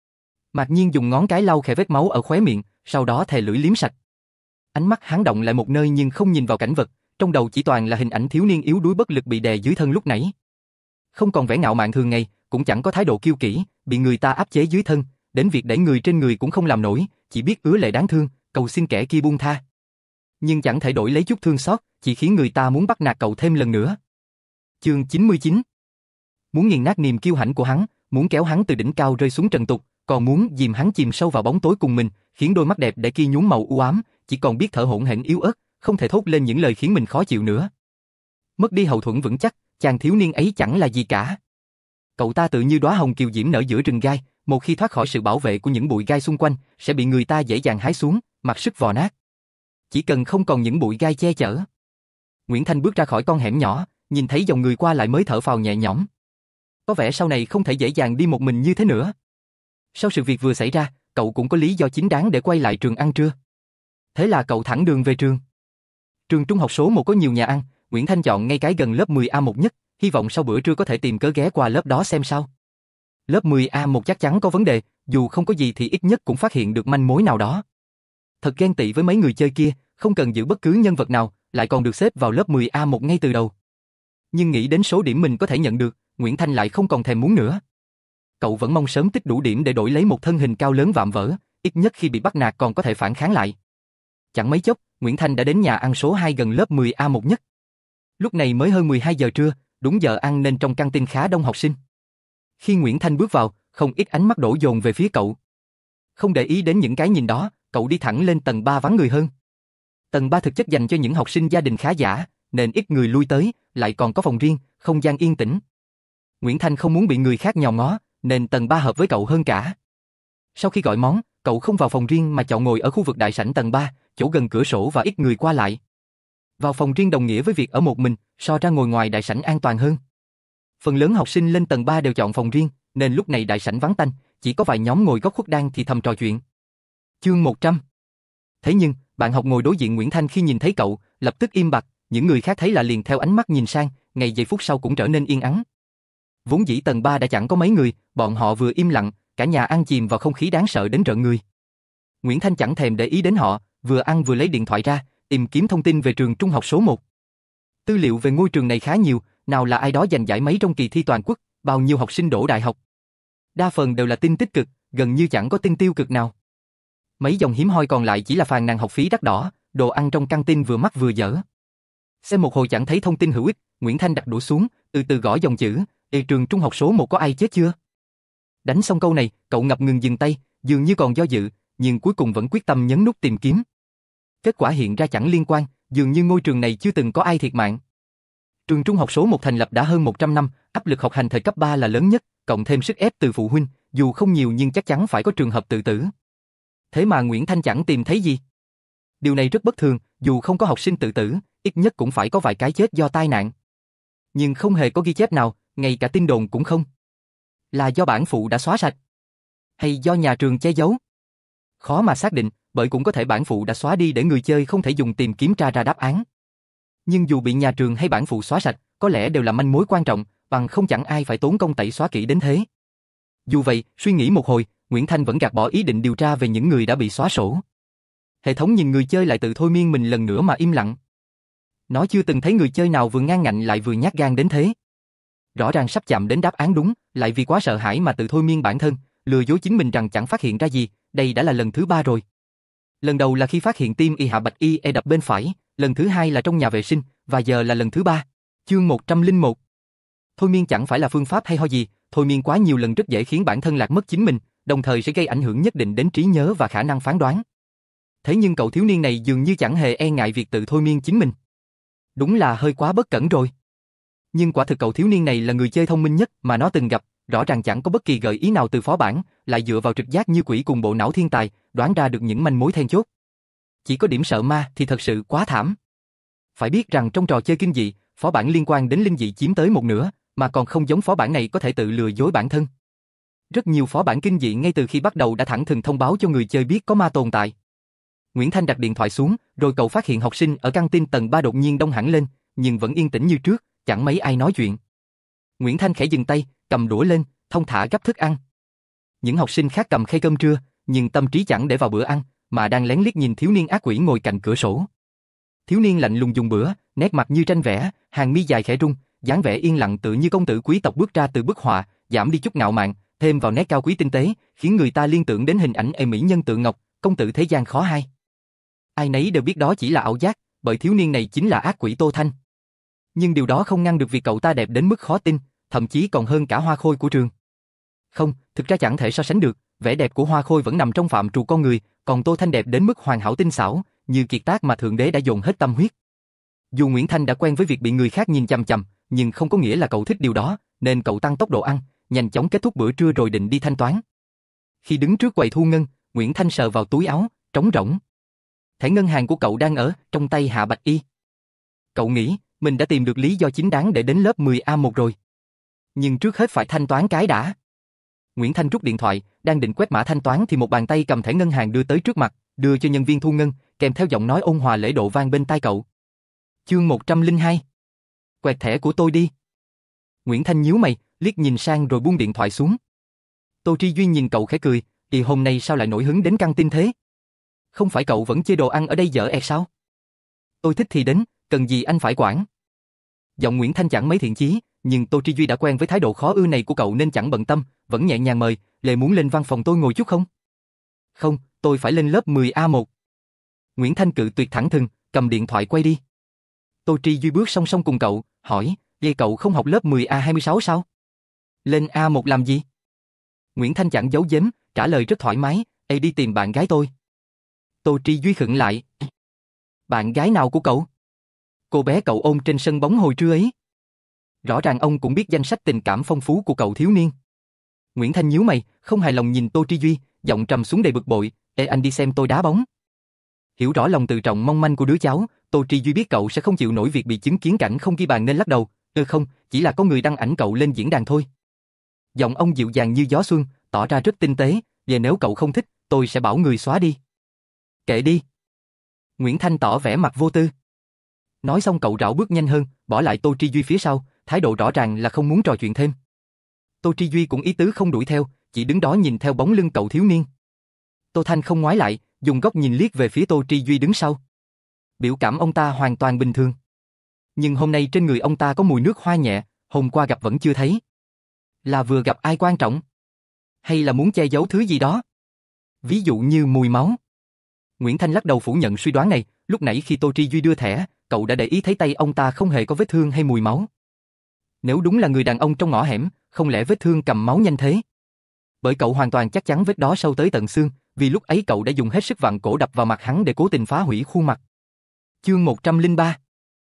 Mạc Nhiên dùng ngón cái lau khẽ vết máu ở khóe miệng, sau đó thè lưỡi liếm sạch. Ánh mắt hắn động lại một nơi nhưng không nhìn vào cảnh vật, trong đầu chỉ toàn là hình ảnh thiếu niên yếu đuối bất lực bị đè dưới thân lúc nãy. Không còn vẻ ngạo mạn thường ngày, cũng chẳng có thái độ kiêu kỹ, bị người ta áp chế dưới thân, đến việc đẩy người trên người cũng không làm nổi, chỉ biết ứa lệ đáng thương, cầu xin kẻ kia buông tha. Nhưng chẳng thể đổi lấy chút thương xót, chỉ khiến người ta muốn bắt nạt cậu thêm lần nữa. Chương chín mươi chín. Muốn nghiền nát niềm kiêu hãnh của hắn, muốn kéo hắn từ đỉnh cao rơi xuống trần tục, còn muốn dìm hắn chìm sâu vào bóng tối cùng mình, khiến đôi mắt đẹp để kia nhuốm màu u ám, chỉ còn biết thở hổn hển yếu ớt, không thể thốt lên những lời khiến mình khó chịu nữa. Mất đi hậu thuẫn vững chắc, chàng thiếu niên ấy chẳng là gì cả. Cậu ta tự như đóa hồng kiều diễm nở giữa rừng gai, một khi thoát khỏi sự bảo vệ của những bụi gai xung quanh, sẽ bị người ta dễ dàng hái xuống, mặc sức vò nát. Chỉ cần không còn những bụi gai che chở. Nguyễn Thanh bước ra khỏi con hẻm nhỏ, nhìn thấy dòng người qua lại mới thở phào nhẹ nhõm. Có vẻ sau này không thể dễ dàng đi một mình như thế nữa. Sau sự việc vừa xảy ra, cậu cũng có lý do chính đáng để quay lại trường ăn trưa. Thế là cậu thẳng đường về trường. Trường trung học số một có nhiều nhà ăn, Nguyễn Thanh chọn ngay cái gần lớp mười A một nhất, hy vọng sau bữa trưa có thể tìm cớ ghé qua lớp đó xem sao. Lớp mười A một chắc chắn có vấn đề, dù không có gì thì ít nhất cũng phát hiện được manh mối nào đó. Thật ghen tị với mấy người chơi kia, không cần giữ bất cứ nhân vật nào, lại còn được xếp vào lớp mười A một ngay từ đầu. Nhưng nghĩ đến số điểm mình có thể nhận được, Nguyễn Thanh lại không còn thèm muốn nữa. Cậu vẫn mong sớm tích đủ điểm để đổi lấy một thân hình cao lớn vạm vỡ, ít nhất khi bị bắt nạt còn có thể phản kháng lại. Chẳng mấy chốc, Nguyễn Thanh đã đến nhà ăn số hai gần lớp mười A một nhất. Lúc này mới hơn mười hai giờ trưa, đúng giờ ăn nên trong căng tin khá đông học sinh. Khi Nguyễn Thanh bước vào, không ít ánh mắt đổ dồn về phía cậu. Không để ý đến những cái nhìn đó, cậu đi thẳng lên tầng ba vắng người hơn. Tầng ba thực chất dành cho những học sinh gia đình khá giả, nên ít người lui tới, lại còn có phòng riêng, không gian yên tĩnh. Nguyễn Thanh không muốn bị người khác nhòm ngó, nên tầng ba hợp với cậu hơn cả. Sau khi gọi món, cậu không vào phòng riêng mà chọn ngồi ở khu vực đại sảnh tầng ba, chỗ gần cửa sổ và ít người qua lại. Vào phòng riêng đồng nghĩa với việc ở một mình, so ra ngồi ngoài đại sảnh an toàn hơn. Phần lớn học sinh lên tầng ba đều chọn phòng riêng, nên lúc này đại sảnh vắng tanh, chỉ có vài nhóm ngồi góc khuất đang thì thầm trò chuyện. Chương một trăm. Thế nhưng, bạn học ngồi đối diện Nguyễn Thanh khi nhìn thấy cậu, lập tức im bặt, những người khác thấy là liền theo ánh mắt nhìn sang, ngày giây phút sau cũng trở nên yên ắng. Vốn dĩ tầng ba đã chẳng có mấy người, bọn họ vừa im lặng, cả nhà ăn chìm vào không khí đáng sợ đến rợn người. Nguyễn Thanh chẳng thèm để ý đến họ, vừa ăn vừa lấy điện thoại ra, tìm kiếm thông tin về trường trung học số một. Tư liệu về ngôi trường này khá nhiều, nào là ai đó giành giải mấy trong kỳ thi toàn quốc, bao nhiêu học sinh đỗ đại học. Đa phần đều là tin tích cực, gần như chẳng có tin tiêu cực nào. Mấy dòng hiếm hoi còn lại chỉ là phàn nàn học phí đắt đỏ, đồ ăn trong căng tin vừa mắc vừa dở. Xem một hồi chẳng thấy thông tin hữu ích, Nguyễn Thanh đặt đũa xuống, từ từ gõ dòng chữ, "Ê, trường trung học số một có ai chết chưa?" Đánh xong câu này, cậu ngập ngừng dừng tay, dường như còn do dự, nhưng cuối cùng vẫn quyết tâm nhấn nút tìm kiếm. Kết quả hiện ra chẳng liên quan, dường như ngôi trường này chưa từng có ai thiệt mạng. Trường trung học số một thành lập đã hơn một trăm năm, áp lực học hành thời cấp ba là lớn nhất, cộng thêm sức ép từ phụ huynh, dù không nhiều nhưng chắc chắn phải có trường hợp tự tử. Thế mà Nguyễn Thanh chẳng tìm thấy gì. Điều này rất bất thường, dù không có học sinh tự tử, ít nhất cũng phải có vài cái chết do tai nạn. Nhưng không hề có ghi chép nào, ngay cả tin đồn cũng không. Là do bản phụ đã xóa sạch? Hay do nhà trường che giấu? Khó mà xác định, bởi cũng có thể bản phụ đã xóa đi để người chơi không thể dùng tìm kiếm tra ra đáp án. Nhưng dù bị nhà trường hay bản phụ xóa sạch, có lẽ đều là manh mối quan trọng, bằng không chẳng ai phải tốn công tẩy xóa kỹ đến thế. Dù vậy, suy nghĩ một hồi, Nguyễn Thanh vẫn gạt bỏ ý định điều tra về những người đã bị xóa sổ. Hệ thống nhìn người chơi lại tự thôi miên mình lần nữa mà im lặng. Nó chưa từng thấy người chơi nào vừa ngang ngạnh lại vừa nhát gan đến thế. Rõ ràng sắp chạm đến đáp án đúng, lại vì quá sợ hãi mà tự thôi miên bản thân, lừa dối chính mình rằng chẳng phát hiện ra gì, đây đã là lần thứ ba rồi. Lần đầu là khi phát hiện tim y hạ bạch y e đập bên phải, lần thứ hai là trong nhà vệ sinh, và giờ là lần thứ ba. Chương một trăm lẻ một. Thôi miên chẳng phải là phương pháp hay ho gì, thôi miên quá nhiều lần rất dễ khiến bản thân lạc mất chính mình, đồng thời sẽ gây ảnh hưởng nhất định đến trí nhớ và khả năng phán đoán. Thế nhưng cậu thiếu niên này dường như chẳng hề e ngại việc tự thôi miên chính mình. Đúng là hơi quá bất cẩn rồi. Nhưng quả thực cậu thiếu niên này là người chơi thông minh nhất mà nó từng gặp, rõ ràng chẳng có bất kỳ gợi ý nào từ phó bản, lại dựa vào trực giác như quỷ cùng bộ não thiên tài, đoán ra được những manh mối then chốt. Chỉ có điểm sợ ma thì thật sự quá thảm. Phải biết rằng trong trò chơi kinh dị, phó bản liên quan đến linh dị chiếm tới một nửa, mà còn không giống phó bản này có thể tự lừa dối bản thân. Rất nhiều phó bản kinh dị ngay từ khi bắt đầu đã thẳng thừng thông báo cho người chơi biết có ma tồn tại. Nguyễn Thanh đặt điện thoại xuống, rồi cậu phát hiện học sinh ở căng tin tầng ba đột nhiên đông hẳn lên, nhưng vẫn yên tĩnh như trước, chẳng mấy ai nói chuyện. Nguyễn Thanh khẽ dừng tay, cầm đũa lên, thong thả gắp thức ăn. Những học sinh khác cầm khay cơm trưa, nhưng tâm trí chẳng để vào bữa ăn, mà đang lén liếc nhìn thiếu niên ác quỷ ngồi cạnh cửa sổ. Thiếu niên lạnh lùng dùng bữa, nét mặt như tranh vẽ, hàng mi dài khẽ rung, dáng vẻ yên lặng tự như công tử quý tộc bước ra từ bức họa, giảm đi chút ngạo mạn, thêm vào nét cao quý tinh tế, khiến người ta liên tưởng đến hình ảnh ê mỹ nhân tượng ngọc, công tử thế gian khó hai. Ai nấy đều biết đó chỉ là ảo giác, bởi thiếu niên này chính là ác quỷ Tô Thanh. Nhưng điều đó không ngăn được việc cậu ta đẹp đến mức khó tin, thậm chí còn hơn cả Hoa Khôi của trường. Không, thực ra chẳng thể so sánh được, vẻ đẹp của Hoa Khôi vẫn nằm trong phạm trù con người, còn Tô Thanh đẹp đến mức hoàn hảo tinh xảo, như kiệt tác mà thượng đế đã dồn hết tâm huyết. Dù Nguyễn Thanh đã quen với việc bị người khác nhìn chằm chằm, nhưng không có nghĩa là cậu thích điều đó, nên cậu tăng tốc độ ăn, nhanh chóng kết thúc bữa trưa rồi định đi thanh toán. Khi đứng trước quầy thu ngân, Nguyễn Thanh sờ vào túi áo, trống rỗng. Thẻ ngân hàng của cậu đang ở trong tay Hạ Bạch Y. Cậu nghĩ mình đã tìm được lý do chính đáng để đến lớp mười A một rồi. Nhưng trước hết phải thanh toán cái đã. Nguyễn Thanh rút điện thoại, đang định quét mã thanh toán thì một bàn tay cầm thẻ ngân hàng đưa tới trước mặt, đưa cho nhân viên thu ngân, kèm theo giọng nói ôn hòa lễ độ vang bên tai cậu. Chương một trăm lẻ hai. Quẹt thẻ của tôi đi. Nguyễn Thanh nhíu mày, liếc nhìn sang rồi buông điện thoại xuống. Tô Tri Duy nhìn cậu khẽ cười, thì hôm nay sao lại nổi hứng đến căng tin thế? Không phải cậu vẫn chê đồ ăn ở đây dở ẹt sao? Tôi thích thì đến, cần gì anh phải quản. Giọng Nguyễn Thanh chẳng mấy thiện chí, nhưng Tô Tri Duy đã quen với thái độ khó ưa này của cậu nên chẳng bận tâm, vẫn nhẹ nhàng mời, Lệ muốn lên văn phòng tôi ngồi chút không? Không, tôi phải lên lớp mười A một. Nguyễn Thanh cự tuyệt thẳng thừng, cầm điện thoại quay đi. Tô Tri Duy bước song song cùng cậu, hỏi, vậy cậu không học lớp mười A hai mươi sáu sao? Lên A một làm gì? Nguyễn Thanh chẳng giấu giếm, trả lời rất thoải mái, Ê đi tìm bạn gái tôi. Tô Tri Duy khựng lại. Bạn gái nào của cậu? Cô bé cậu ôm trên sân bóng hồi trưa ấy. Rõ ràng ông cũng biết danh sách tình cảm phong phú của cậu thiếu niên. Nguyễn Thanh nhíu mày, không hài lòng nhìn Tô Tri Duy, giọng trầm xuống đầy bực bội, Ê anh đi xem tôi đá bóng. Hiểu rõ lòng tự trọng mong manh của đứa cháu, Tô Tri Duy biết cậu sẽ không chịu nổi việc bị chứng kiến cảnh không ghi bàn nên lắc đầu, ừ không, chỉ là có người đăng ảnh cậu lên diễn đàn thôi. Giọng ông dịu dàng như gió xuân, tỏ ra rất tinh tế, về nếu cậu không thích, tôi sẽ bảo người xóa đi. Kệ đi. Nguyễn Thanh tỏ vẻ mặt vô tư. Nói xong cậu rảo bước nhanh hơn, bỏ lại Tô Tri Duy phía sau, thái độ rõ ràng là không muốn trò chuyện thêm. Tô Tri Duy cũng ý tứ không đuổi theo, chỉ đứng đó nhìn theo bóng lưng cậu thiếu niên. Tô Thanh không ngoái lại, dùng góc nhìn liếc về phía Tô Tri Duy đứng sau. Biểu cảm ông ta hoàn toàn bình thường. Nhưng hôm nay trên người ông ta có mùi nước hoa nhẹ, hôm qua gặp vẫn chưa thấy. Là vừa gặp ai quan trọng? Hay là muốn che giấu thứ gì đó? Ví dụ như mùi máu. Nguyễn Thanh lắc đầu phủ nhận suy đoán này, lúc nãy khi Tô Tri Duy đưa thẻ, cậu đã để ý thấy tay ông ta không hề có vết thương hay mùi máu. Nếu đúng là người đàn ông trong ngõ hẻm, không lẽ vết thương cầm máu nhanh thế? Bởi cậu hoàn toàn chắc chắn vết đó sâu tới tận xương, vì lúc ấy cậu đã dùng hết sức vặn cổ đập vào mặt hắn để cố tình phá hủy khuôn mặt. Chương một trăm lẻ ba.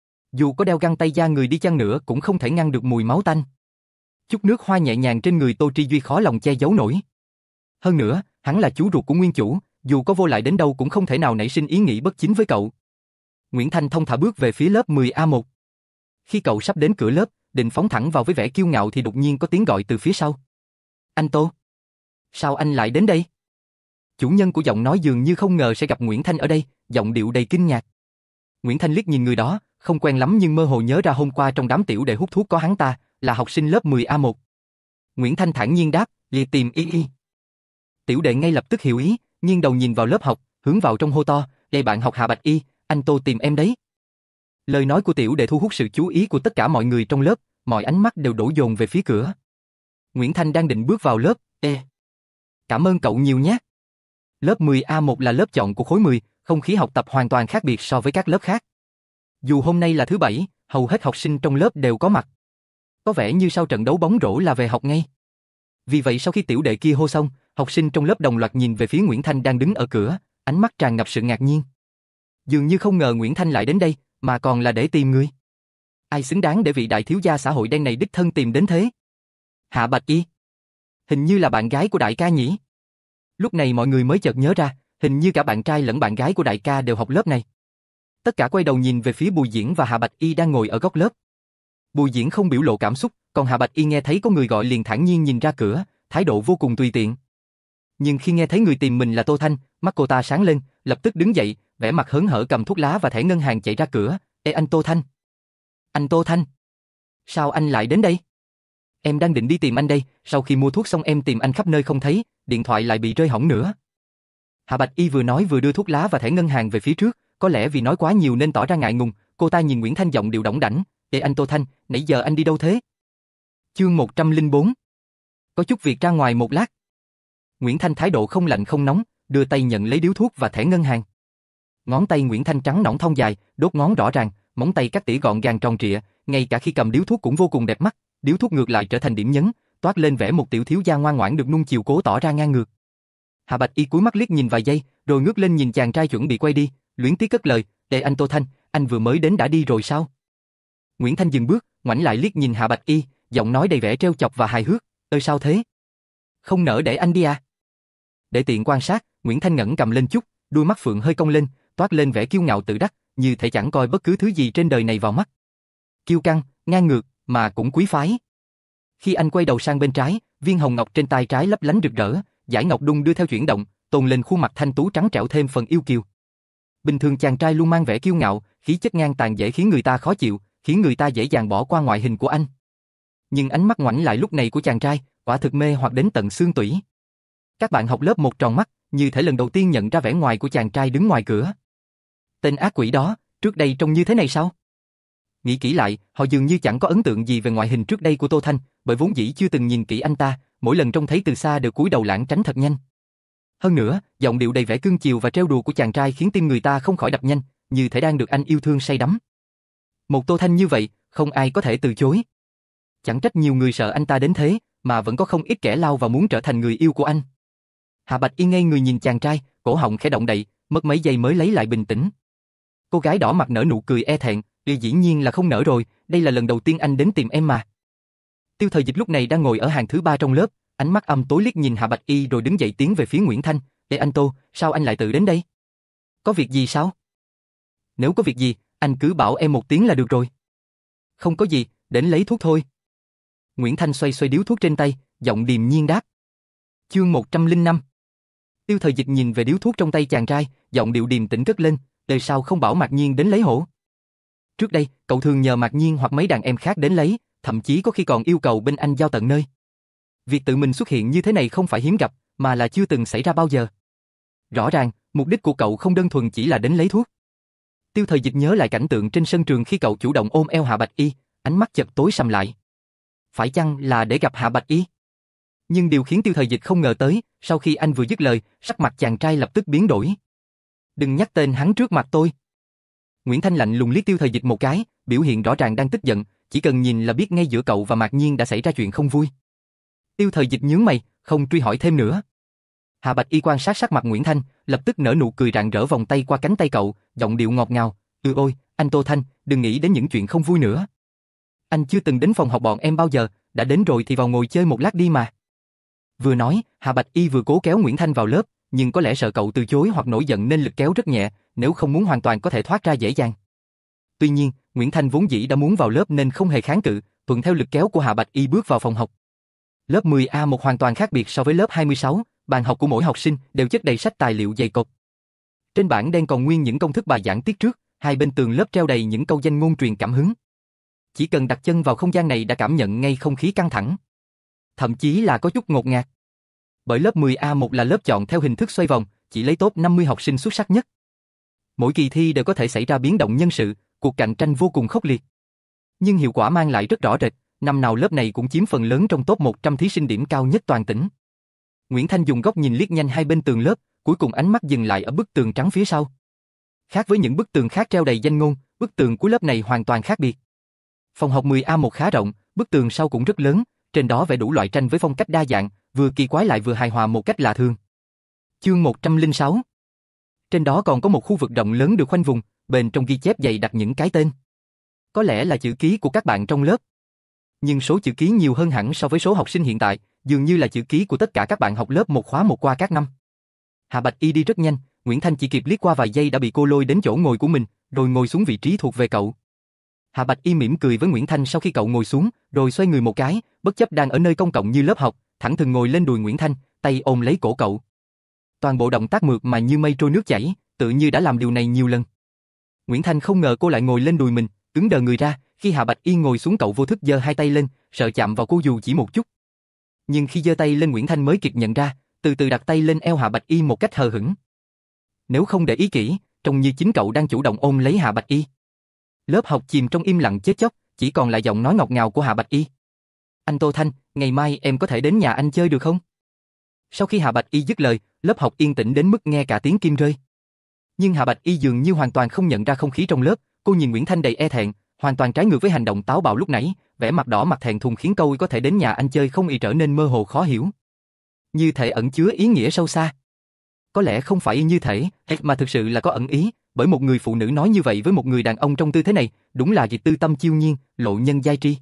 Dù có đeo găng tay da người đi chăng nữa cũng không thể ngăn được mùi máu tanh. Chút nước hoa nhẹ nhàng trên người Tô Tri Duy khó lòng che giấu nổi. Hơn nữa, hắn là chú ruột của nguyên chủ, dù có vô lại đến đâu cũng không thể nào nảy sinh ý nghĩ bất chính với cậu. Nguyễn Thanh thông thả bước về phía lớp mười A một. Khi cậu sắp đến cửa lớp, định phóng thẳng vào với vẻ kiêu ngạo thì đột nhiên có tiếng gọi từ phía sau. Anh Tô. Sao anh lại đến đây? Chủ nhân của giọng nói dường như không ngờ sẽ gặp Nguyễn Thanh ở đây, giọng điệu đầy kinh ngạc. Nguyễn Thanh liếc nhìn người đó, không quen lắm nhưng mơ hồ nhớ ra hôm qua trong đám tiểu đệ hút thuốc có hắn ta, là học sinh lớp mười A một. Nguyễn Thanh thản nhiên đáp, lìa tìm y y. Tiểu đệ ngay lập tức hiểu ý, nghiêng đầu nhìn vào lớp học, hướng vào trong hô to, đây bạn học Hạ Bạch Y, anh Tô tìm em đấy. Lời nói của tiểu đệ thu hút sự chú ý của tất cả mọi người trong lớp, mọi ánh mắt đều đổ dồn về phía cửa. Nguyễn Thanh đang định bước vào lớp, ê. Cảm ơn cậu nhiều nhé. Lớp mười A một là lớp chọn của khối mười, không khí học tập hoàn toàn khác biệt so với các lớp khác. Dù hôm nay là thứ bảy, hầu hết học sinh trong lớp đều có mặt. Có vẻ như sau trận đấu bóng rổ là về học ngay. Vì vậy sau khi tiểu đệ kia hô xong, học sinh trong lớp đồng loạt nhìn về phía Nguyễn Thanh đang đứng ở cửa, ánh mắt tràn ngập sự ngạc nhiên. Dường như không ngờ Nguyễn Thanh lại đến đây, mà còn là để tìm người. Ai xứng đáng để vị đại thiếu gia xã hội đen này đích thân tìm đến thế? Hạ Bạch Y. Hình như là bạn gái của đại ca nhỉ? Lúc này mọi người mới chợt nhớ ra, hình như cả bạn trai lẫn bạn gái của đại ca đều học lớp này. Tất cả quay đầu nhìn về phía Bùi Diễn và Hạ Bạch Y đang ngồi ở góc lớp. Bùi Diễn không biểu lộ cảm xúc, còn Hạ Bạch Y nghe thấy có người gọi liền thản nhiên nhìn ra cửa, thái độ vô cùng tùy tiện. Nhưng khi nghe thấy người tìm mình là Tô Thanh, mắt cô ta sáng lên, lập tức đứng dậy, vẻ mặt hớn hở cầm thuốc lá và thẻ ngân hàng chạy ra cửa. Ê anh Tô Thanh! Anh Tô Thanh! Sao anh lại đến đây? Em đang định đi tìm anh đây, sau khi mua thuốc xong em tìm anh khắp nơi không thấy, điện thoại lại bị rơi hỏng nữa. Hạ Bạch Y vừa nói vừa đưa thuốc lá và thẻ ngân hàng về phía trước, có lẽ vì nói quá nhiều nên tỏ ra ngại ngùng, cô ta nhìn Nguyễn Thanh giọng điệu đỏng đảnh. Ê anh Tô Thanh, nãy giờ anh đi đâu thế? Chương một trăm lẻ bốn. Có chút việc ra ngoài một lát. Nguyễn Thanh thái độ không lạnh không nóng, đưa tay nhận lấy điếu thuốc và thẻ ngân hàng. Ngón tay Nguyễn Thanh trắng nõn thon dài, đốt ngón rõ ràng, móng tay cắt tỉa gọn gàng tròn trịa, ngay cả khi cầm điếu thuốc cũng vô cùng đẹp mắt, điếu thuốc ngược lại trở thành điểm nhấn, toát lên vẻ một tiểu thiếu gia ngoan ngoãn được nuông chiều cố tỏ ra ngang ngược. Hạ Bạch Y cúi mắt liếc nhìn vài giây, rồi ngước lên nhìn chàng trai chuẩn bị quay đi, luyến tiếc cất lời, "Để anh Tô Thanh, anh vừa mới đến đã đi rồi sao? Nguyễn Thanh dừng bước, ngoảnh lại liếc nhìn Hạ Bạch Y, giọng nói đầy vẻ trêu chọc và hài hước, "Ơi sao thế? Không nỡ để anh đi à?" Để tiện quan sát, Nguyễn Thanh ngẩng cầm lên chút, đuôi mắt phượng hơi cong lên, toát lên vẻ kiêu ngạo tự đắc, như thể chẳng coi bất cứ thứ gì trên đời này vào mắt. Kiêu căng, ngang ngược, mà cũng quý phái. Khi anh quay đầu sang bên trái, viên hồng ngọc trên tay trái lấp lánh rực rỡ, dải ngọc đung đưa theo chuyển động, tôn lên khuôn mặt thanh tú trắng trẻo thêm phần yêu kiều. Bình thường chàng trai luôn mang vẻ kiêu ngạo, khí chất ngang tàn dễ khiến người ta khó chịu, khiến người ta dễ dàng bỏ qua ngoại hình của anh. Nhưng ánh mắt ngoảnh lại lúc này của chàng trai, quả thực mê hoặc đến tận xương tủy. Các bạn học lớp một tròn mắt, như thể lần đầu tiên nhận ra vẻ ngoài của chàng trai đứng ngoài cửa. Tên ác quỷ đó, trước đây trông như thế này sao? Nghĩ kỹ lại, họ dường như chẳng có ấn tượng gì về ngoại hình trước đây của Tô Thanh, bởi vốn dĩ chưa từng nhìn kỹ anh ta, mỗi lần trông thấy từ xa đều cúi đầu lảng tránh thật nhanh. Hơn nữa, giọng điệu đầy vẻ cưng chiều và trêu đùa của chàng trai khiến tim người ta không khỏi đập nhanh, như thể đang được anh yêu thương say đắm. Một Tô Thanh như vậy, không ai có thể từ chối. Chẳng trách nhiều người sợ anh ta đến thế, mà vẫn có không ít kẻ lao vào muốn trở thành người yêu của anh. Hạ Bạch Y ngây người nhìn chàng trai, cổ họng khẽ động đậy, mất mấy giây mới lấy lại bình tĩnh. Cô gái đỏ mặt nở nụ cười e thẹn, "Ừ, dĩ nhiên là không nở rồi, đây là lần đầu tiên anh đến tìm em mà." Tiêu Thời Dịch lúc này đang ngồi ở hàng thứ ba trong lớp, ánh mắt âm tối liếc nhìn Hạ Bạch Y rồi đứng dậy tiến về phía Nguyễn Thanh, "Ê anh Tô, sao anh lại tự đến đây? Có việc gì sao?" "Nếu có việc gì, anh cứ bảo em một tiếng là được rồi." "Không có gì, đến lấy thuốc thôi." Nguyễn Thanh xoay xoay điếu thuốc trên tay, giọng điềm nhiên đáp. Chương một trăm lẻ năm. Tiêu Thời Dịch nhìn về điếu thuốc trong tay chàng trai, giọng điệu điềm tĩnh cất lên, "Đời sao không bảo Mạc Nhiên đến lấy hổ? Trước đây, cậu thường nhờ Mạc Nhiên hoặc mấy đàn em khác đến lấy, thậm chí có khi còn yêu cầu bên anh giao tận nơi. Việc tự mình xuất hiện như thế này không phải hiếm gặp, mà là chưa từng xảy ra bao giờ. Rõ ràng, mục đích của cậu không đơn thuần chỉ là đến lấy thuốc." Tiêu Thời Dịch nhớ lại cảnh tượng trên sân trường khi cậu chủ động ôm eo Hạ Bạch Y, ánh mắt chợt tối sầm lại. Phải chăng là để gặp Hạ Bạch Y? Nhưng điều khiến Tiêu Thời Dịch không ngờ tới, sau khi anh vừa dứt lời, sắc mặt chàng trai lập tức biến đổi. "Đừng nhắc tên hắn trước mặt tôi." Nguyễn Thanh lạnh lùng liếc Tiêu Thời Dịch một cái, biểu hiện rõ ràng đang tức giận, chỉ cần nhìn là biết ngay giữa cậu và Mạc Nhiên đã xảy ra chuyện không vui. Tiêu Thời Dịch nhướng mày, không truy hỏi thêm nữa. Hạ Bạch Y quan sát sắc mặt Nguyễn Thanh, lập tức nở nụ cười rạng rỡ vòng tay qua cánh tay cậu, giọng điệu ngọt ngào, "Ừ ôi, anh Tô Thanh, đừng nghĩ đến những chuyện không vui nữa. Anh chưa từng đến phòng học bọn em bao giờ, đã đến rồi thì vào ngồi chơi một lát đi mà." Vừa nói, Hạ Bạch Y vừa cố kéo Nguyễn Thanh vào lớp, nhưng có lẽ sợ cậu từ chối hoặc nổi giận nên lực kéo rất nhẹ, nếu không muốn hoàn toàn có thể thoát ra dễ dàng. Tuy nhiên, Nguyễn Thanh vốn dĩ đã muốn vào lớp nên không hề kháng cự, thuận theo lực kéo của Hạ Bạch Y bước vào phòng học. Lớp mười A một hoàn toàn khác biệt so với lớp hai mươi sáu, bàn học của mỗi học sinh đều chất đầy sách tài liệu dày cộp. Trên bảng đen còn nguyên những công thức bài giảng tiết trước, hai bên tường lớp treo đầy những câu danh ngôn truyền cảm hứng. Chỉ cần đặt chân vào không gian này đã cảm nhận ngay không khí căng thẳng, thậm chí là có chút ngột ngạt. Bởi lớp mười A một là lớp chọn theo hình thức xoay vòng, chỉ lấy top năm mươi học sinh xuất sắc nhất. Mỗi kỳ thi đều có thể xảy ra biến động nhân sự, cuộc cạnh tranh vô cùng khốc liệt. Nhưng hiệu quả mang lại rất rõ rệt, năm nào lớp này cũng chiếm phần lớn trong top một trăm thí sinh điểm cao nhất toàn tỉnh. Nguyễn Thanh dùng góc nhìn liếc nhanh hai bên tường lớp, cuối cùng ánh mắt dừng lại ở bức tường trắng phía sau. Khác với những bức tường khác treo đầy danh ngôn, bức tường của lớp này hoàn toàn khác biệt. Phòng học mười A một khá rộng, bức tường sau cũng rất lớn, trên đó vẽ đủ loại tranh với phong cách đa dạng, vừa kỳ quái lại vừa hài hòa một cách lạ thường. Chương một trăm lẻ sáu. Trên đó còn có một khu vực rộng lớn được khoanh vùng, bên trong ghi chép dày đặt những cái tên. Có lẽ là chữ ký của các bạn trong lớp. Nhưng số chữ ký nhiều hơn hẳn so với số học sinh hiện tại, dường như là chữ ký của tất cả các bạn học lớp một khóa một qua các năm. Hạ Bạch Y đi rất nhanh, Nguyễn Thanh chỉ kịp liếc qua vài giây đã bị cô lôi đến chỗ ngồi của mình, rồi ngồi xuống vị trí thuộc về cậu. Hạ Bạch Y mỉm cười với Nguyễn Thanh sau khi cậu ngồi xuống, rồi xoay người một cái, bất chấp đang ở nơi công cộng như lớp học, thẳng thừng ngồi lên đùi Nguyễn Thanh, tay ôm lấy cổ cậu. Toàn bộ động tác mượt mà như mây trôi nước chảy, tự như đã làm điều này nhiều lần. Nguyễn Thanh không ngờ cô lại ngồi lên đùi mình, cứng đờ người ra, khi Hạ Bạch Y ngồi xuống cậu vô thức giơ hai tay lên, sợ chạm vào cô dù chỉ một chút. Nhưng khi giơ tay lên Nguyễn Thanh mới kịp nhận ra, từ từ đặt tay lên eo Hạ Bạch Y một cách hờ hững. Nếu không để ý kỹ, trông như chính cậu đang chủ động ôm lấy Hạ Bạch Y. Lớp học chìm trong im lặng chết chóc, chỉ còn lại giọng nói ngọt ngào của Hạ Bạch Y. "Anh Tô Thanh, ngày mai em có thể đến nhà anh chơi được không?" Sau khi Hạ Bạch Y dứt lời, lớp học yên tĩnh đến mức nghe cả tiếng kim rơi. Nhưng Hạ Bạch Y dường như hoàn toàn không nhận ra không khí trong lớp, cô nhìn Nguyễn Thanh đầy e thẹn, hoàn toàn trái ngược với hành động táo bạo lúc nãy, vẻ mặt đỏ mặt thẹn thùng khiến câu "có thể đến nhà anh chơi không" y trở nên mơ hồ khó hiểu. Như thể ẩn chứa ý nghĩa sâu xa. Có lẽ không phải như thể, mà thực sự là có ẩn ý, bởi một người phụ nữ nói như vậy với một người đàn ông trong tư thế này, đúng là việc tư tâm chiêu nhiên, lộ nhân giai tri.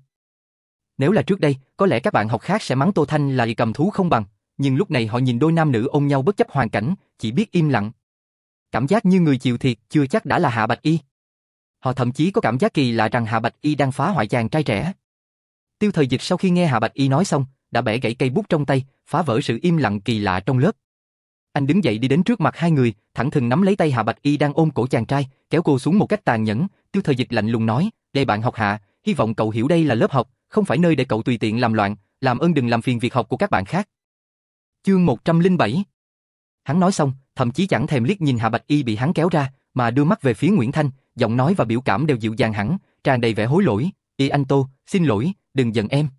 Nếu là trước đây, có lẽ các bạn học khác sẽ mắng Tô Thanh là cầm thú không bằng, nhưng lúc này họ nhìn đôi nam nữ ôm nhau bất chấp hoàn cảnh, chỉ biết im lặng. Cảm giác như người chịu thiệt chưa chắc đã là Hạ Bạch Y. Họ thậm chí có cảm giác kỳ lạ rằng Hạ Bạch Y đang phá hoại chàng trai trẻ. Tiêu Thời Dịch sau khi nghe Hạ Bạch Y nói xong, đã bẻ gãy cây bút trong tay, phá vỡ sự im lặng kỳ lạ trong lớp. Anh đứng dậy đi đến trước mặt hai người, thẳng thừng nắm lấy tay Hạ Bạch Y đang ôm cổ chàng trai, kéo cô xuống một cách tàn nhẫn. Tiêu Thời Dịch lạnh lùng nói, "Đây bạn học Hạ, hy vọng cậu hiểu đây là lớp học, không phải nơi để cậu tùy tiện làm loạn, làm ơn đừng làm phiền việc học của các bạn khác." Chương một trăm lẻ bảy. Hắn nói xong, thậm chí chẳng thèm liếc nhìn Hạ Bạch Y bị hắn kéo ra, mà đưa mắt về phía Nguyễn Thanh, giọng nói và biểu cảm đều dịu dàng hẳn, tràn đầy vẻ hối lỗi. "Y anh Tô, xin lỗi, đừng giận em.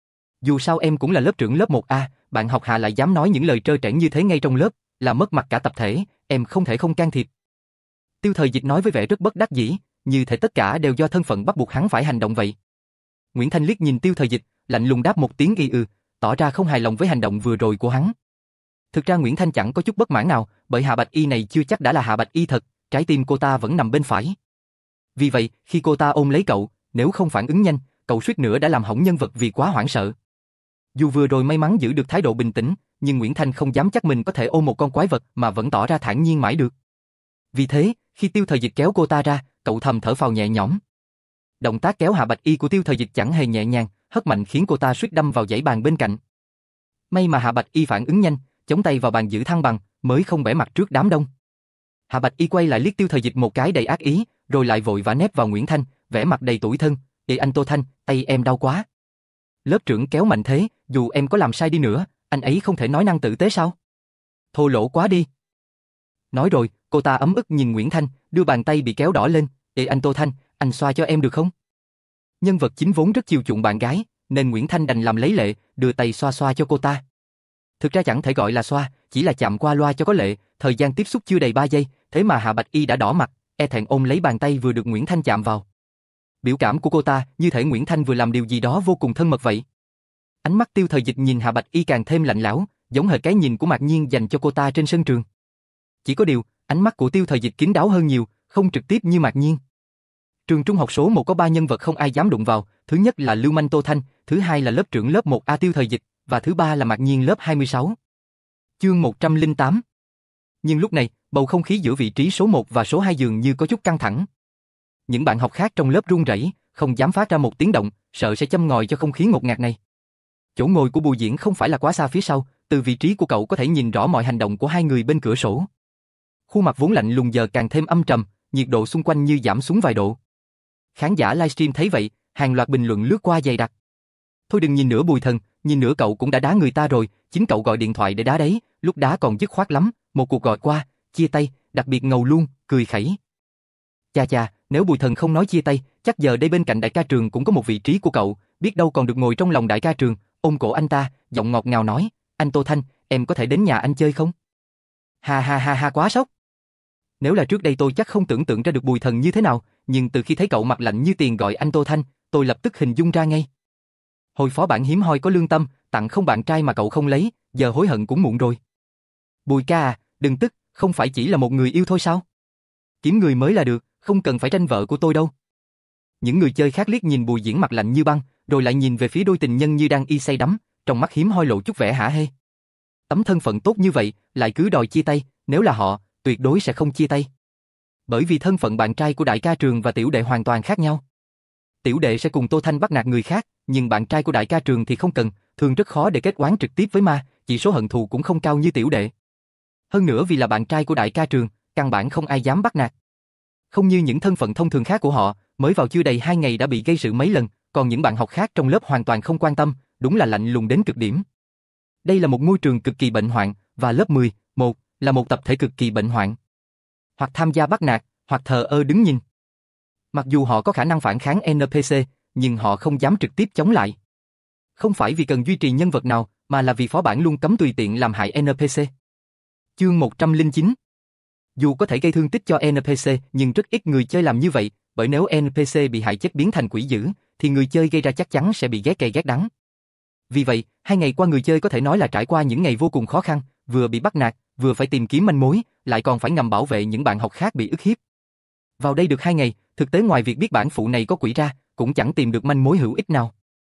Dù sao em cũng là lớp trưởng lớp một A, bạn học Hạ lại dám nói những lời trơ trẽn như thế ngay trong lớp, là mất mặt cả tập thể, em không thể không can thiệp." Tiêu Thời Dịch nói với vẻ rất bất đắc dĩ, như thể tất cả đều do thân phận bắt buộc hắn phải hành động vậy. Nguyễn Thanh liếc nhìn Tiêu Thời Dịch, lạnh lùng đáp một tiếng y ừ, tỏ ra không hài lòng với hành động vừa rồi của hắn. Thực ra Nguyễn Thanh chẳng có chút bất mãn nào, bởi Hạ Bạch Y này chưa chắc đã là Hạ Bạch Y thật, trái tim cô ta vẫn nằm bên phải. Vì vậy, khi cô ta ôm lấy cậu, nếu không phản ứng nhanh, cậu suýt nữa đã làm hỏng nhân vật vì quá hoảng sợ. Dù vừa rồi may mắn giữ được thái độ bình tĩnh, nhưng Nguyễn Thanh không dám chắc mình có thể ôm một con quái vật mà vẫn tỏ ra thản nhiên mãi được. Vì thế, khi Tiêu Thời Dịch kéo cô ta ra, cậu thầm thở phào nhẹ nhõm. Động tác kéo Hạ Bạch Y của Tiêu Thời Dịch chẳng hề nhẹ nhàng, hất mạnh khiến cô ta suýt đâm vào dãy bàn bên cạnh. May mà Hạ Bạch Y phản ứng nhanh, chống tay vào bàn giữ thăng bằng, mới không bẻ mặt trước đám đông. Hạ Bạch Y quay lại liếc Tiêu Thời Dịch một cái đầy ác ý, rồi lại vội vã nép vào Nguyễn Thanh, vẻ mặt đầy tủi thân. "Ê anh Tô Thanh, tay em đau quá." "Lớp trưởng kéo mạnh thế, dù em có làm sai đi nữa, anh ấy không thể nói năng tử tế sao? Thô lỗ quá đi." Nói rồi, cô ta ấm ức nhìn Nguyễn Thanh, đưa bàn tay bị kéo đỏ lên. "Ê anh Tô Thanh, anh xoa cho em được không?" Nhân vật chính vốn rất chiều chuộng bạn gái, nên Nguyễn Thanh đành làm lấy lệ, đưa tay xoa xoa cho cô ta. Thực ra chẳng thể gọi là xoa, chỉ là chạm qua loa cho có lệ, thời gian tiếp xúc chưa đầy ba giây, thế mà Hạ Bạch Y đã đỏ mặt, e thẹn ôm lấy bàn tay vừa được Nguyễn Thanh chạm vào. Biểu cảm của cô ta như thể Nguyễn Thanh vừa làm điều gì đó vô cùng thân mật vậy. Ánh mắt Tiêu Thời Dịch nhìn Hạ Bạch Y càng thêm lạnh lẽo, giống hệt cái nhìn của Mạc Nhiên dành cho cô ta trên sân trường. Chỉ có điều, ánh mắt của Tiêu Thời Dịch kín đáo hơn nhiều, không trực tiếp như Mạc Nhiên. Trường trung học số một có ba nhân vật không ai dám đụng vào, thứ nhất là lưu manh Tô Thanh, thứ hai là lớp trưởng lớp một A Tiêu Thời Dịch, và thứ ba là Mạc Nhiên lớp hai mươi sáu. Chương một trăm lẻ tám. Nhưng lúc này, bầu không khí giữa vị trí số một và số hai dường như có chút căng thẳng. Những bạn học khác trong lớp run rẩy, không dám phát ra một tiếng động, sợ sẽ châm ngòi cho không khí ngột ngạt này. Chỗ ngồi của Bùi Diễn không phải là quá xa phía sau, từ vị trí của cậu có thể nhìn rõ mọi hành động của hai người bên cửa sổ. Khuôn mặt vốn lạnh lùng giờ càng thêm âm trầm, nhiệt độ xung quanh như giảm xuống vài độ. Khán giả livestream thấy vậy, hàng loạt bình luận lướt qua dày đặc. "Thôi đừng nhìn nữa Bùi Thần, nhìn nữa cậu cũng đã đá người ta rồi, chính cậu gọi điện thoại để đá đấy, lúc đá còn dứt khoát lắm, một cuộc gọi qua, chia tay, đặc biệt ngầu luôn, cười khẩy." Chà chà, nếu Bùi Thần không nói chia tay, chắc giờ đây bên cạnh đại ca Trường cũng có một vị trí của cậu, biết đâu còn được ngồi trong lòng đại ca Trường, ôm cổ anh ta, giọng ngọt ngào nói, "Anh Tô Thanh, em có thể đến nhà anh chơi không?" Ha ha ha ha, quá sốc. Nếu là trước đây tôi chắc không tưởng tượng ra được Bùi Thần như thế nào, nhưng từ khi thấy cậu mặt lạnh như tiền gọi anh Tô Thanh, tôi lập tức hình dung ra ngay. Hồi phó bản hiếm hoi có lương tâm, tặng không bạn trai mà cậu không lấy, giờ hối hận cũng muộn rồi. Bùi ca à, đừng tức, không phải chỉ là một người yêu thôi sao? Kiếm người mới là được, không cần phải tranh vợ của tôi đâu. Những người chơi khác liếc nhìn Bùi Diễn mặt lạnh như băng, rồi lại nhìn về phía đôi tình nhân như đang y say đắm, trong mắt hiếm hoi lộ chút vẻ hả hê. Tấm thân phận tốt như vậy, lại cứ đòi chia tay, nếu là họ, tuyệt đối sẽ không chia tay. Bởi vì thân phận bạn trai của đại ca Trường và tiểu đệ hoàn toàn khác nhau. Tiểu đệ sẽ cùng Tô Thanh bắt nạt người khác, nhưng bạn trai của đại ca Trường thì không cần, thường rất khó để kết oán trực tiếp với ma, chỉ số hận thù cũng không cao như tiểu đệ. Hơn nữa vì là bạn trai của đại ca Trường, căn bản không ai dám bắt nạt. Không như những thân phận thông thường khác của họ, mới vào chưa đầy hai ngày đã bị gây sự mấy lần, còn những bạn học khác trong lớp hoàn toàn không quan tâm, đúng là lạnh lùng đến cực điểm. Đây là một ngôi trường cực kỳ bệnh hoạn, và lớp mười, một là một tập thể cực kỳ bệnh hoạn. Hoặc tham gia bắt nạt, hoặc thờ ơ đứng nhìn. Mặc dù họ có khả năng phản kháng en pê xê, nhưng họ không dám trực tiếp chống lại. Không phải vì cần duy trì nhân vật nào, mà là vì phó bản luôn cấm tùy tiện làm hại en pê xê. Chương một trăm lẻ chín. Dù có thể gây thương tích cho en pê xê, nhưng rất ít người chơi làm như vậy, bởi nếu en pê xê bị hại chết biến thành quỷ dữ, thì người chơi gây ra chắc chắn sẽ bị ghét cay ghét đắng. Vì vậy, hai ngày qua người chơi có thể nói là trải qua những ngày vô cùng khó khăn, vừa bị bắt nạt, vừa phải tìm kiếm manh mối, lại còn phải ngầm bảo vệ những bạn học khác bị ức hiếp. Vào đây được hai ngày, thực tế ngoài việc biết bản phụ này có quỷ ra, cũng chẳng tìm được manh mối hữu ích nào.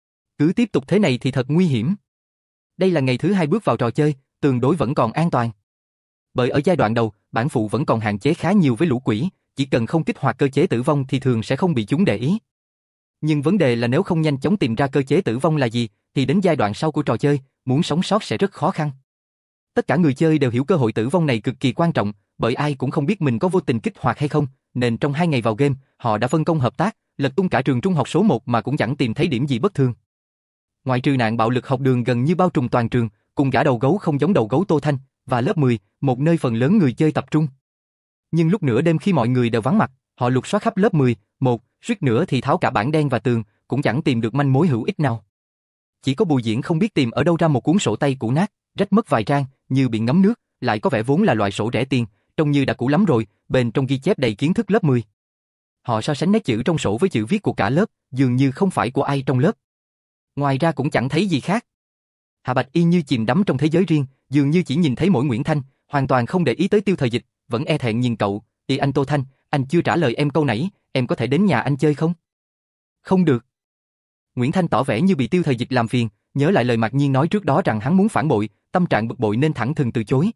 Cứ tiếp tục thế này thì thật nguy hiểm. Đây là ngày thứ hai bước vào trò chơi, tương đối vẫn còn an toàn. Bởi ở giai đoạn đầu, bản phụ vẫn còn hạn chế khá nhiều với lũ quỷ, chỉ cần không kích hoạt cơ chế tử vong thì thường sẽ không bị chúng để ý. Nhưng vấn đề là nếu không nhanh chóng tìm ra cơ chế tử vong là gì, thì đến giai đoạn sau của trò chơi, muốn sống sót sẽ rất khó khăn. Tất cả người chơi đều hiểu cơ hội tử vong này cực kỳ quan trọng, bởi ai cũng không biết mình có vô tình kích hoạt hay không, nên trong hai ngày vào game, họ đã phân công hợp tác, lật tung cả trường trung học số một mà cũng chẳng tìm thấy điểm gì bất thường. Ngoại trừ nạn bạo lực học đường gần như bao trùm toàn trường, cùng gã đầu gấu không giống đầu gấu Tô Thanh, và lớp mười, một nơi phần lớn người chơi tập trung. Nhưng lúc nửa đêm khi mọi người đều vắng mặt, họ lục soát khắp lớp mười, một, suýt nữa thì tháo cả bảng đen và tường, cũng chẳng tìm được manh mối hữu ích nào. Chỉ có Bùi Diễn không biết tìm ở đâu ra một cuốn sổ tay cũ nát, rách mất vài trang, như bị ngấm nước, lại có vẻ vốn là loại sổ rẻ tiền, trông như đã cũ lắm rồi, bên trong ghi chép đầy kiến thức lớp mười. Họ so sánh nét chữ trong sổ với chữ viết của cả lớp, dường như không phải của ai trong lớp. Ngoài ra cũng chẳng thấy gì khác. Hạ Bạch Y như chìm đắm trong thế giới riêng, dường như chỉ nhìn thấy mỗi Nguyễn Thanh, hoàn toàn không để ý tới Tiêu Thời Dịch, vẫn e thẹn nhìn cậu. "Ê anh Tô Thanh, anh chưa trả lời em câu nãy, em có thể đến nhà anh chơi không?" "Không được." Nguyễn Thanh tỏ vẻ như bị Tiêu Thời Dịch làm phiền, nhớ lại lời Mạc Nhiên nói trước đó rằng hắn muốn phản bội, tâm trạng bực bội nên thẳng thừng từ chối.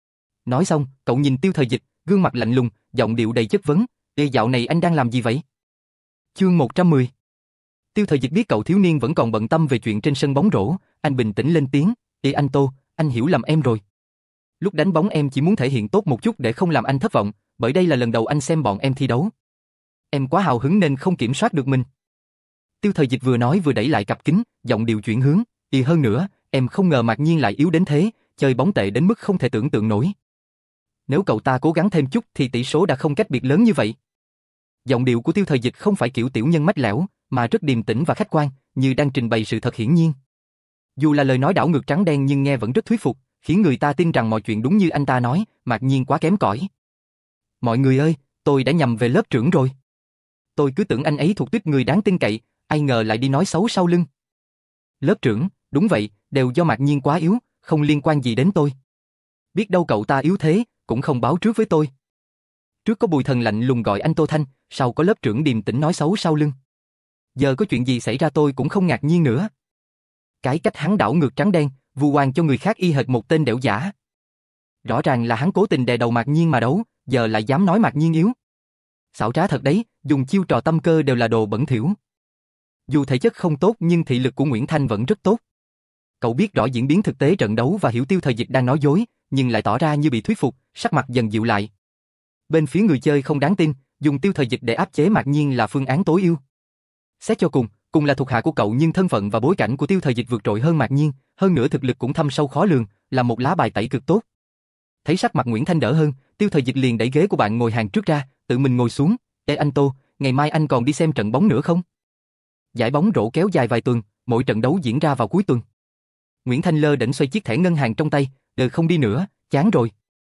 Nói xong, cậu nhìn Tiêu Thời Dịch, gương mặt lạnh lùng, giọng điệu đầy chất vấn. "Ê dạo này anh đang làm gì vậy?" Chương một trăm mười. Tiêu Thời Dịch biết cậu thiếu niên vẫn còn bận tâm về chuyện trên sân bóng rổ, anh bình tĩnh lên tiếng. "Ê anh Tô, anh hiểu lầm em rồi. Lúc đánh bóng em chỉ muốn thể hiện tốt một chút để không làm anh thất vọng, bởi đây là lần đầu anh xem bọn em thi đấu. Em quá hào hứng nên không kiểm soát được mình." Tiêu Thời Dịch vừa nói vừa đẩy lại cặp kính, giọng điệu chuyển hướng. "Ê hơn nữa, em không ngờ Mạc Nhiên lại yếu đến thế, chơi bóng tệ đến mức không thể tưởng tượng nổi. Nếu cậu ta cố gắng thêm chút thì tỷ số đã không cách biệt lớn như vậy." Giọng điệu của Tiêu Thời Dịch không phải kiểu tiểu nhân mách lẻo, mà rất điềm tĩnh và khách quan, như đang trình bày sự thật hiển nhiên. Dù là lời nói đảo ngược trắng đen nhưng nghe vẫn rất thuyết phục, khiến người ta tin rằng mọi chuyện đúng như anh ta nói. Mạc Nhiên quá kém cỏi. "Mọi người ơi, tôi đã nhầm về lớp trưởng rồi. Tôi cứ tưởng anh ấy thuộc tuýp người đáng tin cậy, ai ngờ lại đi nói xấu sau lưng." "Lớp trưởng, đúng vậy, đều do Mạc Nhiên quá yếu, không liên quan gì đến tôi. Biết đâu cậu ta yếu thế, cũng không báo trước với tôi. Trước có Bùi Thần lạnh lùng gọi anh Tô Thanh, sau có lớp trưởng điềm tĩnh nói xấu sau lưng. Giờ có chuyện gì xảy ra tôi cũng không ngạc nhiên nữa." Cái cách hắn đảo ngược trắng đen, vu oan cho người khác y hệt một tên đẻo giả. Rõ ràng là hắn cố tình đè đầu Mạc Nhiên mà đấu, giờ lại dám nói Mạc Nhiên yếu. Xảo trá thật đấy, dùng chiêu trò tâm cơ đều là đồ bẩn thỉu. Dù thể chất không tốt nhưng thị lực của Nguyễn Thanh vẫn rất tốt. Cậu biết rõ diễn biến thực tế trận đấu và hiểu Tiêu Thời Dịch đang nói dối, nhưng lại tỏ ra như bị thuyết phục, sắc mặt dần dịu lại. Bên phía người chơi không đáng tin, dùng Tiêu Thời Dịch để áp chế Mạc Nhiên là phương án tối ưu. Xét cho cùng, cùng là thuộc hạ của cậu nhưng thân phận và bối cảnh của Tiêu Thời Dịch vượt trội hơn Mạc Nhiên, hơn nữa thực lực cũng thâm sâu khó lường, là một lá bài tẩy cực tốt. Thấy sắc mặt Nguyễn Thanh đỡ hơn, Tiêu Thời Dịch liền đẩy ghế của bạn ngồi hàng trước ra, tự mình ngồi xuống. "Ê anh Tô, ngày mai anh còn đi xem trận bóng nữa không? Giải bóng rổ kéo dài vài tuần, mỗi trận đấu diễn ra vào cuối tuần." Nguyễn Thanh lơ đễnh xoay chiếc thẻ ngân hàng trong tay. "Đời không đi nữa, chán rồi."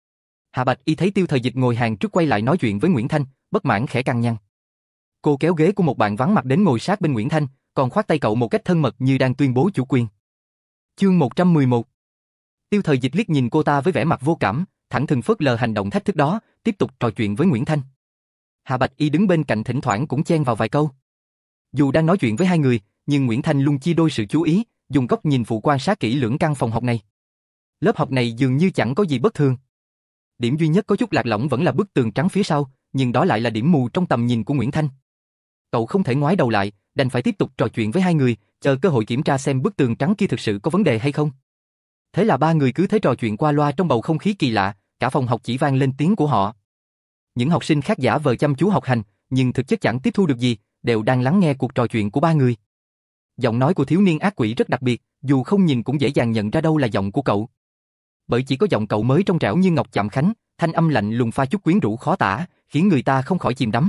Hạ Bạch Y thấy Tiêu Thời Dịch ngồi hàng trước quay lại nói chuyện với Nguyễn Thanh, bất mãn khẽ cằn nhằn. Cô kéo ghế của một bạn vắng mặt đến ngồi sát bên Nguyễn Thanh, còn khoác tay cậu một cách thân mật như đang tuyên bố chủ quyền. Chương một trăm mười một. Tiêu Thời Dịch liếc nhìn cô ta với vẻ mặt vô cảm, thẳng thừng phớt lờ hành động thách thức đó, tiếp tục trò chuyện với Nguyễn Thanh. Hạ Bạch Y đứng bên cạnh thỉnh thoảng cũng chen vào vài câu. Dù đang nói chuyện với hai người, nhưng Nguyễn Thanh luôn chia đôi sự chú ý, dùng góc nhìn phụ quan sát kỹ lưỡng căn phòng học này. Lớp học này dường như chẳng có gì bất thường. Điểm duy nhất có chút lạc lõng vẫn là bức tường trắng phía sau, nhưng đó lại là điểm mù trong tầm nhìn của Nguyễn Thanh. Cậu không thể ngoái đầu lại, đành phải tiếp tục trò chuyện với hai người, chờ cơ hội kiểm tra xem bức tường trắng kia thực sự có vấn đề hay không. Thế là ba người cứ thế trò chuyện qua loa trong bầu không khí kỳ lạ, cả phòng học chỉ vang lên tiếng của họ. Những học sinh khác giả vờ chăm chú học hành, nhưng thực chất chẳng tiếp thu được gì, đều đang lắng nghe cuộc trò chuyện của ba người. Giọng nói của thiếu niên ác quỷ rất đặc biệt, dù không nhìn cũng dễ dàng nhận ra đâu là giọng của cậu. Bởi chỉ có giọng cậu mới trong trẻo như ngọc chạm khánh, thanh âm lạnh lùng pha chút quyến rũ khó tả, khiến người ta không khỏi chìm đắm.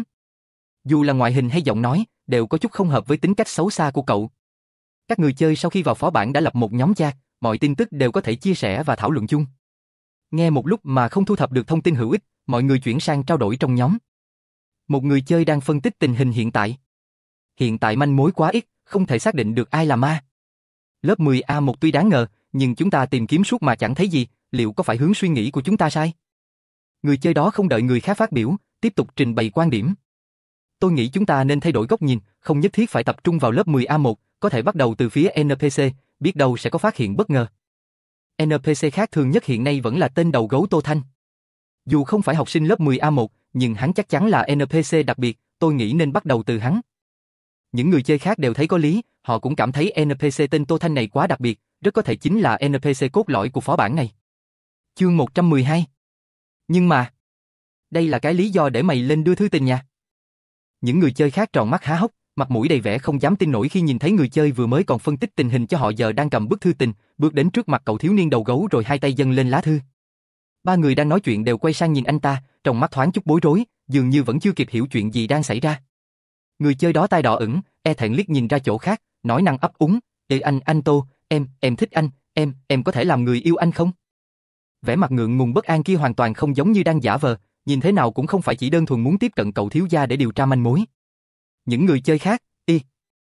Dù là ngoại hình hay giọng nói, đều có chút không hợp với tính cách xấu xa của cậu. Các người chơi sau khi vào phó bản đã lập một nhóm chat, mọi tin tức đều có thể chia sẻ và thảo luận chung. Nghe một lúc mà không thu thập được thông tin hữu ích, mọi người chuyển sang trao đổi trong nhóm. Một người chơi đang phân tích tình hình hiện tại. Hiện tại manh mối quá ít, không thể xác định được ai là ma. Lớp mười A một tuy đáng ngờ, nhưng chúng ta tìm kiếm suốt mà chẳng thấy gì, liệu có phải hướng suy nghĩ của chúng ta sai? Người chơi đó không đợi người khác phát biểu, tiếp tục trình bày quan điểm. Tôi nghĩ chúng ta nên thay đổi góc nhìn, không nhất thiết phải tập trung vào lớp mười A một, có thể bắt đầu từ phía en pê xê, biết đâu sẽ có phát hiện bất ngờ. en pê xê khác thường nhất hiện nay vẫn là tên đầu gấu Tô Thanh. Dù không phải học sinh lớp mười A một, nhưng hắn chắc chắn là en pê xê đặc biệt, tôi nghĩ nên bắt đầu từ hắn. Những người chơi khác đều thấy có lý, họ cũng cảm thấy en pê xê tên Tô Thanh này quá đặc biệt, rất có thể chính là en pê xê cốt lõi của phó bản này. Chương một trăm mười hai. Nhưng mà, đây là cái lý do để mày lên đưa thư tình nha. Những người chơi khác tròn mắt há hốc, mặt mũi đầy vẻ không dám tin nổi khi nhìn thấy người chơi vừa mới còn phân tích tình hình cho họ giờ đang cầm bức thư tình, bước đến trước mặt cậu thiếu niên đầu gấu rồi hai tay dâng lên lá thư. Ba người đang nói chuyện đều quay sang nhìn anh ta, trong mắt thoáng chút bối rối, dường như vẫn chưa kịp hiểu chuyện gì đang xảy ra. Người chơi đó tai đỏ ửng, e thẹn liếc nhìn ra chỗ khác, nói năng ấp úng, "Ê anh, anh Tô, em, em thích anh, em, em có thể làm người yêu anh không?" Vẻ mặt ngượng ngùng bất an kia hoàn toàn không giống như đang giả vờ, nhìn thế nào cũng không phải chỉ đơn thuần muốn tiếp cận cậu thiếu gia để điều tra manh mối. Những người chơi khác, y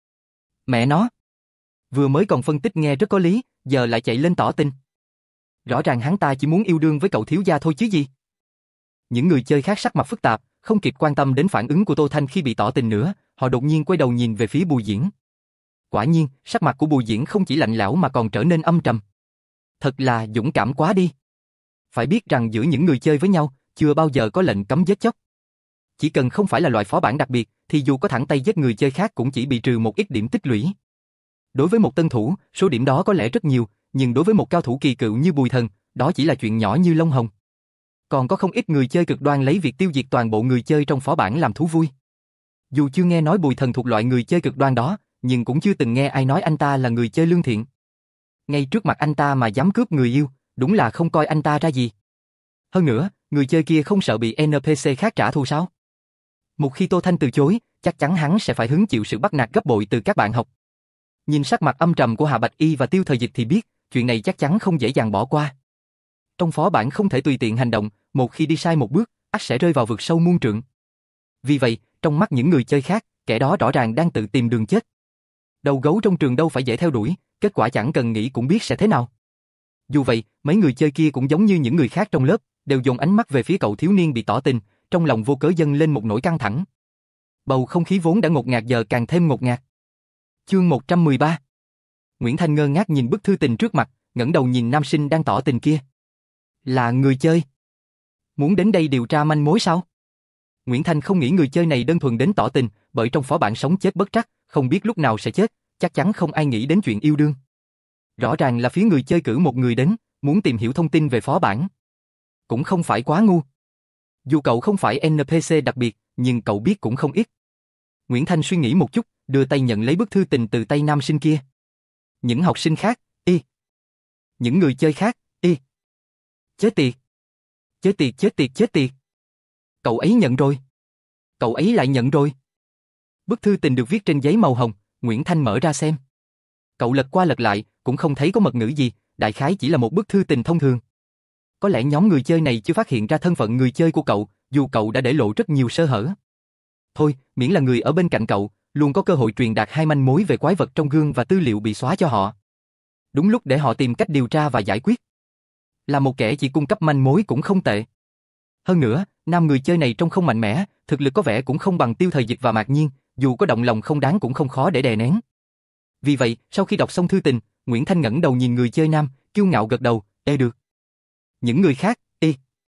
mẹ nó, vừa mới còn phân tích nghe rất có lý, giờ lại chạy lên tỏ tình. Rõ ràng hắn ta chỉ muốn yêu đương với cậu thiếu gia thôi chứ gì. Những người chơi khác sắc mặt phức tạp, không kịp quan tâm đến phản ứng của Tô Thanh khi bị tỏ tình nữa, họ đột nhiên quay đầu nhìn về phía Bùi Diễn. Quả nhiên, sắc mặt của Bùi Diễn không chỉ lạnh lẽo mà còn trở nên âm trầm. Thật là dũng cảm quá đi. Phải biết rằng giữa những người chơi với nhau, chưa bao giờ có lệnh cấm giết chóc. Chỉ cần không phải là loại phó bản đặc biệt, thì dù có thẳng tay giết người chơi khác cũng chỉ bị trừ một ít điểm tích lũy. Đối với một tân thủ, số điểm đó có lẽ rất nhiều, nhưng đối với một cao thủ kỳ cựu như Bùi Thần, đó chỉ là chuyện nhỏ như lông hồng. Còn có không ít người chơi cực đoan lấy việc tiêu diệt toàn bộ người chơi trong phó bản làm thú vui. Dù chưa nghe nói Bùi Thần thuộc loại người chơi cực đoan đó, nhưng cũng chưa từng nghe ai nói anh ta là người chơi lương thiện. Ngay trước mặt anh ta mà dám cướp người yêu, đúng là không coi anh ta ra gì. Hơn nữa, người chơi kia không sợ bị en pê xê khác trả thù sao? Một khi Tô Thanh từ chối, chắc chắn hắn sẽ phải hứng chịu sự bắt nạt gấp bội từ các bạn học. Nhìn sắc mặt âm trầm của Hà Bạch Y và Tiêu Thời Dịch thì biết, chuyện này chắc chắn không dễ dàng bỏ qua. Trong phó bản không thể tùy tiện hành động, một khi đi sai một bước, ắt sẽ rơi vào vực sâu muôn trượng. Vì vậy, trong mắt những người chơi khác, kẻ đó rõ ràng đang tự tìm đường chết. Đầu gấu trong trường đâu phải dễ theo đuổi, kết quả chẳng cần nghĩ cũng biết sẽ thế nào. Dù vậy, mấy người chơi kia cũng giống như những người khác trong lớp, đều dồn ánh mắt về phía cậu thiếu niên bị tỏ tình, trong lòng vô cớ dâng lên một nỗi căng thẳng. Bầu không khí vốn đã ngột ngạt giờ càng thêm ngột ngạt. Chương một trăm mười ba. Nguyễn Thanh ngơ ngác nhìn bức thư tình trước mặt, ngẩng đầu nhìn nam sinh đang tỏ tình kia. Là người chơi? Muốn đến đây điều tra manh mối sao? Nguyễn Thanh không nghĩ người chơi này đơn thuần đến tỏ tình, bởi trong phó bản sống chết bất trắc, không biết lúc nào sẽ chết, chắc chắn không ai nghĩ đến chuyện yêu đương. Rõ ràng là phía người chơi cử một người đến, muốn tìm hiểu thông tin về phó bản. Cũng không phải quá ngu. Dù cậu không phải en pê xê đặc biệt, nhưng cậu biết cũng không ít. Nguyễn Thanh suy nghĩ một chút, đưa tay nhận lấy bức thư tình từ tay nam sinh kia. Những học sinh khác, y. Những người chơi khác, y. Chết tiệt. Chết tiệt chết tiệt chết tiệt. Cậu ấy nhận rồi. Cậu ấy lại nhận rồi. Bức thư tình được viết trên giấy màu hồng, Nguyễn Thanh mở ra xem. Cậu lật qua lật lại, cũng không thấy có mật ngữ gì, đại khái chỉ là một bức thư tình thông thường. Có lẽ nhóm người chơi này chưa phát hiện ra thân phận người chơi của cậu, dù cậu đã để lộ rất nhiều sơ hở. Thôi, miễn là người ở bên cạnh cậu, luôn có cơ hội truyền đạt hai manh mối về quái vật trong gương và tư liệu bị xóa cho họ. Đúng lúc để họ tìm cách điều tra và giải quyết. Là một kẻ chỉ cung cấp manh mối cũng không tệ. Hơn nữa, nam người chơi này trông không mạnh mẽ, thực lực có vẻ cũng không bằng Tiêu Thời Dịch và Mạc Nhiên, dù có động lòng không đáng cũng không khó để đè nén. Vì vậy, sau khi đọc xong thư tình, Nguyễn Thanh ngẩng đầu nhìn người chơi nam, kiêu ngạo gật đầu, "Ê được." Những người khác, "Ê."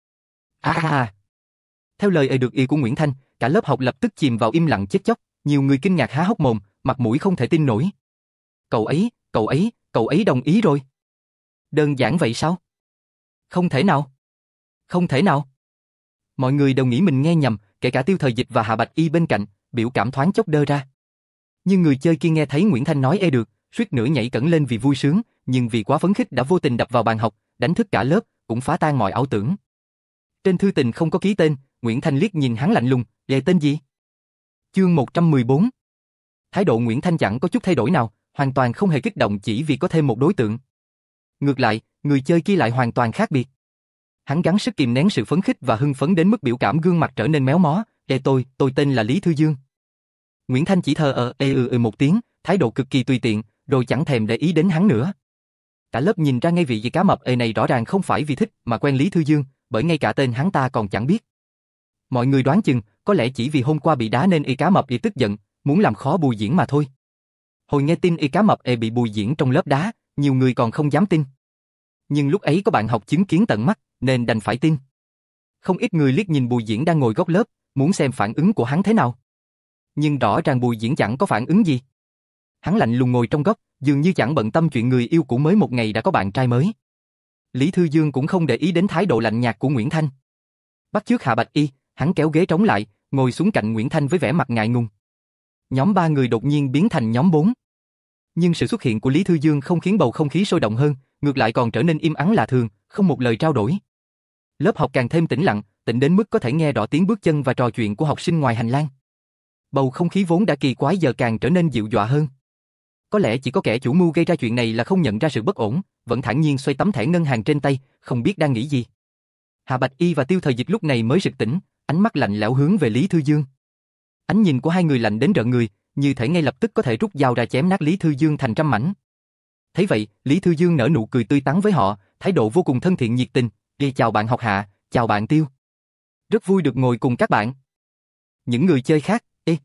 À, à, à. Theo lời "ê được" y của Nguyễn Thanh, cả lớp học lập tức chìm vào im lặng chết chóc, nhiều người kinh ngạc há hốc mồm, mặt mũi không thể tin nổi. Cậu ấy, cậu ấy, cậu ấy đồng ý rồi. Đơn giản vậy sao? Không thể nào. Không thể nào. Mọi người đều nghĩ mình nghe nhầm, kể cả Tiêu Thời Dịch và Hạ Bạch Y bên cạnh, biểu cảm thoáng chốc đơ ra. Nhưng người chơi kia nghe thấy Nguyễn Thanh nói "ê được", suýt nữa nhảy cẫng lên vì vui sướng, nhưng vì quá phấn khích đã vô tình đập vào bàn học, đánh thức cả lớp, cũng phá tan mọi ảo tưởng. Trên thư tình không có ký tên, Nguyễn Thanh liếc nhìn hắn lạnh lùng, "Đề tên gì?" Chương một trăm mười bốn. Thái độ Nguyễn Thanh chẳng có chút thay đổi nào, hoàn toàn không hề kích động chỉ vì có thêm một đối tượng. Ngược lại, người chơi kia lại hoàn toàn khác biệt. Hắn gắng sức kìm nén sự phấn khích và hưng phấn đến mức biểu cảm gương mặt trở nên méo mó, "Ê tôi, tôi tên là Lý Thư Dương." Nguyễn Thanh chỉ thờ ờ ê ừ ừ một tiếng, thái độ cực kỳ tùy tiện, rồi chẳng thèm để ý đến hắn nữa. Cả lớp nhìn ra ngay vị gì cá mập ê này rõ ràng không phải vì thích mà quen Lý Thư Dương, bởi ngay cả tên hắn ta còn chẳng biết. Mọi người đoán chừng, có lẽ chỉ vì hôm qua bị đá nên y cá mập y tức giận, muốn làm khó Bùi Diễn mà thôi. Hồi nghe tin y cá mập y bị Bùi Diễn trong lớp đá, nhiều người còn không dám tin. Nhưng lúc ấy có bạn học chứng kiến tận mắt, nên đành phải tin. Không ít người liếc nhìn Bùi Diễn đang ngồi góc lớp, muốn xem phản ứng của hắn thế nào. Nhưng rõ ràng Bùi Diễn chẳng có phản ứng gì. Hắn lạnh lùng ngồi trong góc, dường như chẳng bận tâm chuyện người yêu cũ mới một ngày đã có bạn trai mới. Lý Thư Dương cũng không để ý đến thái độ lạnh nhạt của Nguyễn Thanh. Bắt chước Hạ Bạch Y, hắn kéo ghế trống lại, ngồi xuống cạnh Nguyễn Thanh với vẻ mặt ngại ngùng. Nhóm ba người đột nhiên biến thành nhóm bốn. Nhưng sự xuất hiện của Lý Thư Dương không khiến bầu không khí sôi động hơn, ngược lại còn trở nên im ắng lạ thường, không một lời trao đổi. Lớp học càng thêm tĩnh lặng, tĩnh đến mức có thể nghe rõ tiếng bước chân và trò chuyện của học sinh ngoài hành lang. Bầu không khí vốn đã kỳ quái giờ càng trở nên dịu dọa hơn. Có lẽ chỉ có kẻ chủ mưu gây ra chuyện này là không nhận ra sự bất ổn, vẫn thản nhiên xoay tấm thẻ ngân hàng trên tay, không biết đang nghĩ gì. Hạ Bạch Y và Tiêu Thời Dịch lúc này mới sực tỉnh, ánh mắt lạnh lẽo hướng về Lý Thư Dương. Ánh nhìn của hai người lạnh đến rợn người, như thể ngay lập tức có thể rút dao ra chém nát Lý Thư Dương thành trăm mảnh. Thấy vậy, Lý Thư Dương nở nụ cười tươi tắn với họ, thái độ vô cùng thân thiện nhiệt tình. "Đi chào bạn học Hạ, chào bạn Tiêu. Rất vui được ngồi cùng các bạn." Những người chơi khác, ê,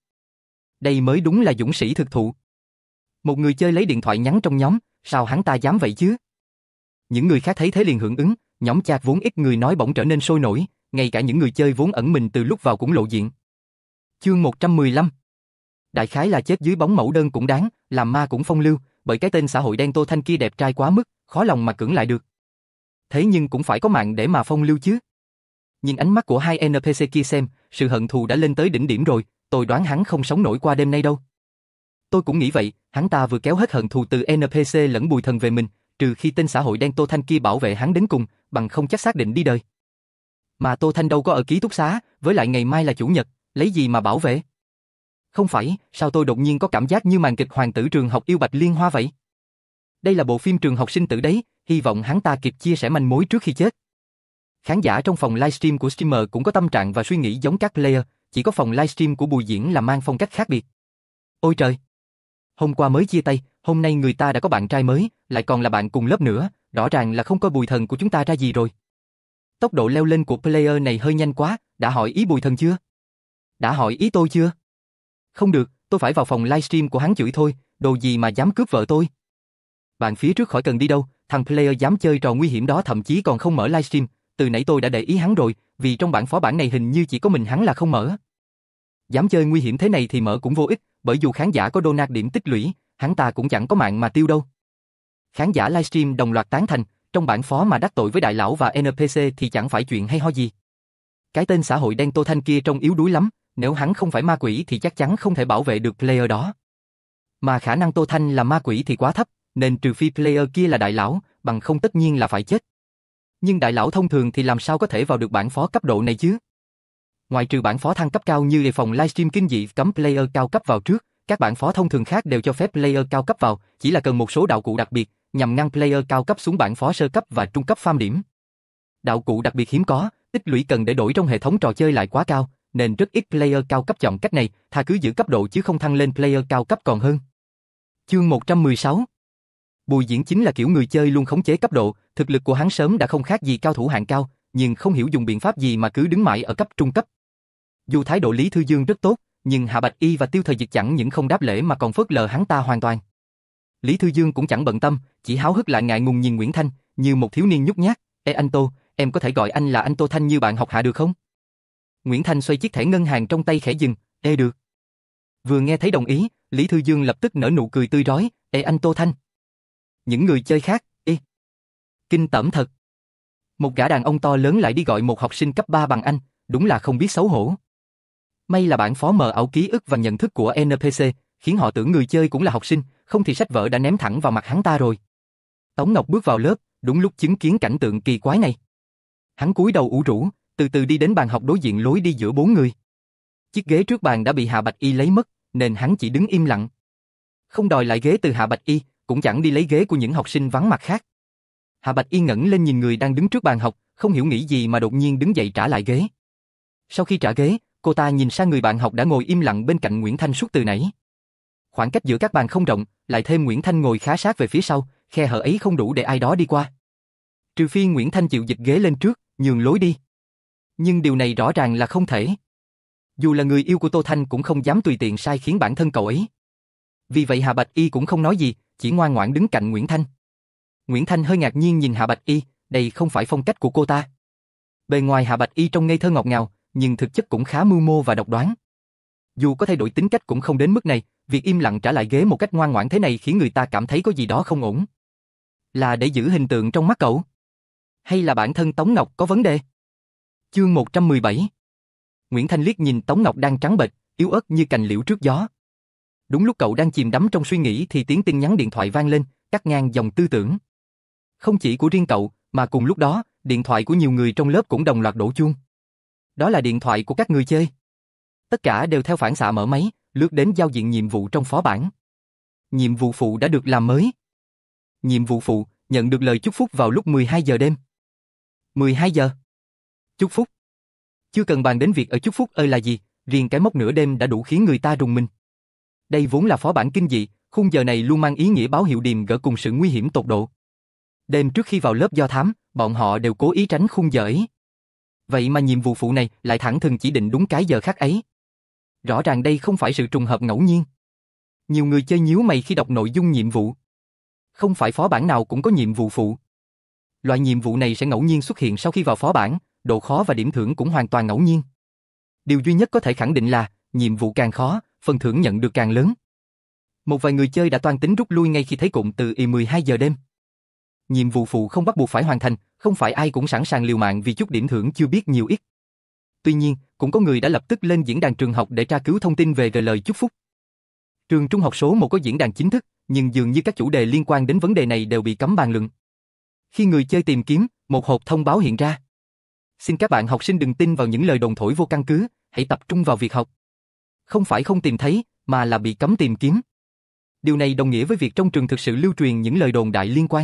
đây mới đúng là dũng sĩ thực thụ. Một người chơi lấy điện thoại nhắn trong nhóm, sao hắn ta dám vậy chứ? Những người khác thấy thế liền hưởng ứng, nhóm chat vốn ít người nói bỗng trở nên sôi nổi, ngay cả những người chơi vốn ẩn mình từ lúc vào cũng lộ diện. Chương một trăm mười lăm. Đại khái là chết dưới bóng mẫu đơn cũng đáng, làm ma cũng phong lưu, bởi cái tên xã hội đen Tô Thanh kia đẹp trai quá mức, khó lòng mà cưỡng lại được. Thế nhưng cũng phải có mạng để mà phong lưu chứ. Nhìn ánh mắt của hai en pê xê kia xem, sự hận thù đã lên tới đỉnh điểm rồi, tôi đoán hắn không sống nổi qua đêm nay đâu. Tôi cũng nghĩ vậy, hắn ta vừa kéo hết hận thù từ en pê xê lẫn Bùi Thần về mình, trừ khi tên xã hội đen Tô Thanh kia bảo vệ hắn đến cùng, bằng không chắc xác định đi đời. Mà Tô Thanh đâu có ở ký túc xá, với lại ngày mai là chủ nhật, lấy gì mà bảo vệ? Không phải, sao tôi đột nhiên có cảm giác như màn kịch Hoàng tử trường học yêu Bạch Liên Hoa vậy? Đây là bộ phim trường học sinh tử đấy, hy vọng hắn ta kịp chia sẻ manh mối trước khi chết. Khán giả trong phòng livestream của streamer cũng có tâm trạng và suy nghĩ giống các player, chỉ có phòng livestream của Bùi Diễn là mang phong cách khác biệt. Ôi trời! Hôm qua mới chia tay, hôm nay người ta đã có bạn trai mới, lại còn là bạn cùng lớp nữa, rõ ràng là không coi Bùi Thần của chúng ta ra gì rồi. Tốc độ leo lên của player này hơi nhanh quá, đã hỏi ý Bùi Thần chưa? Đã hỏi ý tôi chưa? Không được, tôi phải vào phòng livestream của hắn chửi thôi, đồ gì mà dám cướp vợ tôi. Bạn phía trước khỏi cần đi đâu, thằng player dám chơi trò nguy hiểm đó thậm chí còn không mở livestream, từ nãy tôi đã để ý hắn rồi, vì trong bản phó bản này hình như chỉ có mình hắn là không mở. Dám chơi nguy hiểm thế này thì mở cũng vô ích, bởi dù khán giả có donate điểm tích lũy, hắn ta cũng chẳng có mạng mà tiêu đâu. Khán giả livestream đồng loạt tán thành, trong bản phó mà đắc tội với đại lão và en pê xê thì chẳng phải chuyện hay ho gì. Cái tên xã hội đen Tô Thanh kia trông yếu đuối lắm, nếu hắn không phải ma quỷ thì chắc chắn không thể bảo vệ được player đó. Mà khả năng Tô Thanh là ma quỷ thì quá thấp, nên trừ phi player kia là đại lão, bằng không tất nhiên là phải chết. Nhưng đại lão thông thường thì làm sao có thể vào được bản phó cấp độ này chứ? Ngoài trừ bản phó thăng cấp cao như ở phòng livestream kinh dị cấm player cao cấp vào trước, các bản phó thông thường khác đều cho phép player cao cấp vào, chỉ là cần một số đạo cụ đặc biệt, nhằm ngăn player cao cấp xuống bản phó sơ cấp và trung cấp farm điểm. Đạo cụ đặc biệt hiếm có, tích lũy cần để đổi trong hệ thống trò chơi lại quá cao, nên rất ít player cao cấp chọn cách này, thà cứ giữ cấp độ chứ không thăng lên player cao cấp còn hơn. Chương một trăm mười sáu. Bùi Diễn chính là kiểu người chơi luôn khống chế cấp độ, thực lực của hắn sớm đã không khác gì cao thủ hạng cao, nhưng không hiểu dùng biện pháp gì mà cứ đứng mãi ở cấp trung cấp. Dù thái độ Lý Thư Dương rất tốt, nhưng Hạ Bạch Y và Tiêu Thời Dịch chẳng những không đáp lễ mà còn phớt lờ hắn ta hoàn toàn. Lý Thư Dương cũng chẳng bận tâm, chỉ háo hức lại ngại ngùng nhìn Nguyễn Thanh, như một thiếu niên nhút nhát. Ê anh Tô, em có thể gọi anh là anh Tô Thanh như bạn học Hạ được không? Nguyễn Thanh xoay chiếc thẻ ngân hàng trong tay khẽ dừng, ê được. Vừa nghe thấy đồng ý, Lý Thư Dương lập tức nở nụ cười tươi rói, ê anh Tô Thanh. Những người chơi khác, ê. Kinh tởm thật. Một gã đàn ông to lớn lại đi gọi một học sinh cấp ba bằng anh, đúng là không biết xấu hổ. May là bản phó mờ ảo ký ức và nhận thức của en pê xê, khiến họ tưởng người chơi cũng là học sinh, không thì sách vở đã ném thẳng vào mặt hắn ta rồi. Tống Ngọc bước vào lớp, đúng lúc chứng kiến cảnh tượng kỳ quái này. Hắn cúi đầu ủ rũ, từ từ đi đến bàn học đối diện lối đi giữa bốn người. Chiếc ghế trước bàn đã bị Hạ Bạch Y lấy mất, nên hắn chỉ đứng im lặng. Không đòi lại ghế từ Hạ Bạch Y, cũng chẳng đi lấy ghế của những học sinh vắng mặt khác. Hạ Bạch Y ngẩng lên nhìn người đang đứng trước bàn học, không hiểu nghĩ gì mà đột nhiên đứng dậy trả lại ghế. Sau khi trả ghế, cô ta nhìn sang người bạn học đã ngồi im lặng bên cạnh Nguyễn Thanh suốt từ nãy. Khoảng cách giữa các bàn không rộng, lại thêm Nguyễn Thanh ngồi khá sát về phía sau, khe hở ấy không đủ để ai đó đi qua. Trừ phi Nguyễn Thanh chịu dịch ghế lên trước, nhường lối đi. Nhưng điều này rõ ràng là không thể. Dù là người yêu của Tô Thanh cũng không dám tùy tiện sai khiến bản thân cậu ấy. Vì vậy Hạ Bạch Y cũng không nói gì, chỉ ngoan ngoãn đứng cạnh Nguyễn Thanh. Nguyễn Thanh hơi ngạc nhiên nhìn Hạ Bạch Y, đây không phải phong cách của cô ta. Bề ngoài Hạ Bạch Y trông ngây thơ ngọt ngào, nhưng thực chất cũng khá mưu mô và độc đoán. Dù có thay đổi tính cách cũng không đến mức này, việc im lặng trả lại ghế một cách ngoan ngoãn thế này khiến người ta cảm thấy có gì đó không ổn. Là để giữ hình tượng trong mắt cậu? Hay là bản thân Tống Ngọc có vấn đề? Chương một trăm mười bảy. Nguyễn Thanh liếc nhìn Tống Ngọc đang trắng bệch, yếu ớt như cành liễu trước gió. Đúng lúc cậu đang chìm đắm trong suy nghĩ thì tiếng tin nhắn điện thoại vang lên, cắt ngang dòng tư tưởng. Không chỉ của riêng cậu, mà cùng lúc đó, điện thoại của nhiều người trong lớp cũng đồng loạt đổ chuông. Đó là điện thoại của các người chơi. Tất cả đều theo phản xạ mở máy, lướt đến giao diện nhiệm vụ trong phó bản. Nhiệm vụ phụ đã được làm mới. Nhiệm vụ phụ, nhận được lời chúc phúc vào lúc mười hai giờ đêm. mười hai giờ. Chúc phúc. Chưa cần bàn đến việc ở chúc phúc ơi là gì, riêng cái mốc nửa đêm đã đủ khiến người ta rùng mình. Đây vốn là phó bản kinh dị, khung giờ này luôn mang ý nghĩa báo hiệu điềm gỡ cùng sự nguy hiểm tột độ. Đêm trước khi vào lớp do thám, bọn họ đều cố ý tránh khung giờ ấy. Vậy mà nhiệm vụ phụ này lại thẳng thừng chỉ định đúng cái giờ khắc ấy. Rõ ràng đây không phải sự trùng hợp ngẫu nhiên. Nhiều người chơi nhíu mày khi đọc nội dung nhiệm vụ. Không phải phó bản nào cũng có nhiệm vụ phụ. Loại nhiệm vụ này sẽ ngẫu nhiên xuất hiện sau khi vào phó bản, độ khó và điểm thưởng cũng hoàn toàn ngẫu nhiên. Điều duy nhất có thể khẳng định là, nhiệm vụ càng khó, phần thưởng nhận được càng lớn. Một vài người chơi đã toan tính rút lui ngay khi thấy cụm từ y mười hai giờ đêm. Nhiệm vụ phụ không bắt buộc phải hoàn thành, không phải ai cũng sẵn sàng liều mạng vì chút điểm thưởng chưa biết nhiều ít. Tuy nhiên, cũng có người đã lập tức lên diễn đàn trường học để tra cứu thông tin về lời chúc phúc. Trường trung học số một có diễn đàn chính thức, nhưng dường như các chủ đề liên quan đến vấn đề này đều bị cấm bàn luận. Khi người chơi tìm kiếm, một hộp thông báo hiện ra. Xin các bạn học sinh đừng tin vào những lời đồn thổi vô căn cứ, hãy tập trung vào việc học. Không phải không tìm thấy, mà là bị cấm tìm kiếm. Điều này đồng nghĩa với việc trong trường thực sự lưu truyền những lời đồn đại liên quan.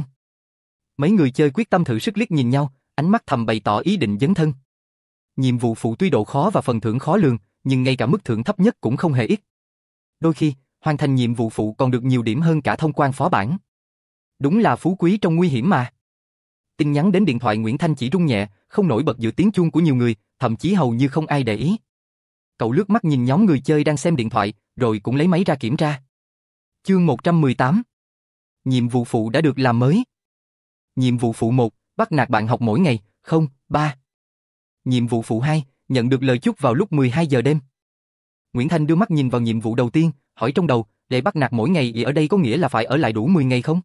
Mấy người chơi quyết tâm thử sức liếc nhìn nhau, ánh mắt thầm bày tỏ ý định dấn thân. Nhiệm vụ phụ tuy độ khó và phần thưởng khó lường, nhưng ngay cả mức thưởng thấp nhất cũng không hề ít. Đôi khi, hoàn thành nhiệm vụ phụ còn được nhiều điểm hơn cả thông quan phó bản. Đúng là phú quý trong nguy hiểm mà. Tin nhắn đến điện thoại Nguyễn Thanh chỉ rung nhẹ, không nổi bật giữa tiếng chuông của nhiều người, thậm chí hầu như không ai để ý. Cậu lướt mắt nhìn nhóm người chơi đang xem điện thoại, rồi cũng lấy máy ra kiểm tra. Chương một trăm mười tám. Nhiệm vụ phụ đã được làm mới. Nhiệm vụ phụ một, bắt nạt bạn học mỗi ngày, không, ba. Nhiệm vụ phụ hai, nhận được lời chúc vào lúc mười hai giờ đêm. Nguyễn Thanh đưa mắt nhìn vào nhiệm vụ đầu tiên, hỏi trong đầu, để bắt nạt mỗi ngày thì ở đây có nghĩa là phải ở lại đủ mười ngày không?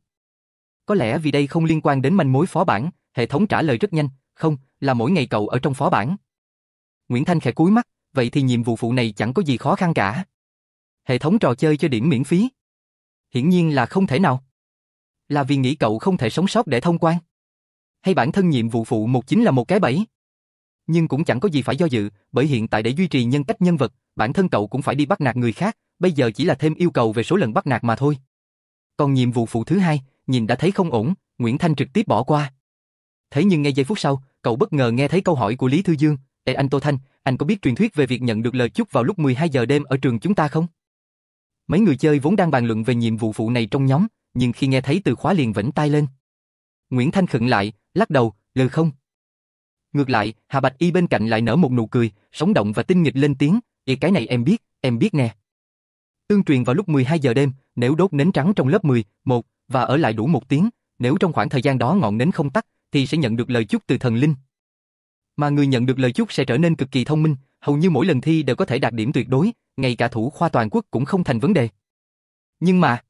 Có lẽ vì đây không liên quan đến manh mối phó bản, hệ thống trả lời rất nhanh, không, là mỗi ngày cậu ở trong phó bản. Nguyễn Thanh khẽ cúi mắt, vậy thì nhiệm vụ phụ này chẳng có gì khó khăn cả. Hệ thống trò chơi cho điểm miễn phí. Hiển nhiên là không thể nào. Là vì nghĩ cậu không thể sống sót để thông quan. Hay bản thân nhiệm vụ phụ một chính là một cái bẫy. Nhưng cũng chẳng có gì phải do dự, bởi hiện tại để duy trì nhân cách nhân vật, bản thân cậu cũng phải đi bắt nạt người khác, bây giờ chỉ là thêm yêu cầu về số lần bắt nạt mà thôi. Còn nhiệm vụ phụ thứ hai, nhìn đã thấy không ổn, Nguyễn Thanh trực tiếp bỏ qua. Thế nhưng ngay giây phút sau, cậu bất ngờ nghe thấy câu hỏi của Lý Thư Dương, "Ê anh Tô Thanh, anh có biết truyền thuyết về việc nhận được lời chúc vào lúc mười hai giờ đêm ở trường chúng ta không?" Mấy người chơi vốn đang bàn luận về nhiệm vụ phụ này trong nhóm, nhưng khi nghe thấy từ khóa liền vểnh tai lên. Nguyễn Thanh khựng lại, lắc đầu, "Lờ không." Ngược lại, Hà Bạch Y bên cạnh lại nở một nụ cười, sống động và tinh nghịch lên tiếng, "Ê cái này em biết, em biết nè. Tương truyền vào lúc mười hai giờ đêm, nếu đốt nến trắng trong lớp mười, một và ở lại đủ một tiếng, nếu trong khoảng thời gian đó ngọn nến không tắt, thì sẽ nhận được lời chúc từ thần linh. Mà người nhận được lời chúc sẽ trở nên cực kỳ thông minh, hầu như mỗi lần thi đều có thể đạt điểm tuyệt đối, ngay cả thủ khoa toàn quốc cũng không thành vấn đề." Nhưng mà...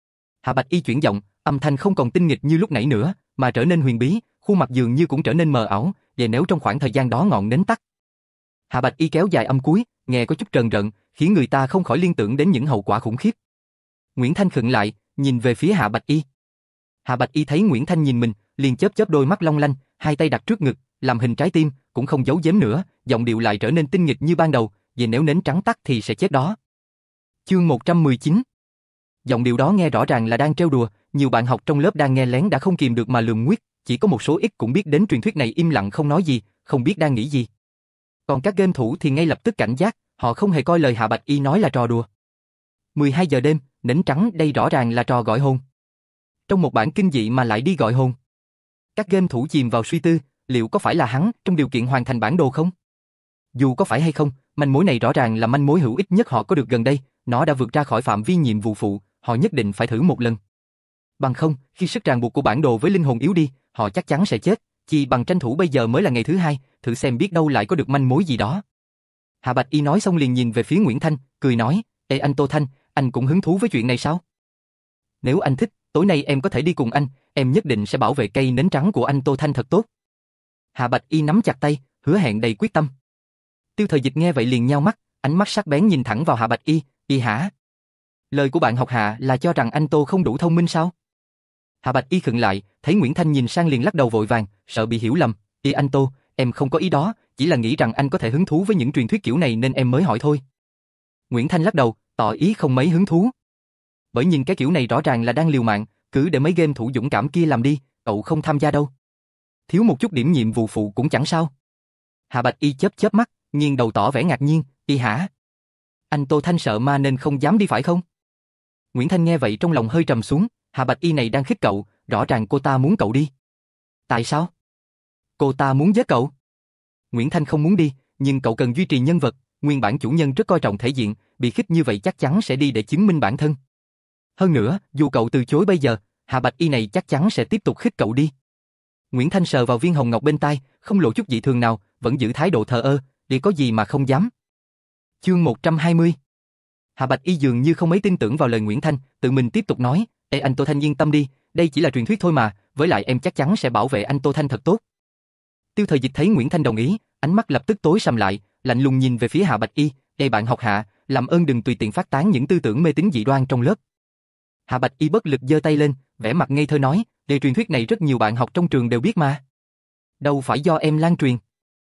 Hạ Bạch Y chuyển giọng, âm thanh không còn tinh nghịch như lúc nãy nữa, mà trở nên huyền bí, khuôn mặt dường như cũng trở nên mờ ảo, và nếu trong khoảng thời gian đó ngọn nến tắt. Hạ Bạch Y kéo dài âm cuối, nghe có chút trần rợn, khiến người ta không khỏi liên tưởng đến những hậu quả khủng khiếp. Nguyễn Thanh khựng lại, nhìn về phía Hạ Bạch Y. Hạ Bạch Y thấy Nguyễn Thanh nhìn mình, liền chớp chớp đôi mắt long lanh, hai tay đặt trước ngực, làm hình trái tim, cũng không giấu giếm nữa, giọng điệu lại trở nên tinh nghịch như ban đầu, vì nếu nến trắng tắt thì sẽ chết đó. Chương một trăm mười chín. Giọng điệu đó nghe rõ ràng là đang trêu đùa, nhiều bạn học trong lớp đang nghe lén đã không kìm được mà lườm nguýt, chỉ có một số ít cũng biết đến truyền thuyết này im lặng không nói gì, không biết đang nghĩ gì. Còn các game thủ thì ngay lập tức cảnh giác, họ không hề coi lời Hạ Bạch Y nói là trò đùa. mười hai giờ đêm, nến trắng đây rõ ràng là trò gọi hồn. Trong một bản kinh dị mà lại đi gọi hồn. Các game thủ chìm vào suy tư, liệu có phải là hắn trong điều kiện hoàn thành bản đồ không? dù có phải hay không, manh mối này rõ ràng là manh mối hữu ích nhất họ có được gần đây, nó đã vượt ra khỏi phạm vi nhiệm vụ phụ, họ nhất định phải thử một lần. Bằng không, khi sức ràng buộc của bản đồ với linh hồn yếu đi, họ chắc chắn sẽ chết, chỉ bằng tranh thủ bây giờ mới là ngày thứ hai, thử xem biết đâu lại có được manh mối gì đó. Hạ Bạch Y nói xong liền nhìn về phía Nguyễn Thanh, cười nói, ê anh Tô Thanh, anh cũng hứng thú với chuyện này sao? Nếu anh thích, tối nay em có thể đi cùng anh, em nhất định sẽ bảo vệ cây nến trắng của anh Tô Thanh thật tốt. Hạ Bạch Y nắm chặt tay, hứa hẹn đầy quyết tâm. Tiêu Thời Dịch nghe vậy liền nhao mắt, ánh mắt sắc bén nhìn thẳng vào Hạ Bạch Y, Y hả? Lời của bạn học Hạ là cho rằng anh Tô không đủ thông minh sao? Hạ Bạch Y khựng lại, thấy Nguyễn Thanh nhìn sang liền lắc đầu vội vàng, sợ bị hiểu lầm, Y anh Tô, em không có ý đó, chỉ là nghĩ rằng anh có thể hứng thú với những truyền thuyết kiểu này nên em mới hỏi thôi. Nguyễn Thanh lắc đầu, tỏ ý không mấy hứng thú. Bởi nhìn cái kiểu này rõ ràng là đang liều mạng, cứ để mấy game thủ dũng cảm kia làm đi, cậu không tham gia đâu. Thiếu một chút điểm nhiệm vụ phụ cũng chẳng sao. Hạ Bạch Y chớp chớp mắt, nghiêng đầu tỏ vẻ ngạc nhiên, Y hả? Anh Tô Thanh sợ ma nên không dám đi phải không? Nguyễn Thanh nghe vậy trong lòng hơi trầm xuống, Hạ Bạch Y này đang khích cậu, rõ ràng cô ta muốn cậu đi. Tại sao? Cô ta muốn giết cậu. Nguyễn Thanh không muốn đi, nhưng cậu cần duy trì nhân vật, nguyên bản chủ nhân rất coi trọng thể diện, bị khích như vậy chắc chắn sẽ đi để chứng minh bản thân. Hơn nữa, dù cậu từ chối bây giờ, Hạ Bạch Y này chắc chắn sẽ tiếp tục khích cậu đi. Nguyễn Thanh sờ vào viên hồng ngọc bên tai, không lộ chút dị thường nào, vẫn giữ thái độ thờ ơ, đi có gì mà không dám. Chương một trăm hai mươi. Hạ Bạch Y dường như không mấy tin tưởng vào lời Nguyễn Thanh, tự mình tiếp tục nói, ê anh Tô Thanh yên tâm đi, đây chỉ là truyền thuyết thôi mà, với lại em chắc chắn sẽ bảo vệ anh Tô Thanh thật tốt. Tiêu Thời Dịch thấy Nguyễn Thanh đồng ý, ánh mắt lập tức tối sầm lại, lạnh lùng nhìn về phía Hạ Bạch Y, ê bạn học Hạ, làm ơn đừng tùy tiện phát tán những tư tưởng mê tín dị đoan trong lớp. Hạ Bạch Y bất lực giơ tay lên, vẻ mặt ngây thơ nói, đề truyền thuyết này rất nhiều bạn học trong trường đều biết mà. Đâu phải do em lan truyền.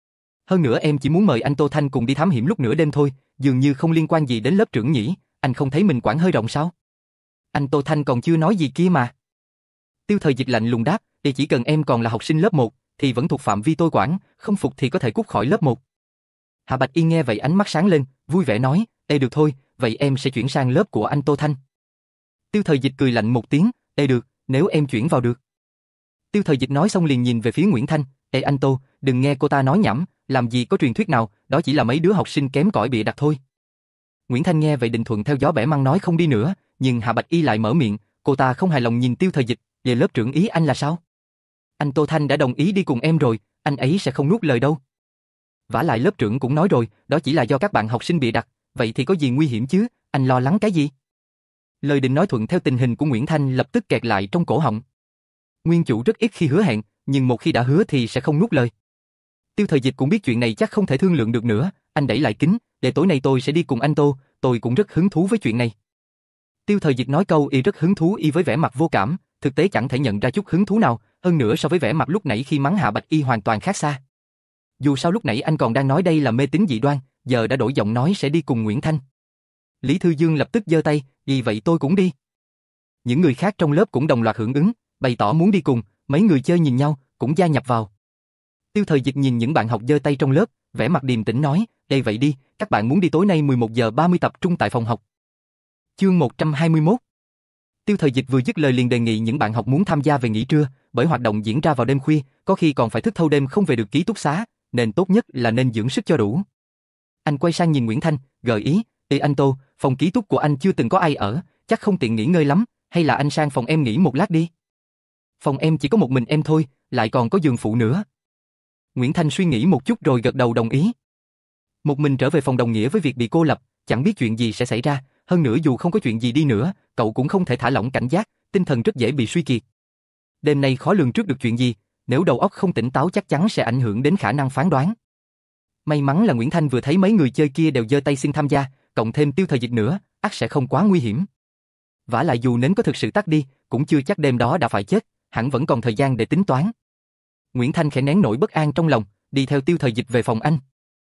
Hơn nữa em chỉ muốn mời anh Tô Thanh cùng đi thám hiểm lúc nửa đêm thôi, dường như không liên quan gì đến lớp trưởng nhỉ, anh không thấy mình quản hơi rộng sao? Anh Tô Thanh còn chưa nói gì kia mà. Tiêu Thời Dịch lạnh lùng đáp, để chỉ cần em còn là học sinh lớp một, thì vẫn thuộc phạm vi tôi quản, không phục thì có thể cút khỏi lớp một. Hạ Bạch Y nghe vậy ánh mắt sáng lên, vui vẻ nói, ê được thôi, vậy em sẽ chuyển sang lớp của anh Tô Thanh. Tiêu Thời Dịch cười lạnh một tiếng, ê được, nếu em chuyển vào được. Tiêu Thời Dịch nói xong liền nhìn về phía Nguyễn Thanh, ê anh Tô, đừng nghe cô ta nói nhảm, làm gì có truyền thuyết nào, đó chỉ là mấy đứa học sinh kém cỏi bịa đặt thôi. Nguyễn Thanh nghe vậy định thuận theo gió bẻ măng nói không đi nữa, nhưng Hạ Bạch Y lại mở miệng, cô ta không hài lòng nhìn Tiêu Thời Dịch, về lớp trưởng ý anh là sao? Anh Tô Thanh đã đồng ý đi cùng em rồi, anh ấy sẽ không nuốt lời đâu. Vả lại lớp trưởng cũng nói rồi, đó chỉ là do các bạn học sinh bịa đặt, vậy thì có gì nguy hiểm chứ, anh lo lắng cái gì? Lời định nói thuận theo tình hình của Nguyễn Thanh lập tức kẹt lại trong cổ họng. Nguyên chủ rất ít khi hứa hẹn, nhưng một khi đã hứa thì sẽ không nuốt lời. Tiêu Thời Dịch cũng biết chuyện này chắc không thể thương lượng được nữa, anh đẩy lại kính, để tối nay tôi sẽ đi cùng anh Tô, tôi cũng rất hứng thú với chuyện này. Tiêu Thời Dịch nói câu y rất hứng thú y với vẻ mặt vô cảm, thực tế chẳng thể nhận ra chút hứng thú nào, hơn nữa so với vẻ mặt lúc nãy khi mắng Hạ Bạch Y hoàn toàn khác xa. Dù sao lúc nãy anh còn đang nói đây là mê tín dị đoan, giờ đã đổi giọng nói sẽ đi cùng Nguyễn Thanh. Lý Thư Dương lập tức giơ tay, vì vậy tôi cũng đi. Những người khác trong lớp cũng đồng loạt hưởng ứng, bày tỏ muốn đi cùng, mấy người chơi nhìn nhau, cũng gia nhập vào. Tiêu Thời Dịch nhìn những bạn học giơ tay trong lớp, vẻ mặt điềm tĩnh nói, đây vậy đi, các bạn muốn đi tối nay mười một giờ ba mươi tập trung tại phòng học. Chương một trăm hai mươi mốt. Tiêu Thời Dịch vừa dứt lời liền đề nghị những bạn học muốn tham gia về nghỉ trưa, bởi hoạt động diễn ra vào đêm khuya, có khi còn phải thức thâu đêm không về được ký túc xá, nên tốt nhất là nên dưỡng sức cho đủ. Anh quay sang nhìn Nguyễn Thanh, gợi ý, ê anh Tô, phòng ký túc của anh chưa từng có ai ở, chắc không tiện nghỉ ngơi lắm, hay là anh sang phòng em nghỉ một lát đi. Phòng em chỉ có một mình em thôi, lại còn có giường phụ nữa. Nguyễn Thanh suy nghĩ một chút rồi gật đầu đồng ý. Một mình trở về phòng đồng nghĩa với việc bị cô lập, chẳng biết chuyện gì sẽ xảy ra, hơn nữa dù không có chuyện gì đi nữa, cậu cũng không thể thả lỏng cảnh giác, tinh thần rất dễ bị suy kiệt. Đêm nay khó lường trước được chuyện gì, nếu đầu óc không tỉnh táo chắc chắn sẽ ảnh hưởng đến khả năng phán đoán. May mắn là Nguyễn Thanh vừa thấy mấy người chơi kia đều giơ tay xin tham gia, cộng thêm Tiêu Thời Dịch nữa, ắt sẽ không quá nguy hiểm. Vả lại dù nến có thực sự tắt đi, cũng chưa chắc đêm đó đã phải chết, hẳn vẫn còn thời gian để tính toán. Nguyễn Thanh khẽ nén nỗi bất an trong lòng, đi theo Tiêu Thời Dịch về phòng anh.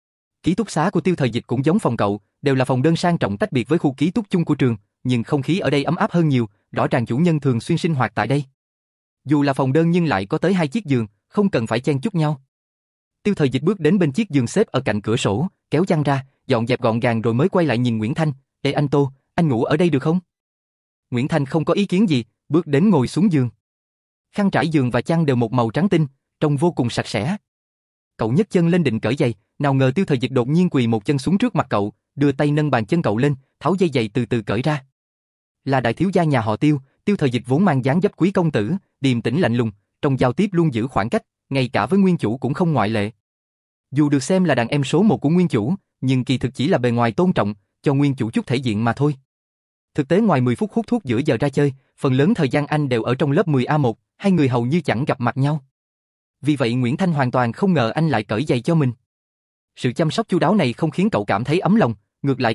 Ký túc xá của Tiêu Thời Dịch cũng giống phòng cậu, đều là phòng đơn sang trọng tách biệt với khu ký túc chung của trường, nhưng không khí ở đây ấm áp hơn nhiều, rõ ràng chủ nhân thường xuyên sinh hoạt tại đây. Dù là phòng đơn nhưng lại có tới hai chiếc giường, không cần phải chen chúc nhau. Tiêu Thời Dịch bước đến bên chiếc giường xếp ở cạnh cửa sổ, kéo chăn ra, dọn dẹp gọn gàng rồi mới quay lại nhìn Nguyễn Thanh, "Ê anh Tô, anh ngủ ở đây được không?" Nguyễn Thanh không có ý kiến gì, bước đến ngồi xuống giường. Khăn trải giường và chăn đều một màu trắng tinh, trông vô cùng sạch sẽ. Cậu nhấc chân lên định cởi giày, nào ngờ Tiêu Thời Dịch đột nhiên quỳ một chân xuống trước mặt cậu, đưa tay nâng bàn chân cậu lên, tháo dây giày từ từ cởi ra. Là đại thiếu gia nhà họ Tiêu, Tiêu Thời Dịch vốn mang dáng dấp quý công tử, điềm tĩnh lạnh lùng, trong giao tiếp luôn giữ khoảng cách, ngay cả với nguyên chủ cũng không ngoại lệ. Dù được xem là đàn em số một của nguyên chủ, nhưng kỳ thực chỉ là bề ngoài tôn trọng, cho nguyên chủ chút thể diện mà thôi. Thực tế ngoài mười phút hút thuốc giữa giờ ra chơi, phần lớn thời gian anh đều ở trong lớp mười A một, hai người hầu như chẳng gặp mặt nhau. Vì vậy Nguyễn Thanh hoàn toàn không ngờ anh lại cởi giày cho mình. Sự chăm sóc chu đáo này không khiến cậu cảm thấy ấm lòng, ngược lại